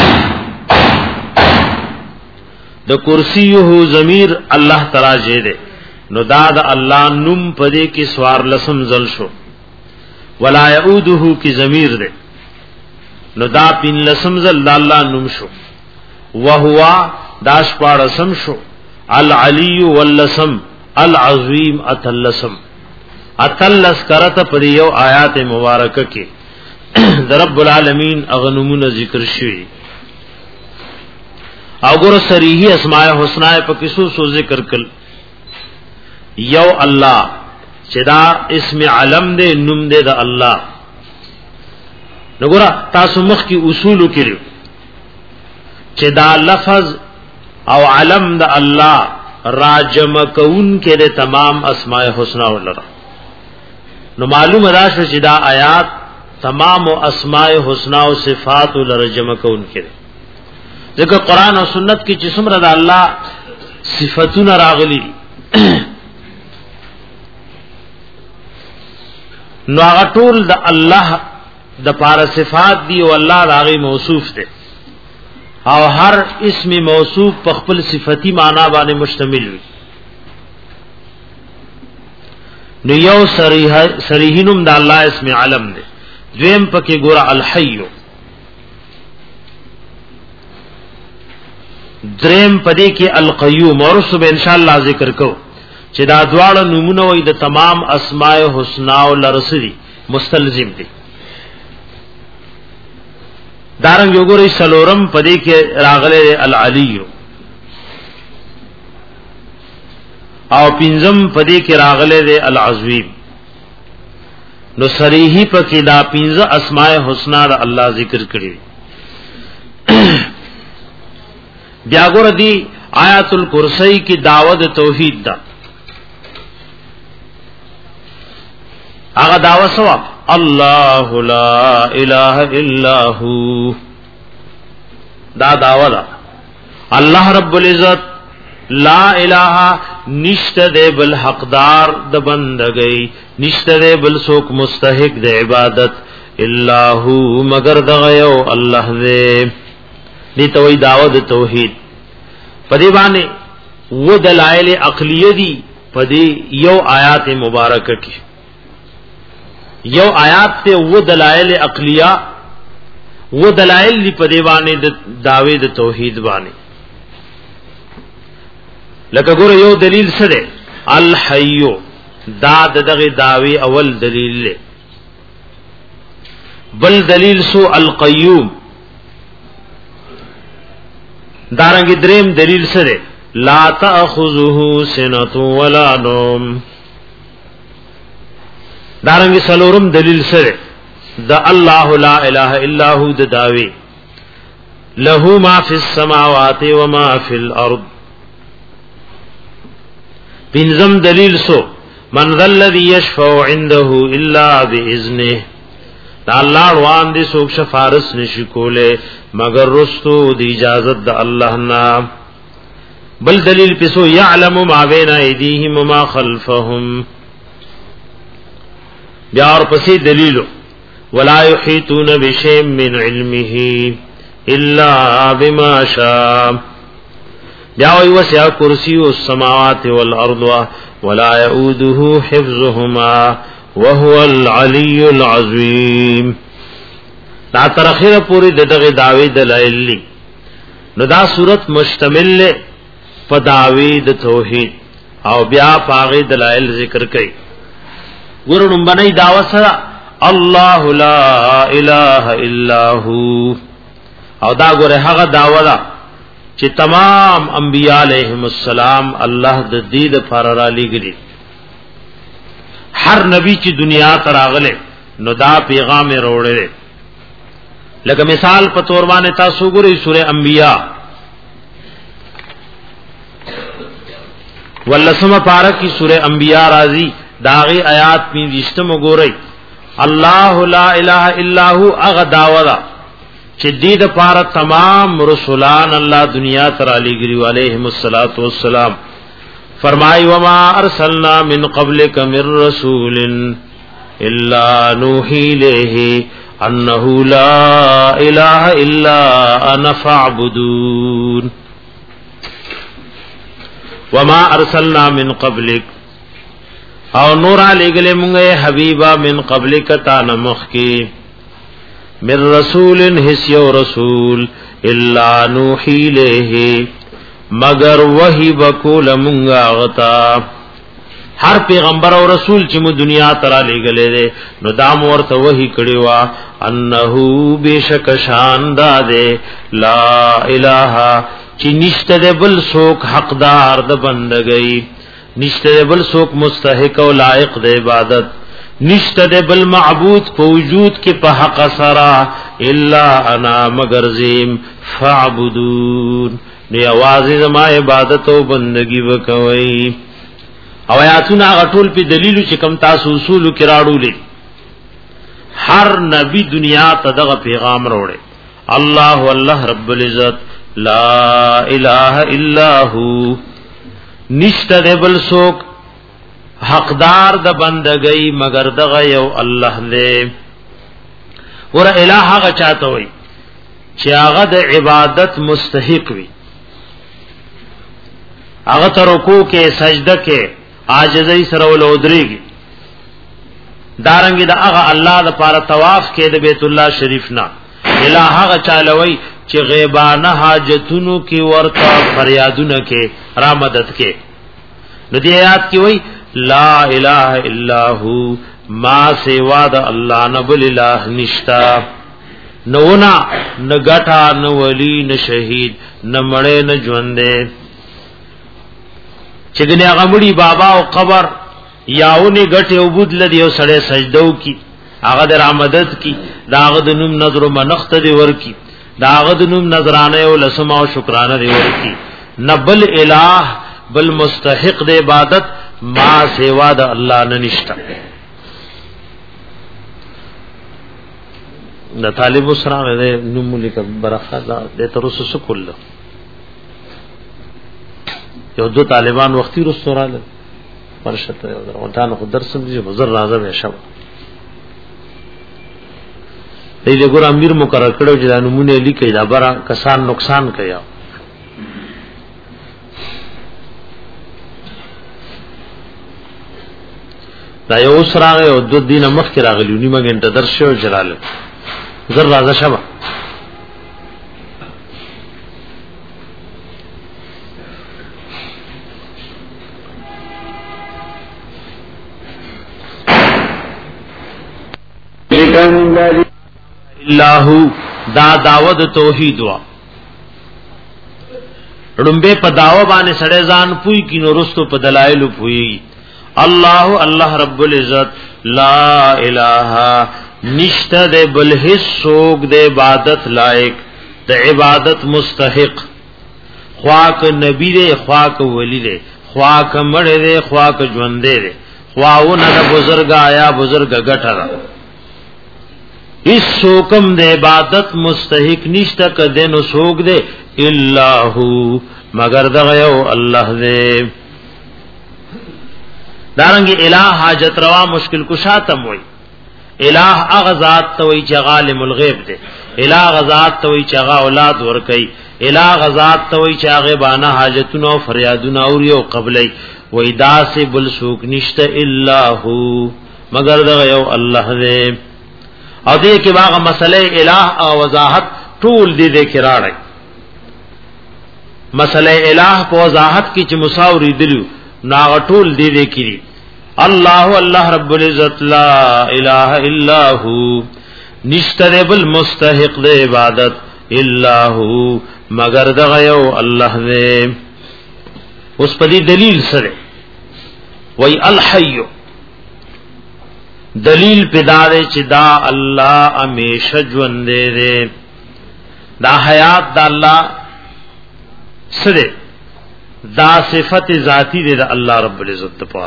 Speaker 2: د کرسیه ضمیر الله تراجه دے نو دا د الله نوم پدې کې سوار لسم زل شو ولا يعوده کی ضمیر دے نو دا پین لسم زل الله نوم شو وهو داش پاړسم شو العلی واللسم العظیم اتلسم اتلس کرت پر یو آیات مبارکه کې د رب العالمین اغنمون ذکر شوی او ګور صریحی اسماء الحسنا په کیسو سو ذکر کړ یو الله چې دا اسم علم دې نوم دې د الله نګورا تاسو مخ کی اصول کړو چې دا لفظ او علم د الله راجم کون کې د تمام اسماء الحسنا ولرا نو معلومه را شو چې دا آیات تمام اسماء الحسنا او صفات ولرجم کون کې ځکه قران او سنت کې چې څومره د الله صفاتونه راغلي نو هغه ټول د الله د پاره صفات دی او الله راغي موصوف دی او هر اسم موصوف په خپل صفتی معنی باندې مشتمل وي نو یو صریح صریحینم د الله اسم علم دی دویم پکې ګور الحی دریم پدې کې القیوم اور صبح ان شاء الله ذکر کو چې دا دواړه نمونه وي د تمام اسماء الحسنا او لرسدي مستلزم دي دارنګ یو ګورې سلورم پدې کې راغله العلی او پنځم پدې کې راغله العظیم نو صریحی پکې دا پنځه اسماء الحسنا د الله ذکر کړی بیا ګور دی آیات الکرسی کی دعوت توحید دا هغه دعوت سوا الله لا اله الا هو دا دعوت الله رب العزت لا الہ نشته دی بل حقدار د بندګۍ نشته دی بل څوک مستحق د عبادت الا هو مگر دغه یو الله دې دې توي دعوت توحید پدې باندې و دلائل عقلیه دي پدې یو آیات مبارکه کې یو آیات ته و دلائل عقلیه و دلائل دی پدې باندې د داوی د توحید باندې لکه ګوره یو دلیل سره الحی دا دغه داوی اول دلیل له بل دلیل سو القیوم دارنګ دریم دلیل سره لا تاخذه سنه ولا نوم دارنګ سلورم دلیل سره د الله لا اله الا هو د داوی له ما فی السماوات و ما فی الارض بنظم دلیل سو من ذا الذي يشفع عنده الا باذنه دا الله روان دي سوک شفارس نشی کوله مگر رستو دی اجازت د الله نا بل دلیل پسو يعلم ما بين ايديهم وما خلفهم بیا اور پسی دلیل ولا يحيطون بشيء من علمه الا بما شاء بیا وی وسع کرسی السماوات والارض ولا يؤوده حفظهما وهو العلي العظيم دا ترخیره پوری دغه داوی دلایل نو دا صورت مشتمل په داوی د توحید او بیا پاغه دلایل ذکر کړي ګورونم باندې داوا سره الله لا اله الا هو او دا ګوره هغه داوا ده چې تمام انبیاء علیهم السلام الله د دې د فار را لګري هر نبی چې دنیا ته راغله نو دا پیغام وروړي لکه مثال په تور باندې تاسو ګورئ سورہ انبیاء ولسمه پارک کی سورہ انبیاء راضی داغی آیات می وشتم ګورئ الله لا اله الا هو اغداودا چې دې د پاره تمام رسولان الله دنیا تر علی ګری علیهم الصلاۃ والسلام فرمای وما ارسلنا من قبلک من رسول الا نوحی الیہ انه لا اله الا انا فاعبدون وما ارسلنا من قبلک او نور علی گلے مونږه حبیبا من قبلک تا نمخ کی من رسول حسیو رسول الا نوحی الیہ مگر وحی بکول مونږه غتا هر پیغمبر او رسول چې مو دنیا ترا لګلې ده نو دا ورته وحی کړي وا انه بشک شان ده لا اله چې نشته ده بل څوک حقدار د بندګۍ نشته بل څوک مستحق او لائق د عبادت نشته بل معبود په وجود کې په حق سرا الا انا مگر زم فاعبدون نی आवाज زما عبادت او بندگی وکوي او آیاتونه غټول په دلیل چې کم تاسو اصول کې راړولې هر نبی دنیا ته دغه پیغام وروړي الله والله رب العزت لا اله الا هو نشته د بل څوک حقدار د بندګۍ مگر دغه یو الله دې ور الہ هغه چاته وي چې هغه د عبادت مستحق وي هغه تر رکوع کې سجده کې عاجزۍ سره ولودريږي دارنګي د هغه الله د پاره طواف کې د بیت الله شریف نه الہ هغه چالوي چې غیبانه حاجتونو کې ورته فریادونه کې را مدد کې نو دې آیات کې وای لا اله الا هو ما سوا د الله نه بل اله نشتا نو نا نه غټا نه ولی نه شهید نه مړې نه ژوندې چې ګنې هغه مړي بابا او قبر یاونه غټه عبود لدی او سړې سجدو کی هغه د رحمت کی داغه د نوم نظر منخت دی ورکی داغه د نوم نظرانه او لسما او شکرانه دی ورکی نبل الہ بل مستحق د عبادت ما سوا د الله نه نشتا د طالب سره د نوم لیک برخه د ترسو سکول یو دو طالبان وختي رسوراله پرشته او ځان خو درس دې بزر راځم شو دې له ګور امیر مقرر کړو چې د نمونه لیکي دا برا کسان نقصان کیا دا یو سره او دو دینه مخ کې راغلی نیمه غنټه درس شو جلاله زر راځه شبا الله دا دعوت توحید وا رمبه په داوا باندې سړی ځان پوي کینو رستو په دلایل پوي الله الله رب العزت لا اله نشته د بل هیڅ څوک د عبادت لایق د عبادت مستحق خواک نبی دې خواک ولی دې خواک مړ دې خواک ژوند دې خواونه د بزرګ آیا بزرګ غټرا اس سوکم دے عبادت مستحق نشتا کدے نو سوک دے الا ہو مگر دغیو اللہ دے دارنگی الہ حاجت روا مشکل کشاتم ہوئی الہ اغزات توئی چا غالم الغیب دے الہ غزات توئی چا غا اولاد ورکی الہ غزات توئی چا غیبانا حاجتون و فریادون اوری و قبلی ویدا سے بل سوک نشتا الا ہو مگر دغیو اللہ دے او دې کې باغه مسئله الہ او وضاحت ټول دې دې کې راړي مسئله الہ په وضاحت کې چې مساوري دلیو نا ټول دې دې کې الله الله رب العزت لا اله الا هو نشتره بل مستحق دې عبادت الا هو مگر دغه یو الله دې اوس په دې دلیل سره وای الحي دلیل پیدا دے چې دا الله همیشه ژوند دی دا حیات دا الله سره دا صفت ذاتی دی دا الله رب العزت لپاره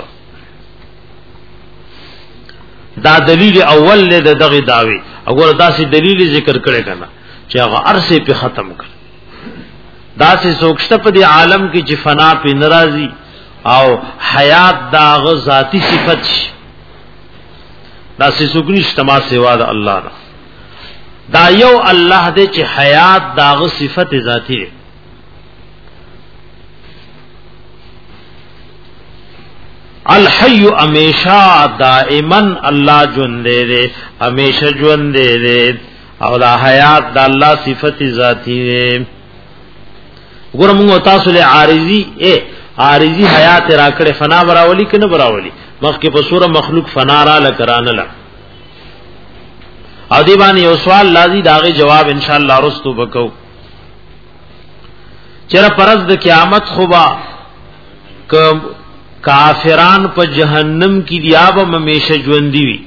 Speaker 2: دا دلیل اول له دغه داوی وګوره دا سي دلیل ذکر کړي کنه چې هغه ارسه په ختم کړ دا سي سوکشته په دې عالم کې چې فنا په ناراضي او حیات دا ذاتی صفت شي دا سي سوګني اجتماع سوا د الله نه دا یو الله دې چې حیات دا صفت ذاتی دی الحی امیشا دائما اللہ جوندے دے امیشا جوندے دے او دا حیات دا اللہ صفت ذاتی دے گرمونگو تاسو لے عارضی اے عارضی حیات راکڑے فنا براولی کنا براولی مخی پسور مخلوق فنا را لکران لک او دیبانی یو سوال لازی داغی جواب انشاءاللہ رستو بکو چرا پرز دا قیامت خوبا کم کافران په جهنم کې بیا به همیشه ژوند دي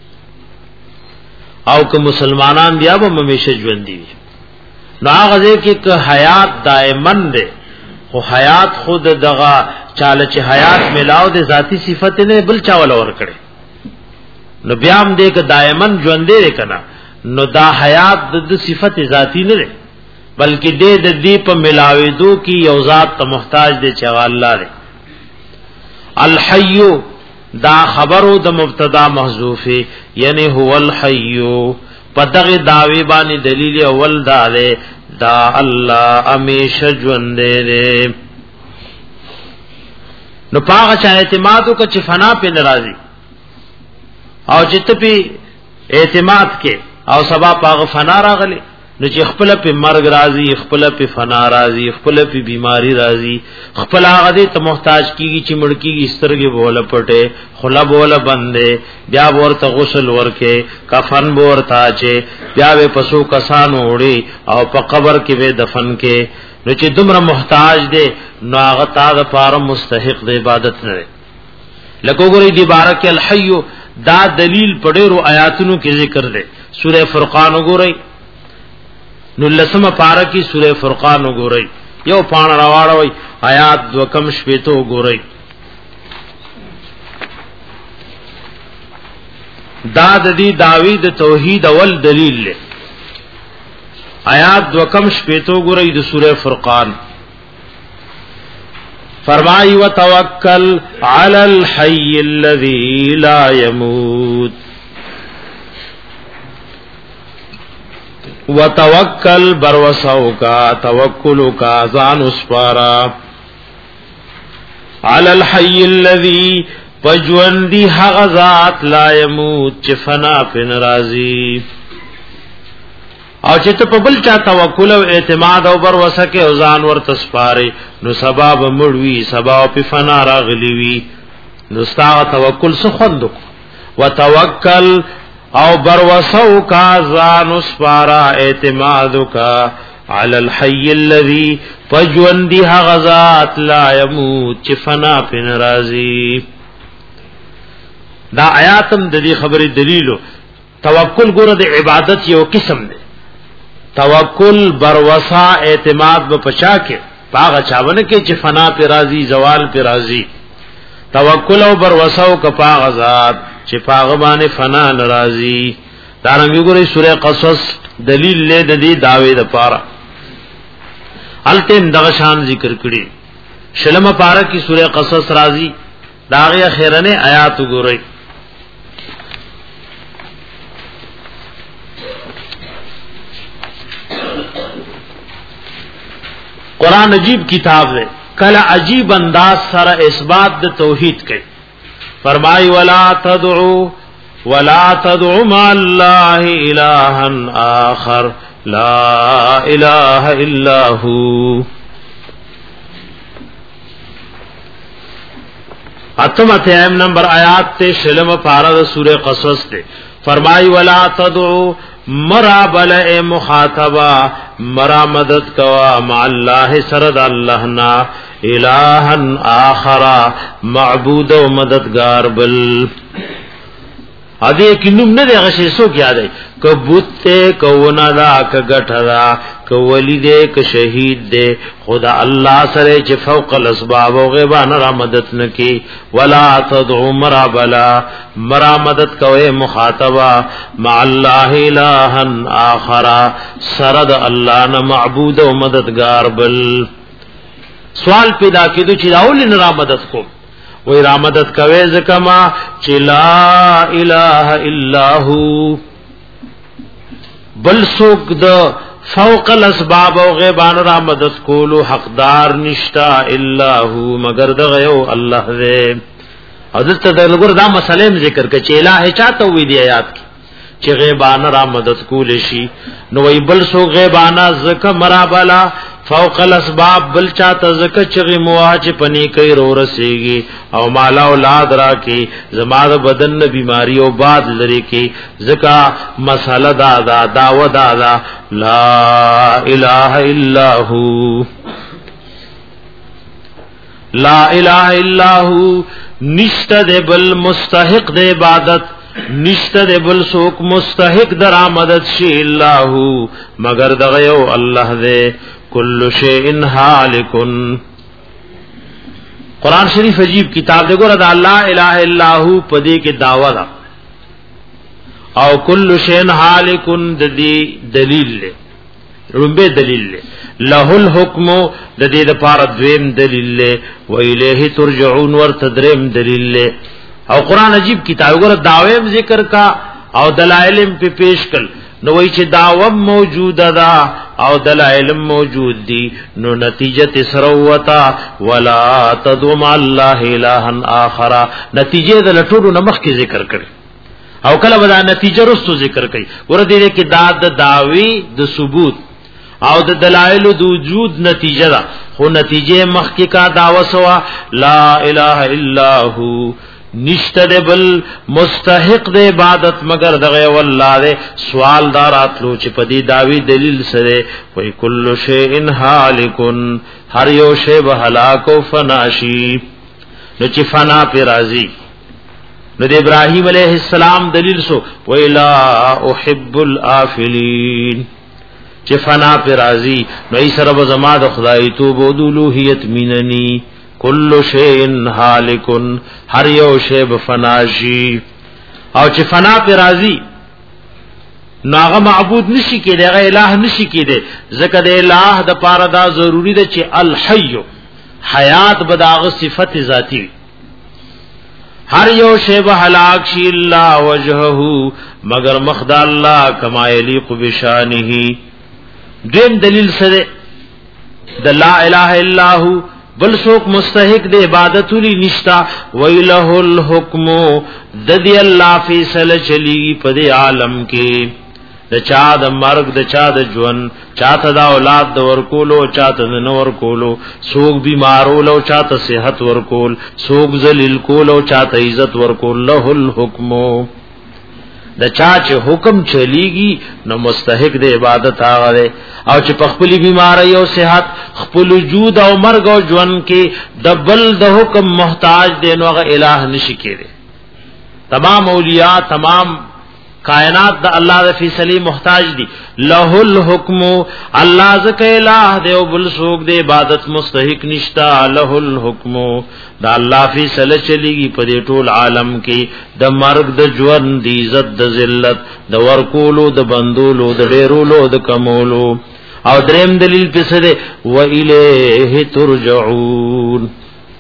Speaker 2: او که مسلمانان بیا به همیشه ژوند دي نو هغه کې که حیات دائمن ده خو حیات خود دغه چاله چې حیات ملاو ده ذاتی صفت نه بل چا ول ور کړي نو بیا هم دې که دائمن ژوند دي کنه نو دا حیات د صفت ذاتی نه ده بلکې دې د دې په ملاوېدو کې یو ذات ته محتاج دي چې الله ده الحی دا خبرو د مبتدا محذوف یعنی هو الحی پدغه داوی باندې دلیل اول دا ده دا الله همیشه ژوند دی نو پاغه چا اعتماد کو چې فنا په ناراضي او چې په اعتماد کې او سبا پاغه فنا راغلی نو چې خپل په مرګ راضي خپل په فنا راضي خپل په بیماری راضي خپل هغه دې ته محتاج کیږي چې مړ کیږي سترګې بوله پټه خلا بوله بندې بیا ورته غسل ورکه کفن ورته چې بیا به پسو کسان وړي او په قبر کې به دفن کې نو چې دومره محتاج دي نو هغه تا د پاره مستحق د عبادت نه لکه وګورئ دی بارک الحی دا دلیل پډېرو آیاتونو کې ذکر ده سوره فرقان وګورئ نو لسمه پارا کی سورہ فرقان وګورئ یو پان راواړوي آیات دو کم شپېتو وګورئ دا د دې داوی د توحید اول دلیل له آیات دو کم شپېتو وګورئ د سورہ فرقان فرمای وتوکل علی الحی الذی لا یموت وتوکل بروسو کا توکل کا ځان اسپارا علی الحی الذی پجوندی حق ذات لا یموت چې فنا پن راضی او چې ته په بل چا توکل او اعتماد او بروسه کې او ځان ورته سپاري نو سبب مړوي سبب په فنا راغلی وي نو ستا توکل څه خوندو وتوکل او بروسو کا ځان اسپارا اعتماد کا علی الحی الذی فجوندی حق ذات لا یموت چې فنا پن راضی دا آیاتم د دې خبرې دلیلو توکل ګوره د عبادت یو قسم دی توکل بروسا اعتماد به پچا کې باغ چاونه کې چې فنا پر راضی زوال پر راضی توکل او بروسو کا پاغ ذات چې پاغ باندې فنا ناراضی دا رنګ ګورې سورہ قصص دلیل له د دې داوی د پاره التم دغه شان ذکر کړي شلم پاره کی سورہ قصص راضی داغه اخیرنه آیات ګورئ قرآن عجیب کتاب ہے کلا عجیب انداز سره اثبات د توحید کوي فرمای ولا تدعو ولا تدعو مع الله الها آخر لا اله الا هو اتم اتم نمبر آیات تے شلم پارا سورہ قصص تے فرمای ولا تدعو مرا بل اے مخاطبہ مرا مدد کوا مع اللہ سرد اللہ نا الہا آخر معبود و مددگار بل ا دې کې نوم نه دی غشي سو کیا دی کبوت ته کونا دا کګټرا کولی دې ک شهید دې خدا الله سره چې فوق الاسباب او غیبان را مدد نکي ولا تدعو مرابلا مرا مدد کوي مخاطبا مع الله الها اخر سرد الله نه معبود او مددگار بل سوال پیدا کیدو چې راول نه را مدد کو وی را مدد کوي زکما چې لا اله الا هو بل سوک د فوق الاسباب او غیبان را مدد کولو حقدار نشتا الا هو مگر دغه یو الله دې حضرت دغه دا مسئله ذکر کړي چې الہ چاته وی دی آیات کې چې غیبان را مدد کول شي نو وی بل سو غیبانا زکه مرابلا فوق الاسباب بل چاته زکه چغي مواج پني کوي رو رسيږي او مالا اولاد را کی زما د بدن نه بیماری او باد لري کی زکه مساله دا دا داو دا دا لا اله الا هو لا اله الا هو نشته د بل مستحق د عبادت نشته د بل څوک مستحق در آمدد شي الله مگر دغه یو الله دې کل شیء هالک قرآن شریف عجیب کتاب دے گورا دا اللہ الہ الا ہو پدے کے دعوی دا او کل شیء هالک ددی دلیل لے رنبے دلیل لے لہ الحکم ددی دا پار دویم دلیل لے و الیہ ترجعون ور تدریم دلیل لے او قرآن عجیب کتاب گورا دعویم ذکر کا او دلائلم پہ پیش کل نو وی چې داوم موجود دا او دلائل موجود دی نو نتیجه سروتا ولا تدوم الله الها اخر نتیجه د لټورو نمخ کې ذکر کړي او کله ودا نتیجه رستو ذکر کړي ور دې کې داد د داوی د ثبوت او د دلائل د وجود نتیجه دا خو نتیجه مخ کې کا داوا سوا لا اله الا هو نشته بل مستحق د عبادت مگر دغه والله دې سوال داراتلو چې پدی داوی دلیل سره وای کل شیء هالک هر یو شی به هلاک او فناشی نو چې فنا پر راضی نو د ابراهیم علیه السلام دلیل سو وای لا احب الافلین چې فنا پر راضی نو ای سره زما د خدای توب او د الوهیت میننی کل شیء هالک هر یو شی بفناشی او چې فنا پر راضی ناغه معبود نشي کېده هغه الہ نشي کېده ځکه د الہ د پاره دا ضروری ده چې الحی حیات بداغه صفت ذاتی هر یو شی به هلاک شي الا وجهه مگر مخد الله کما یلیق بشانه دین دلیل سره د لا اله الا هو بل څوک مستحق د عبادت لري نشتا ویله الحکم د دی الله فیصله چلی په دی عالم کې د چا د مرګ د چا د ژوند چاته د اولاد د ورکولو چاته د نور کولو څوک بیمارول او چاته صحت ورکول څوک ذلیل کول او چاته عزت ورکول له الحکم د چا چې حکم چلیږي نو مستحق د عبادت هغه او چې په خپل بیماری او صحت خپل وجود او مرګ او ژوند کې د بل د حکم محتاج دی نو هغه الہ نشي کېږي تمام اولیاء تمام کائنات د الله د فیصله محتاج دي له الحکم الله زکه الہ دی او بل څوک د عبادت مستحق نشتا له الحکم دا الله فیصله چلیږي په دې ټول عالم کې د مرګ د ژوند د عزت د ذلت د ورکولو د بندولو د ډیرولو د کمولو او دریم دلیل پسې ده و الیه ترجعون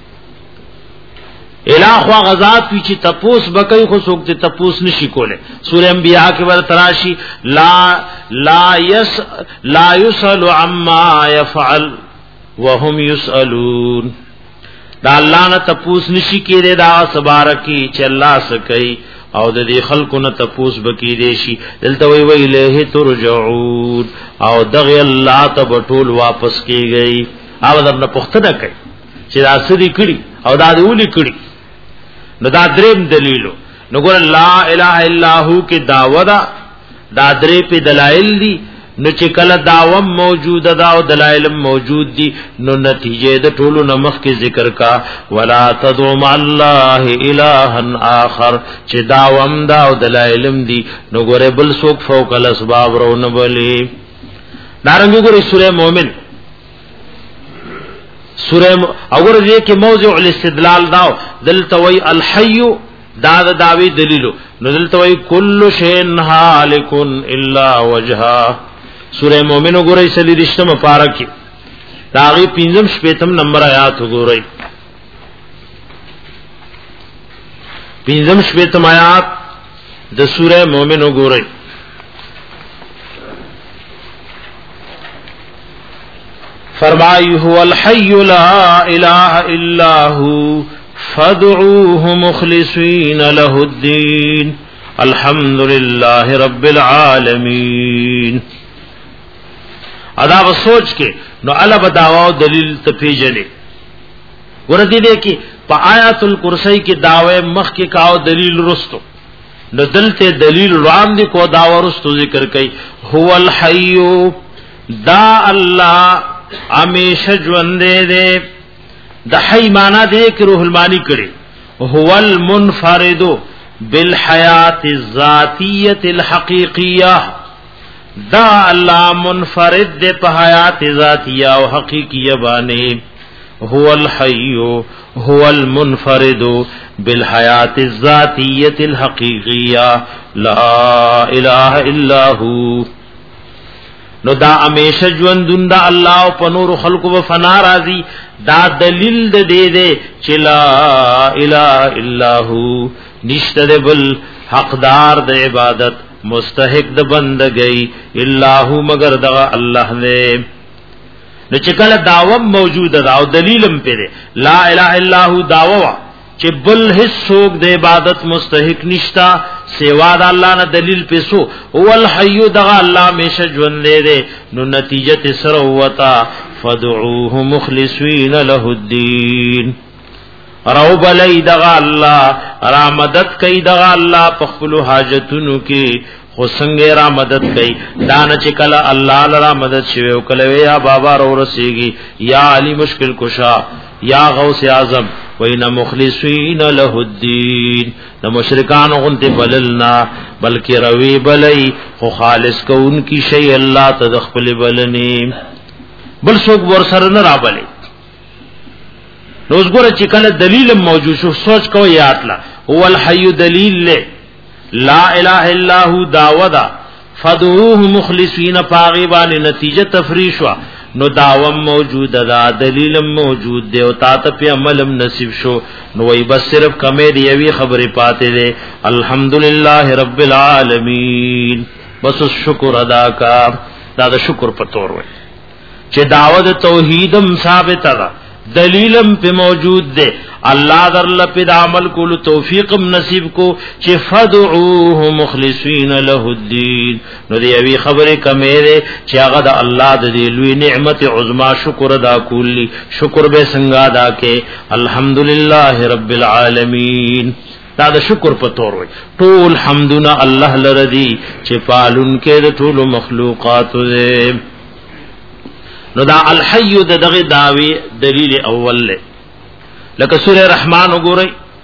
Speaker 2: الہ خوا غزات پی چی تپوس بکی خو سوک تی تپوس نشی کولے سورہ انبیاء کے بر تراشی لا لا یس لا یسأل عما یفعل وهم یسألون دا اللہ نا تپوس نشی کی دے دا سبارکی چی اللہ سکی او د دې خلکو نه تپوس بکی دیشی دلته وی وی له ترجعون او دغه الله ته بټول واپس کیږي او دغه پختنه کوي چې دا سړي کړي او دا دیولي کړي نو دا دریم دلیلو نو ګور لا اله الا هو کې داوا دا دا درې په دلایل دي نو چې کله داوم موجود دا او دلایل موجود دي نو نتیجه د ټولو نمخ کې ذکر کا ولا تدعو مع الله الها اخر چې داوم دا او دلایلم دي نو ګوره بل څوک فوق الاسباب رونه بلی دارنګ ګوره سوره مؤمن سوره اور دې کې موضوع الاستدلال داو دلتوي الحي دا دا داوی دلیلو نو دلتوي كل شيء هالك الا وجهه سورہ مومن وګورئ سلی رښتما پارکی داغي پنځم شپږم نمبر آیات وګورئ پنځم شپږم آیات د سورہ مومن وګورئ فرمایي هو الحي لا اله الا هو فادعوه مخلصين له الدين الحمد لله رب العالمين ادا و سوچ کے نو علا بداواو دلیل تپیجنے وردی دے کی پا آیات الکرسی کی دعوے مخ کی کاو دلیل رستو نو دلتے دلیل رام دی کو دعوی رستو ذکر کئی هو الحیو دا اللہ امیش جوندے دے دا حی مانا دے کہ روح المانی کرے هو المنفردو بالحیات الذاتیت الحقیقیہ دا اللہ منفرد دے پا حیات ذاتیہ و حقیقیہ بانے هو الحی هو المنفرد بالحیات الذاتیہ الحقیقیہ لا الہ الا ہو نو دا امیشہ جوندن دا اللہ پا نور خلق و فنا رازی دا دلیل دے دے دے چی لا الہ الا ہو نشت دے بل حقدار دے عبادت مستحق د بندگی اللہ مگر دغا اللہ نے نو چکل دعوم موجود دا او دلیلم پیرے لا الہ الا ہو دعوہ چی بل حس سوک دے عبادت مستحق نشتا سیوا دا اللہ نا دلیل پیسو والحیو دغا اللہ میشہ جون دے دے نو نتیجت سروتا فدعوه مخلصین له الدین رو بلی دغا اللہ را مدد کئی دغا اللہ پخفلو حاجتونو کی خسنگے را مدد کئی دانا چکلا اللہ لرا مدد شوے وکلوے یا بابا رو رسیگی یا علی مشکل کشا یا غوث اعظم وین مخلصین له الدین نہ مشرکان غنت بللنا بلکہ روی بلی خو خالص کو ان کی شی اللہ تدخل بلنی بل سوک ورسر نہ را بلی نوز گورا چکل دلیل موجود شو سوچ کو یاد لا هو الحی دلیل لے لا الہ الا ہو داودا فدعوه مخلصین پاغیبان نتیجہ تفریشوا نو داوم موجود دا دلیلم موجود دے و تا تا پی عملم نصیب شو نو وی بس صرف کمی دیوی خبری پاتے دے الحمدللہ رب العالمین بس شکر ادا کا دا دا شکر پتور وی چه دعوت توحیدم ثابت دا دلیلم پہ موجود دے اللہ در لپد عمل کو توفیقم نصیب کو چه فدعوه مخلصین له الدین نو دی اوی خبر کمیرے چه اغد اللہ دی لوی نعمت عظما شکر ادا کولی شکر بے سنگا دا کے الحمدللہ رب العالمین دا دا شکر پتور وی طول حمدنا اللہ لردی چه پالن کے دا طول مخلوقات دے نو دا الحی دا دغی داوی دلیل اول لے لکہ سورہ رحمان وګورئ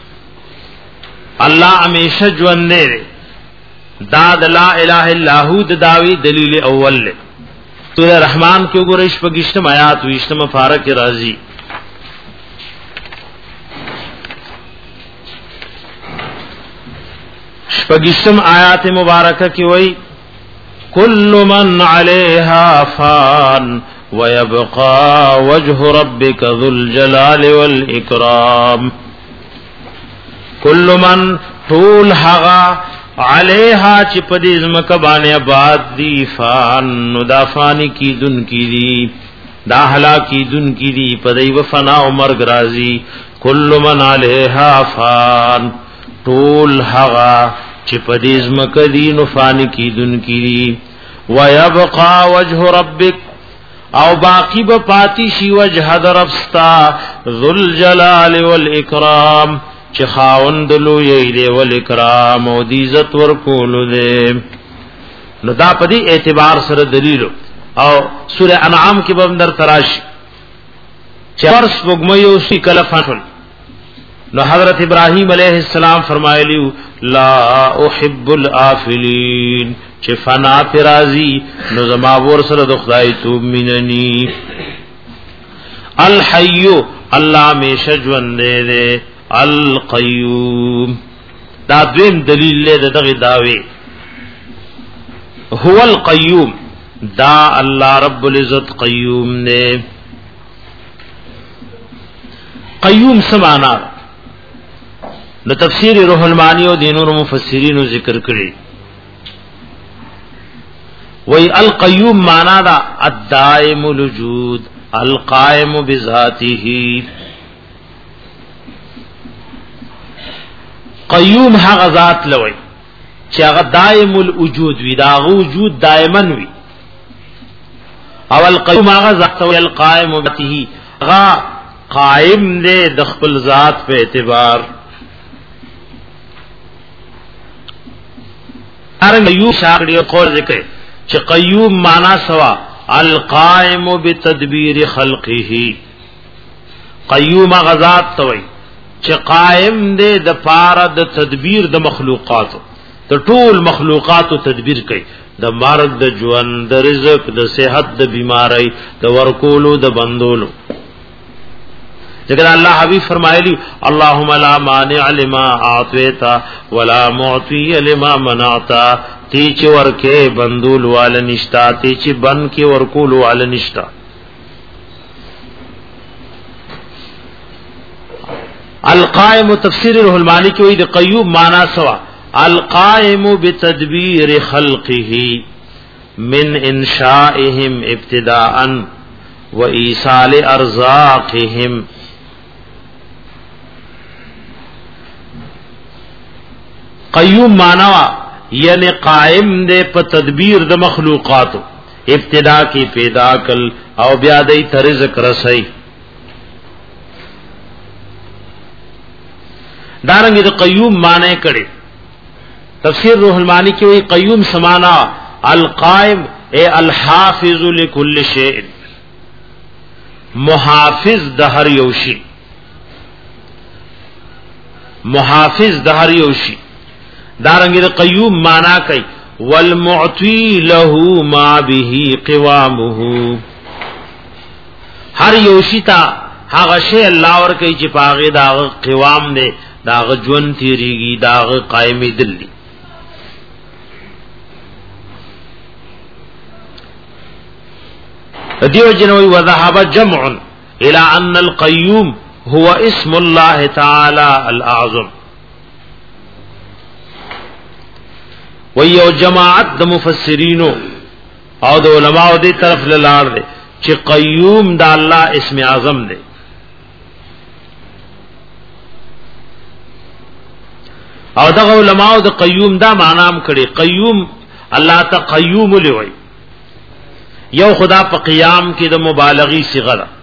Speaker 2: اللہ ہمیشہ جوندے دے دا لا الہ الا ہو داوی دلیل اول لے سورہ رحمان کی وګورئ شپږشتم آیات ویشتم فارق راضی شپږشتم آیات مبارکہ کی وئی کل من علیہا فان وَيَبْقَى وَجْهُ رَبِّكَ ذُو الْجَلَالِ وَالْإِكْرَامِ كُلُّ مَنْ طول حغا علیہا چپدیز مکبان آباد دی فان دا فانی کی دن کی دی دا حلا کی دن کی دی پدی و فنا و مرگ رازی کل من علیہا فان طول حغا چپدیز مکدین فانی کی دن کی دی وَيَبْقَى وَجْهُ رَبِّكَ او باقی با پاتی شی وجہ درفستا ذل جلال والاکرام چی خاوند لو ییدے والاکرام او دیزت ورکولو دے نو دا په دې اعتبار سره دلیل او سوره انعام کې به در تراش چرس وګمایو شي کله فن نو حضرت ابراہیم علیہ السلام فرمایلی لا احب الافلین چې فنا پرازی نو زما ور سره د خدای توب میننی الحی الله میشه ژوند دې القیوم دا دویم دلیل له دغه داوی هو القیوم دا الله رب العزت قیوم نے قیوم سمانا نو تفسیر روح المانی او دینور مفسرین ذکر کړي وی القیوم معنا دا الدائم الوجود القائم بذاته قیوم هغه ذات لوي چې هغه دائم الوجود وی دا وجود دائما وی او القیوم هغه ذات او القائم بذاته هغه قائم دې د خپل ذات په اعتبار ارنګ یو شاګړي قول ذکر چې قیوم معنا سوا القائم بتدبیر خلقه قیوم غزاد توي چې قائم دې د پاره د تدبیر د مخلوقات د ټول مخلوقات تدبیر کوي د مرګ د ژوند د رزق د صحت د بیماری د ورکولو د بندولو ذکر اللہ حبیب فرمائے اللہم لا مانع لما اعطیتا ولا معطی لما منعتا تیچ ورکے بندول والا نشتا تیچ بند کے ورکول والا نشتا القائم تفسیر روح المانی کی وید قیوم مانا سوا القائم بتدبیر خلقه من انشائهم ابتداء و ایصال ارزاقهم قیوم مانوا یعنی قائم دے په تدبیر د مخلوقات ابتدا کی پیدا کل او بیا دای ته رزق رسای دارنګ د قیوم معنی کړي تفسیر روح المانی کې وی قیوم سمانا القائم اے الحافظ لكل شیء محافظ د هر یو شی محافظ د هر یو شی دارنګ د قیوم معنا کوي والمعطی له ما به قوامه هر یو شی تا هغه شی الله ور کوي چې پاغه دا قوام دی دا ژوند تیریږي دا قائمي دلی دیو جنوی وذهب جمع الى ان القيوم هو اسم الله تعالى الاعظم ویو جماعت د مفسرینو او د علماء دې طرف لاله دي چې قیوم د الله اسم اعظم دی او د علماء د قیوم دا معنام کړي قیوم الله ته قیوم لوي یو خدا په قیام کې د مبالغی صيغه ده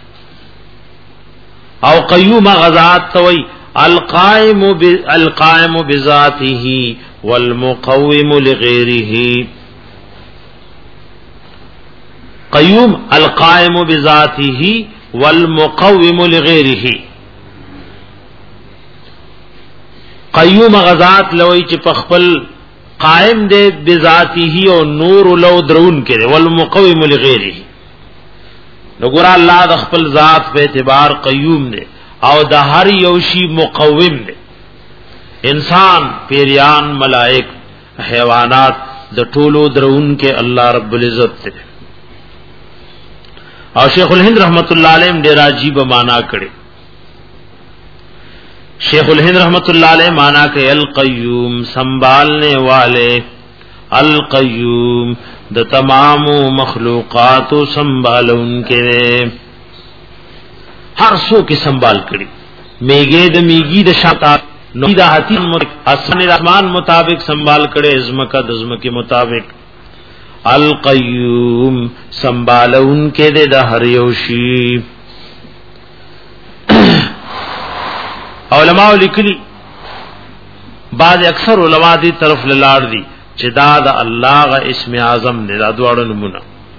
Speaker 2: او قیوم غزات توي القائم بالقائم بذاته والمقوم لغيره قیوم القائم بذاته والمقوم لغيره قیوم غزات لوی چې پخپل قائم دے بذاته او نور لو درون کړي والمقوم لغيره نګور الله د خپل ذات په اعتبار قیوم دی او د هر یو شی مقوم دی انسان پیریان ملائک حیوانات د ټولو درون کې الله رب العزت دی او شیخ الهند رحمت الله علیه ډیر عجیب معنا کړي شیخ الہند رحمت اللہ علیہ مانا کہ القیوم سنبھالنے والے القیوم د تمام مخلوقات سنبھال ان کے ہر سو کی سنبھال کری میگے د میگی د شاتا نو دا حتی اسمان رحمان مطابق سنبھال کڑے ازمکا دزم کے مطابق القیوم سنبھال ان کے دے دا ہر یوشی علماء لیکلی بعض اکثر علماء دی طرف لاړ دي چې دا د الله غ اسم اعظم دی، دا دواړه نمونه.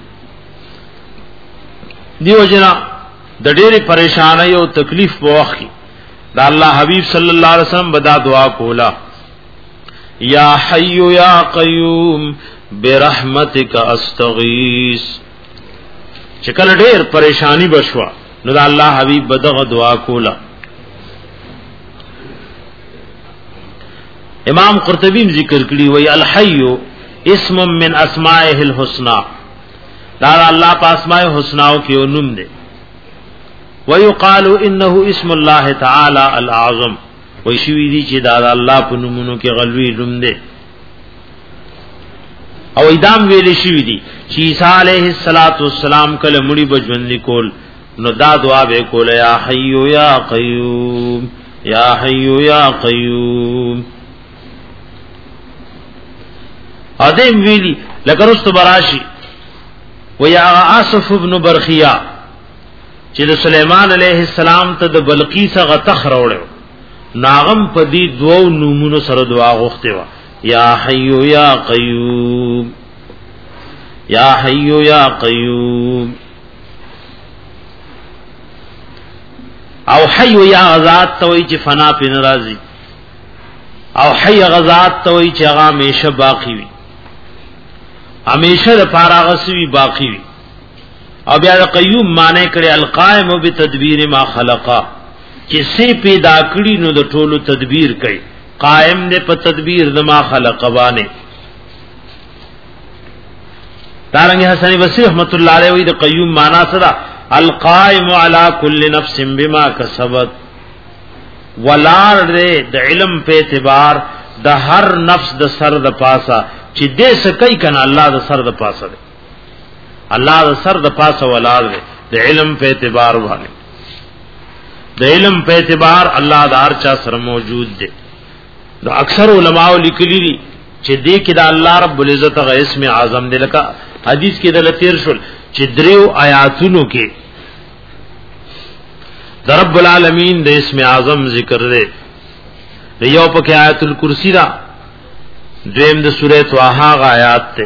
Speaker 2: دیو جنا د ډېرې پریشانای او تکلیف په وخت کې دا الله حبیب صلی الله علیه وسلم بدا دعا کولا، یا حی یا قیوم برحمتک استغیث. چې کله ډېر پریشانی بشوا نو دا الله حبیب بدغه دعا کولا. امام قرطبی ذکر کړي وی الحی اسم من اسمائه الحسنى، دا الله په اسماء الحسناو کې نوم دی. ويقال انه اسم الله تعالی الاعظم، وی شوی دی چې دا الله په نومونو کې غلوی نوم دی. او ادم ویل شوی دی چې عیسی علیه السلام کله مړي بجوند کول نو دا دعا به کول، یا حی یا قیوم یا حی یا قیوم. ادم ویلی لکه رست براشی و یا آصف ابن برخیا چې د سليمان علیه السلام ته د بلقیس غ تخ راوړو، ناغم پدی دوو نومونو سره دعا غوښته وا، یا حی یا قیوم یا حی یا قیوم. او حی یا غزات توي چې فنا په ناراضي، او حی غزات توي چې هغه همیشه باقی وي، همیشه د پاره غسوی باقی وي. او بیا د قیوم معنی کړي القائم بتدبیر ما خلقا، چې سي پیدا کړی نو د ټولو تدبیر کوي، قائم دې په تدبیر د ما خلق باندې. دارنګ حسن بصری رحمت الله علیه وی د قیوم معنی سره القائم علی کل نفس بما کسبت، ولار دې د علم په اعتبار د هر نفس د سر د پاسا چې دې سکای کنه الله د سر د پاسه دی، الله د سر د پاسه ولار دی د علم په اعتبار باندې. د علم په اعتبار الله د هر چا سره موجود دی. د اکثر علماء لیکلي دي چې دې کې د الله رب العزت غ اسم اعظم دی. لکه حدیث کې د لتیر شول چې دریو آیاتونو کې د رب العالمین د اسم اعظم ذکر دی. یو پکې آیت الکرسی دا، دویم د سورۃ طه غ آیات ته،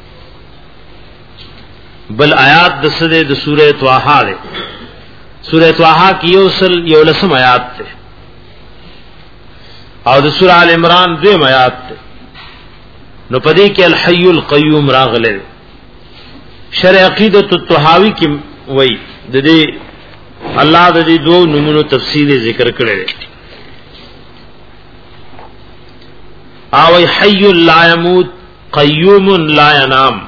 Speaker 2: بل آیات د سده د سورۃ طه ده. سورۃ طه کې یو سل یو لسم آیات ته، او د سورۃ ال عمران دویم آیات ته. نو پدې کې الحی القیوم راغله. شرع عقیدۃ الطحاوی کې وای د دې الله د دې دوه نمونو تفصیل ذکر کړل. او حی لا یموت قیوم لا ینام،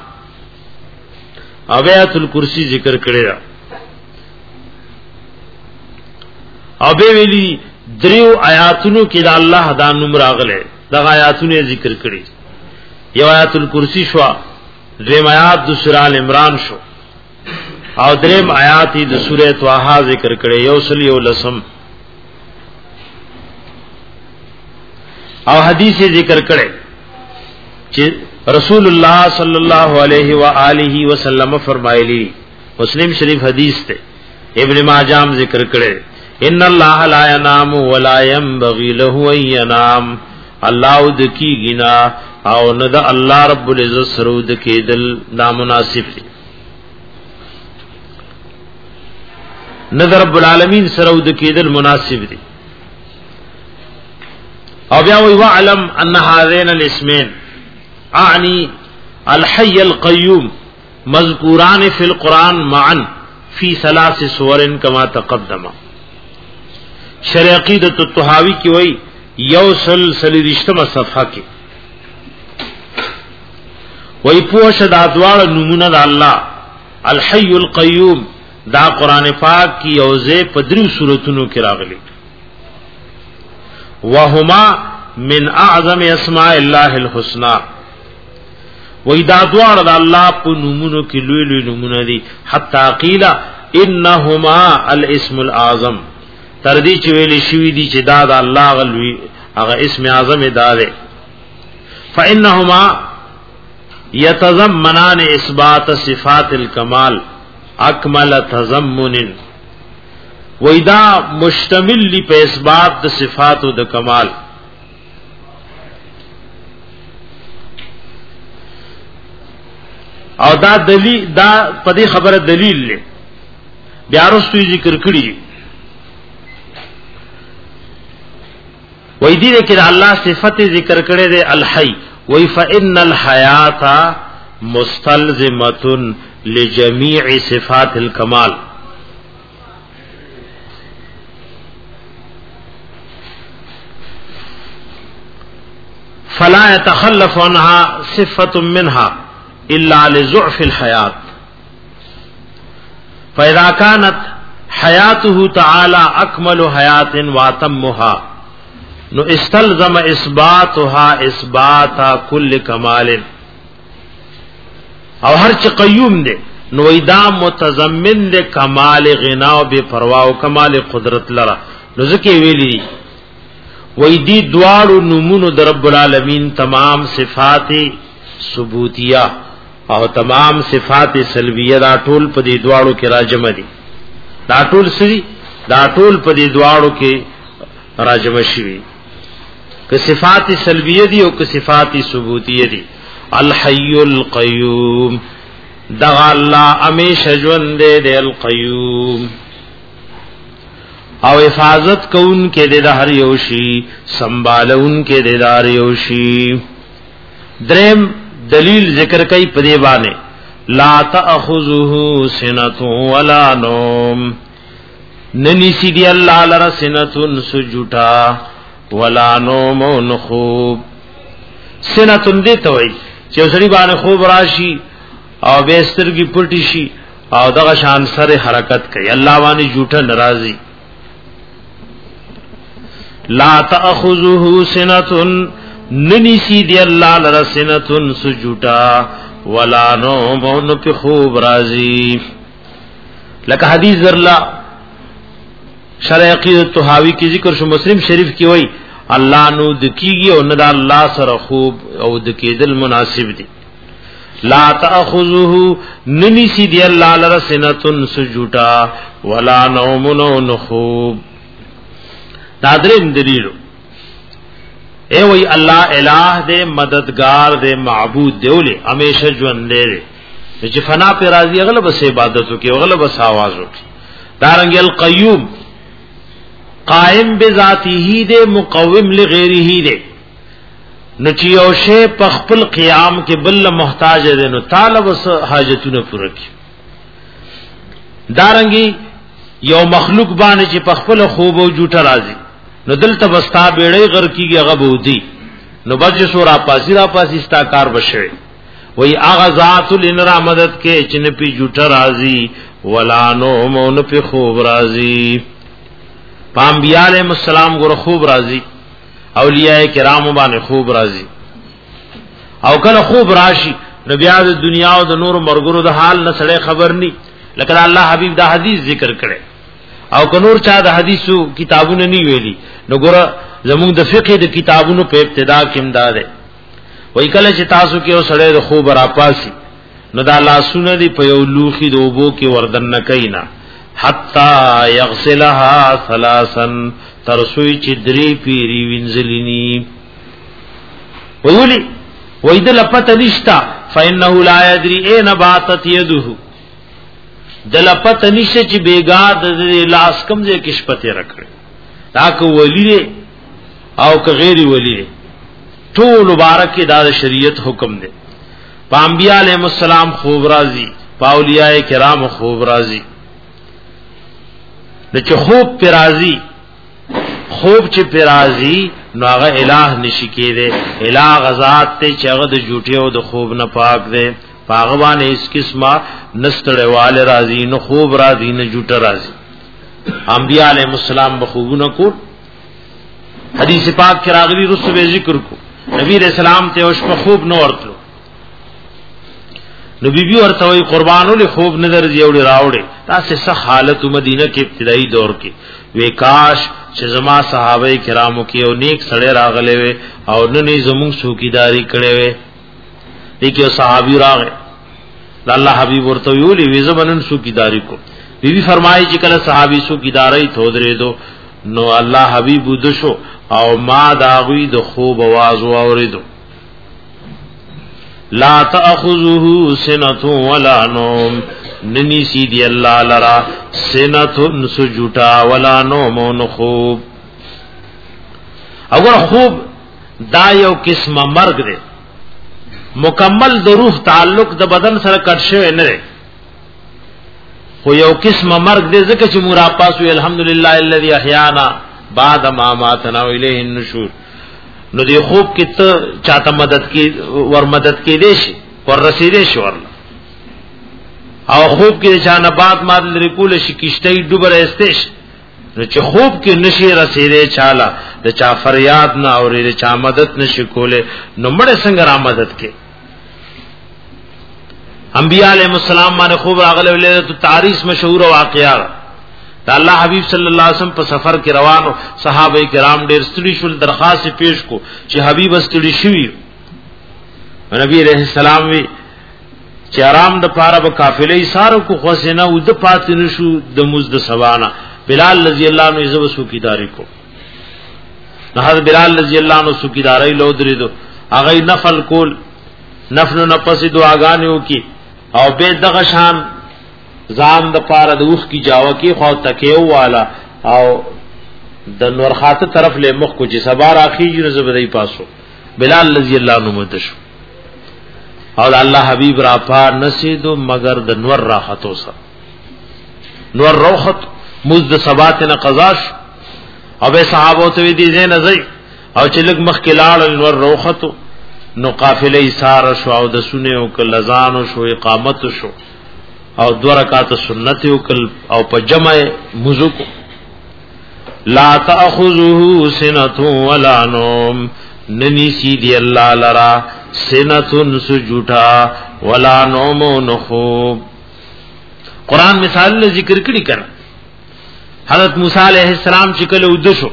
Speaker 2: آیات الکرسی ذکر کړی دا. او به ویلی دریو آیاتونو کې دا الله دا نوم راغله، دا آیاتونه ذکر کړی. یو آیات الکرسی شو، دریم آیات د سورۃ ال عمران شو، او دریم آیات د سورۃ طه ذکر کړی یو سل یو لسم. او حدیث ذکر کړي چې رسول الله صلی الله علیه و آله وسلم فرمایلی، مسلم شریف حدیث ته، ابن ماجه ذکر کړي، ان الله لا ینام ولا ينبغي له ان ينام. الله د کی گنا او نه د الله رب العزت سره د کېدل نامناسب دي، نه د رب العالمین سره د کېدل مناسب دي. او بیا وی وعلم ان هذين الاسمين اعني الحي القيوم مذکوران فی القرآن معا فی ثلاث سور کما تقدم. شرع عقیدۃ الطحاوی کی وی یو سلسله رشتمه صفحه کې وی پوښ د ادوار نمونه د الله الحي القيوم دا قران پاک کی یوزه پدریو سورتونو کې راغلي، وهما من اعظم اسماء الله الحسنى. وی دا دوار دا اللہ پا نمونو کی لوی لوی نمونو دی، حتی قیل انہما الاسم الاعظم، تردی چویلی شوی دی چی دا دا اللہ غلوی اغا اسم اعظم دا دے. فانہما یتضمنان اثبات صفات الکمال اکمل تضمن. وی دا مشتمل لی پہ اثبات دا صفات دا کمال. او دا دلیل دا پدې خبره دلیل له بیا وروسته ذکر کړی وای دې کې الله صفت ذکر کړي دې الحي وای فإن الحیات مستلزمه لجميع صفات الكمال فلا يتخلف عنها صفة منها إلا لضعف الحياة فإذا كانت حياته تعالى أكمل حياة وأتمها نو استلزم اثباتها اثبات كل كمال او هر چ قیوم دے نو ایدا متضمن دے کمال غنا او بے پروا او کمال قدرت لرا نو ذکی ویلی وی دی دوارو نمونو در رب العالمین تمام صفات ثبوتیہ او تمام صفات سلبیہ دا ټول په دې دوارو کې راجم دي دا ټول سری دا ټول په دې دوارو کې راجم شي که صفات سلبیہ دي او که صفات ثبوتیہ دي الحی القیوم دا الله همیشه ژوند دی القیوم او حفاظت کون کې د هر یو شی سنبالون کې د هر یو شی درم دلیل ذکر کوي په دی باندې لا تاخذه سنه ولا نوم ننسی دی الله لرا سنه سجوتا ولا نوم خوب سنه دې ته وای چې سړي باندې خوب راشي او بیسترګي پټی شي او دغه شان سره حرکت کوي الله باندې جوټه ناراضي لا تاخذه سنه ننسی دی الله لرا سنه سجوتا ولا نوم نو په خوب راضي لکه حدیث ذرلا شرع عقیدۃ طحاوی کی ذکر شو مسلم شریف کی وای الله نو دکیږي او نه د الله سره خوب او د کېدل مناسب دي لا تاخذه ننسی دی الله لرا سنه سجوتا ولا نوم نو خوب دا دریم دلیلو اے وی اللہ الہ دے مددگار دے معبود دے اولی ہمیشہ جوان دے دے چې فنا پہ راضی اغلب سے عبادتوں کی اغلب سے آوازوں کی دارنگی القیوم قائم بذاتی ہی دے مقوم لغیری ہی دے نچیو شے پخپل قیام کے بل محتاج دے نو طالب حاجتوں نے پورا کی دارنگی یو مخلوق بانے چی پخپل خوب و جوٹا راضی نو دلته بستا بیړی غر کیږي هغه بودی نو بچ سو را پاسی را پاسی ستا کار بشوي وای هغه ذات لنرا مدد کې چن پی جوټه راضی ولا نو مون په خوب راضی پام بیاله السلام ګره خوب راضی اولیاء کرام باندې خوب راضی او کله خوب راشي نو بیا د دنیا او د نور مرګرو د حال نه سړی خبر ني لکه الله حبیب دا حدیث ذکر کړي او کنور چا د حدیثو کتابونه نی ویلي نو ګره زموږ د فقه د کتابونو په ابتدا کې امداد ہے وای کله چې تاسو کې اوسړې د خوب را پاسي نو دا الله سونه دی په یو لوخي د وبو کې وردن نه کینا حتا یغسلها ثلاثا ترسوی چې درې پیری وینځلینی ویلی وای د لپته نشتا فانه لا یدری اين باتت یده دلپت نشه چې بیګا د لاس کم ځای کې شپته راکړي دا کو ولی او که غیر ولی ټول مبارک دا شریعت حکم دی پانبیاء علیہ السلام خوب راضی پاولیاء کرام خوب راضی نچ خوب پر راضی خوب چې پر راضی نو هغه الہ نشی کېده الہ غزاد ته چې هغه د جوټي او د خوب نه پاک دی پاغوان اس قسمه نستړی والے راضی نو خوب راضی نه جوټه راضی انبیاء علیہ السلام بخوبونه کو حدیث پاک کې راغلی رسو به ذکر کو نبی رسول سلام ته اوش په خوب نو ورتلو نبی بي ورته وي قربانو له خوب نظر جوړي راوړي تاسو څه حالت مدینه کې ابتدایي دور کې وکاش چې زما صحابه کرامو کې او نیک سړی راغلي وي او نن زموږ څوکیداری کړي وي دیکھو صحابی راغے اللہ حبیب ورته ویلی وی زمنن څوکیداری کو بی بی فرمایي چې کله صحابي څوکیداری ته درې دو نو الله حبیب ودشو او ما داوی د خوب आवाज اوریدو لا تأخذه سنة ولا نوم ننی سیدی اللہ لرا سنة سجوٹا ولا نوم خوب. اگر خوب دا یو قسم مرگ دے مکمل د روح تعلق د بدن سره کټ شوی نه دی خو یو قسم مرگ دے ځکه چې مورا پاسو الحمدلله الذي احیانا بعد ما ماتنا الیه النشور. نو دی خوب کې ته چاته مدد کی ور مدد کې دی شي ور رسیدې شو ورله او خوب کې چانه بعد ما لري کول شي کیشته ډوبره استش نو چې خوب کې نشي رسیدې چاله د چا فریاد نه اورې د چا مدد نشي کوله نو مړ څنګه را مدد کې. انبیاء علیهم السلام باندې خوب راغله ولې تعریف مشهور واقعا دا الله حبیب صلی الله علیه وسلم په سفر کې روانو صحابه کرام ډېر ستړي شول درخواست پیش کو چې حبیب ستړي شوی نبی علیہ السلام وی چې آرام د پاره به قافلې سارو کو خوسنه او د پات نشو د مزد سوانا بلال رضی الله عنه یزو سوکیداری کو نه حضرت بلال رضی الله عنه سوکیداری لو درې دو هغه نفل کول نفل نه پسې دعاګانیو کی او به دغه شان ځان د پاره د اوخ کی جاوه کی خو تکیو والا او د نور خاطه طرف له مخ کو چې سبا راخی زبدی پاسو بلال رضی الله عنه مدشو او الله حبیب را پا نسیدو مگر د نور راحتو سره نور روحت مزد سباتنا قضاش او به صحابو ته دي زین ازي او چې لګ مخ کې لاړ نور روحتو نو قافله ایثار شو او د سنه او کلزان شو اقامت شو او دو رکعات سنت او کل او په جمع مزق لا تاخذه سنه ولا نوم ننی سیدی اللہ لرا سنتن سجوٹا ولا نوم نخوب. قرآن مثال نے ذکر کری کر حضرت موسیٰ علیہ السلام چکل ادشو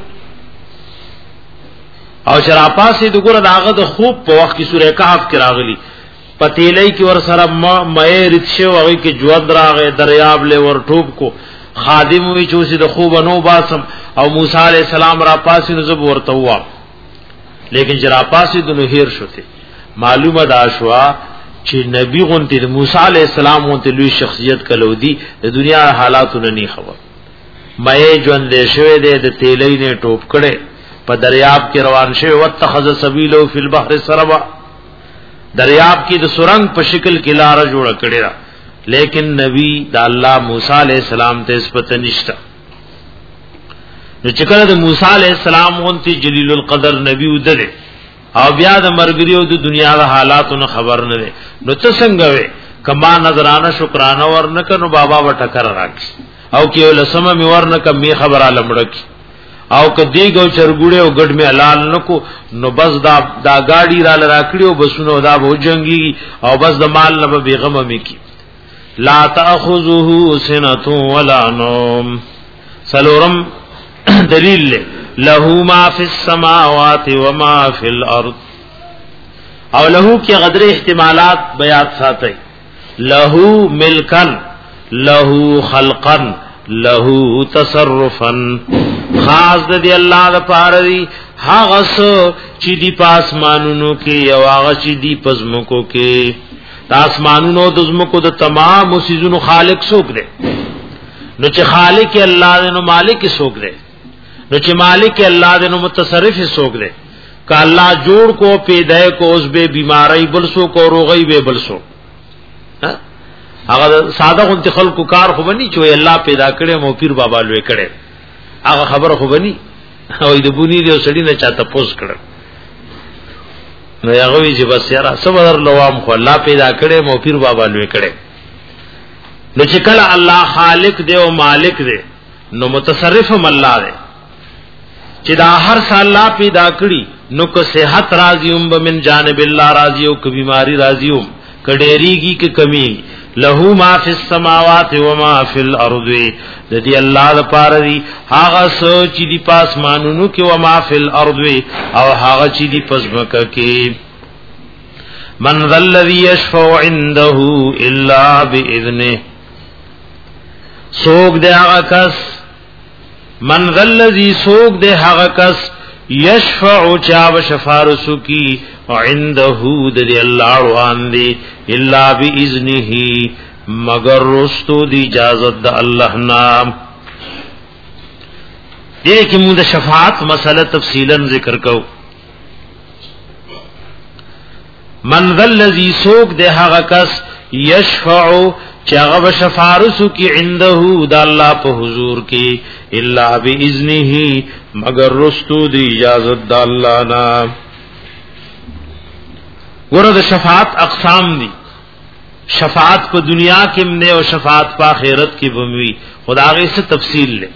Speaker 2: او شراپا سے دگور داغت خوب پا وقت کی سورہ کہف کی راغلی پتیلی کی ور سر مئے رتشے وغی کی جود راغے دریاب لے ور ٹوب کو خادم ہوئی چوسی دا خوب انو باسم او موسیٰ علیہ السلام را پاسی نزب ورطواب لیکن جرا پاسی دنو هیر شوتے معلومه دا شوا چې نبی غونتی موسی علیہ السلام غونتی لوی شخصیت کلو دی د دنیا حالاتو نه خبر مې ژوند دې شوی دې د تیلې نه ټوپ کړي په دریاب کې روان شوی واتخذ سبیلو فی البحر سربا دریاب کې د سورنګ په شکل کې لار جوړ کړي را لیکن نبی دا الله موسی علیہ السلام ته سپت نشتا نو چې کله د موسی علیہ السلام غونتی جلیل القدر نبی ودره او بیا د مرګریو د دنیا د حالاتو نه خبر نه ده نو څه څنګه وې کما نظرانه شکرانه ورنک نو بابا وټکر راکس او کې لسمه می ورنک می خبر علمړک او کدی ګو چرګوړې او ګډ می حلال نکو نو بس دا دا گاډي را لراکړیو بسونو دا وو جنگي او بس د مال نه بیغم می کی لا تاخذه سنه ولا نوم. سلورم دلیل لے لہو ما فی السماوات وما فی الارض او لہو کی غدر احتمالات بیات ساتھ لہو ملکن لہو خلقن لہو تصرفن خاص دی اللہ دا پاردی حاغس چی دی پاسمانونو کی او آغا چی دی پزمکو کی تاسمانونو دزمکو دا تمام سیزونو خالق سوک دے نو چی خالق اللہ دے نو مالک سوک دے نو چې مالک الله دې نو متصرف سوک دے کہ الله جوړ کو پیدا کو اوس به بیماری بلسو کو روغی به بلسو هغه ساده غونتی خلکو کار خو بنی چې الله پیدا کړي مو پیر بابا لوي کړي هغه خبر خو بنی او دې بونی دې سړی نه چاته پوس کړ نو هغه وی چې بس یاره صبر لوام خو الله پیدا کړي مو پیر بابا لوي کړي نو چې کله الله خالق دی او مالک دی نو متصرف هم الله دی چې دا هر سال الله پیدا کړی نو که صحت راضیوم بمن جانب الله راضیو که بیماری راضیوم کډېریږي که کمی له ما فی السماوات و ما فی الارض د دې الله لپاره دی هغه سوچ دی پاسمانونو کې و ما فی الارض او هغه چې دی پسمکه کې من ذا الذی یشفع عنده الا باذنه سوق دے هغه کس من ذا الذی سوق دے هغه کس یشفع چا شفارسو کی عنده د الله روان دی الا باذنه مگر رستو دی اجازت د الله نام. دې کې موږ د شفاعت مسله تفصیلا ذکر کو. من ذا الذی سوق ده هغه کس یشفع چاغه شفارسو کی عنده د الله په حضور کې الا باذنه مگر رستو دی اجازت د الله نام. ورته شفاعت اقسام دي. شفاعت په دنیا کې هم نه او شفاعت په آخرت کې هم وي. خدای سے تفصیل لے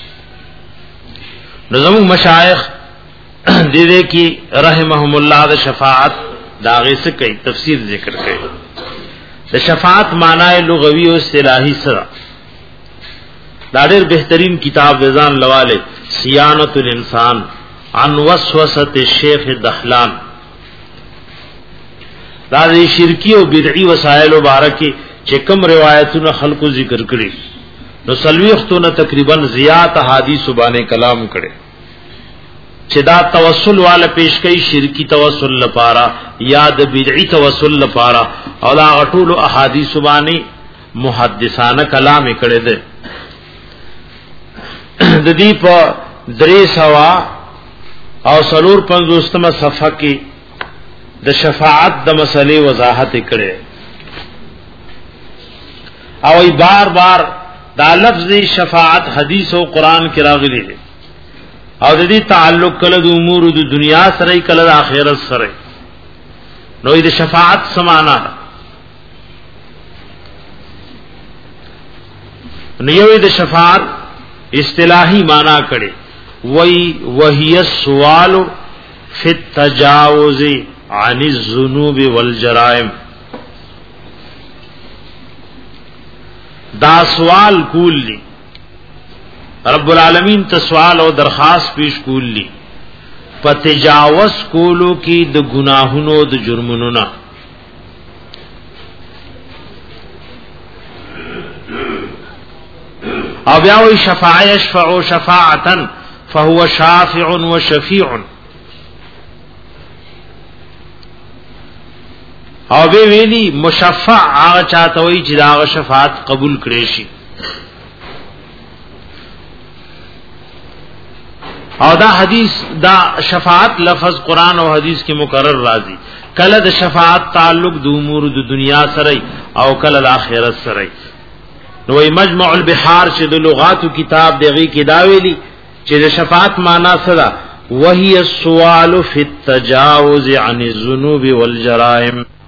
Speaker 2: نظم مشایخ دې دې کې رحمهم الله د شفاعت داغه سے کوي تفصیل ذکر کوي. د شفاعت معنی لغوی او اصطلاحي سره دا ډېر بهترین کتاب ځان لواله صیانت الانسان عن وسوسه الشیخ دحلان. دا د شرکی او بدعي وسایل مبارکي چې کوم روایتونه خلقو ذکر کړي نو سلويختونه تقریبا زیات احادیث باندې کلام کړي چې دا توسل والا پیش کوي شرکی توسل لپاره یا د بدعي توسل لپاره او دا غټول احادیث باندې محدثانه کلام کړي دي. د دې په درې سوا او سلور پنځوستمه صفحه کې د شفاعت د مسلې وضاحت کړي او ای بار بار دا لفظ شفاعت حدیث او قران کې راغلي دي او د دې تعلق کله د امور د دنیا سره کله د آخرت سره. نو د شفاعت سمانا نو یو د شفاعت اصطلاحي معنا کړي وای وهي السوال فی التجاوز عن الذنوب والجرائم. دا سوال کول لی رب العالمین ته سوال او درخواست پیش کول لی په تجاوز کولو کې د گناهونو د جرمونو نه. او بیا وی شفاعه یشفع شفاعتا فهو شافع وشفیع. او به ویلی مشفع هغه چاته وی چې دا شفاعت قبول کړي شي. او دا حدیث دا شفاعت لفظ قران او حدیث کې مکرر راځي. کله د شفاعت تعلق د امور د دنیا سره او کله د آخرت سره. نو مجمع البحار چې د لغاتو کتاب دغه کې دا ویلي چې د شفاعت معنا سره وهي السؤال في التجاوز عن الذنوب والجرائم.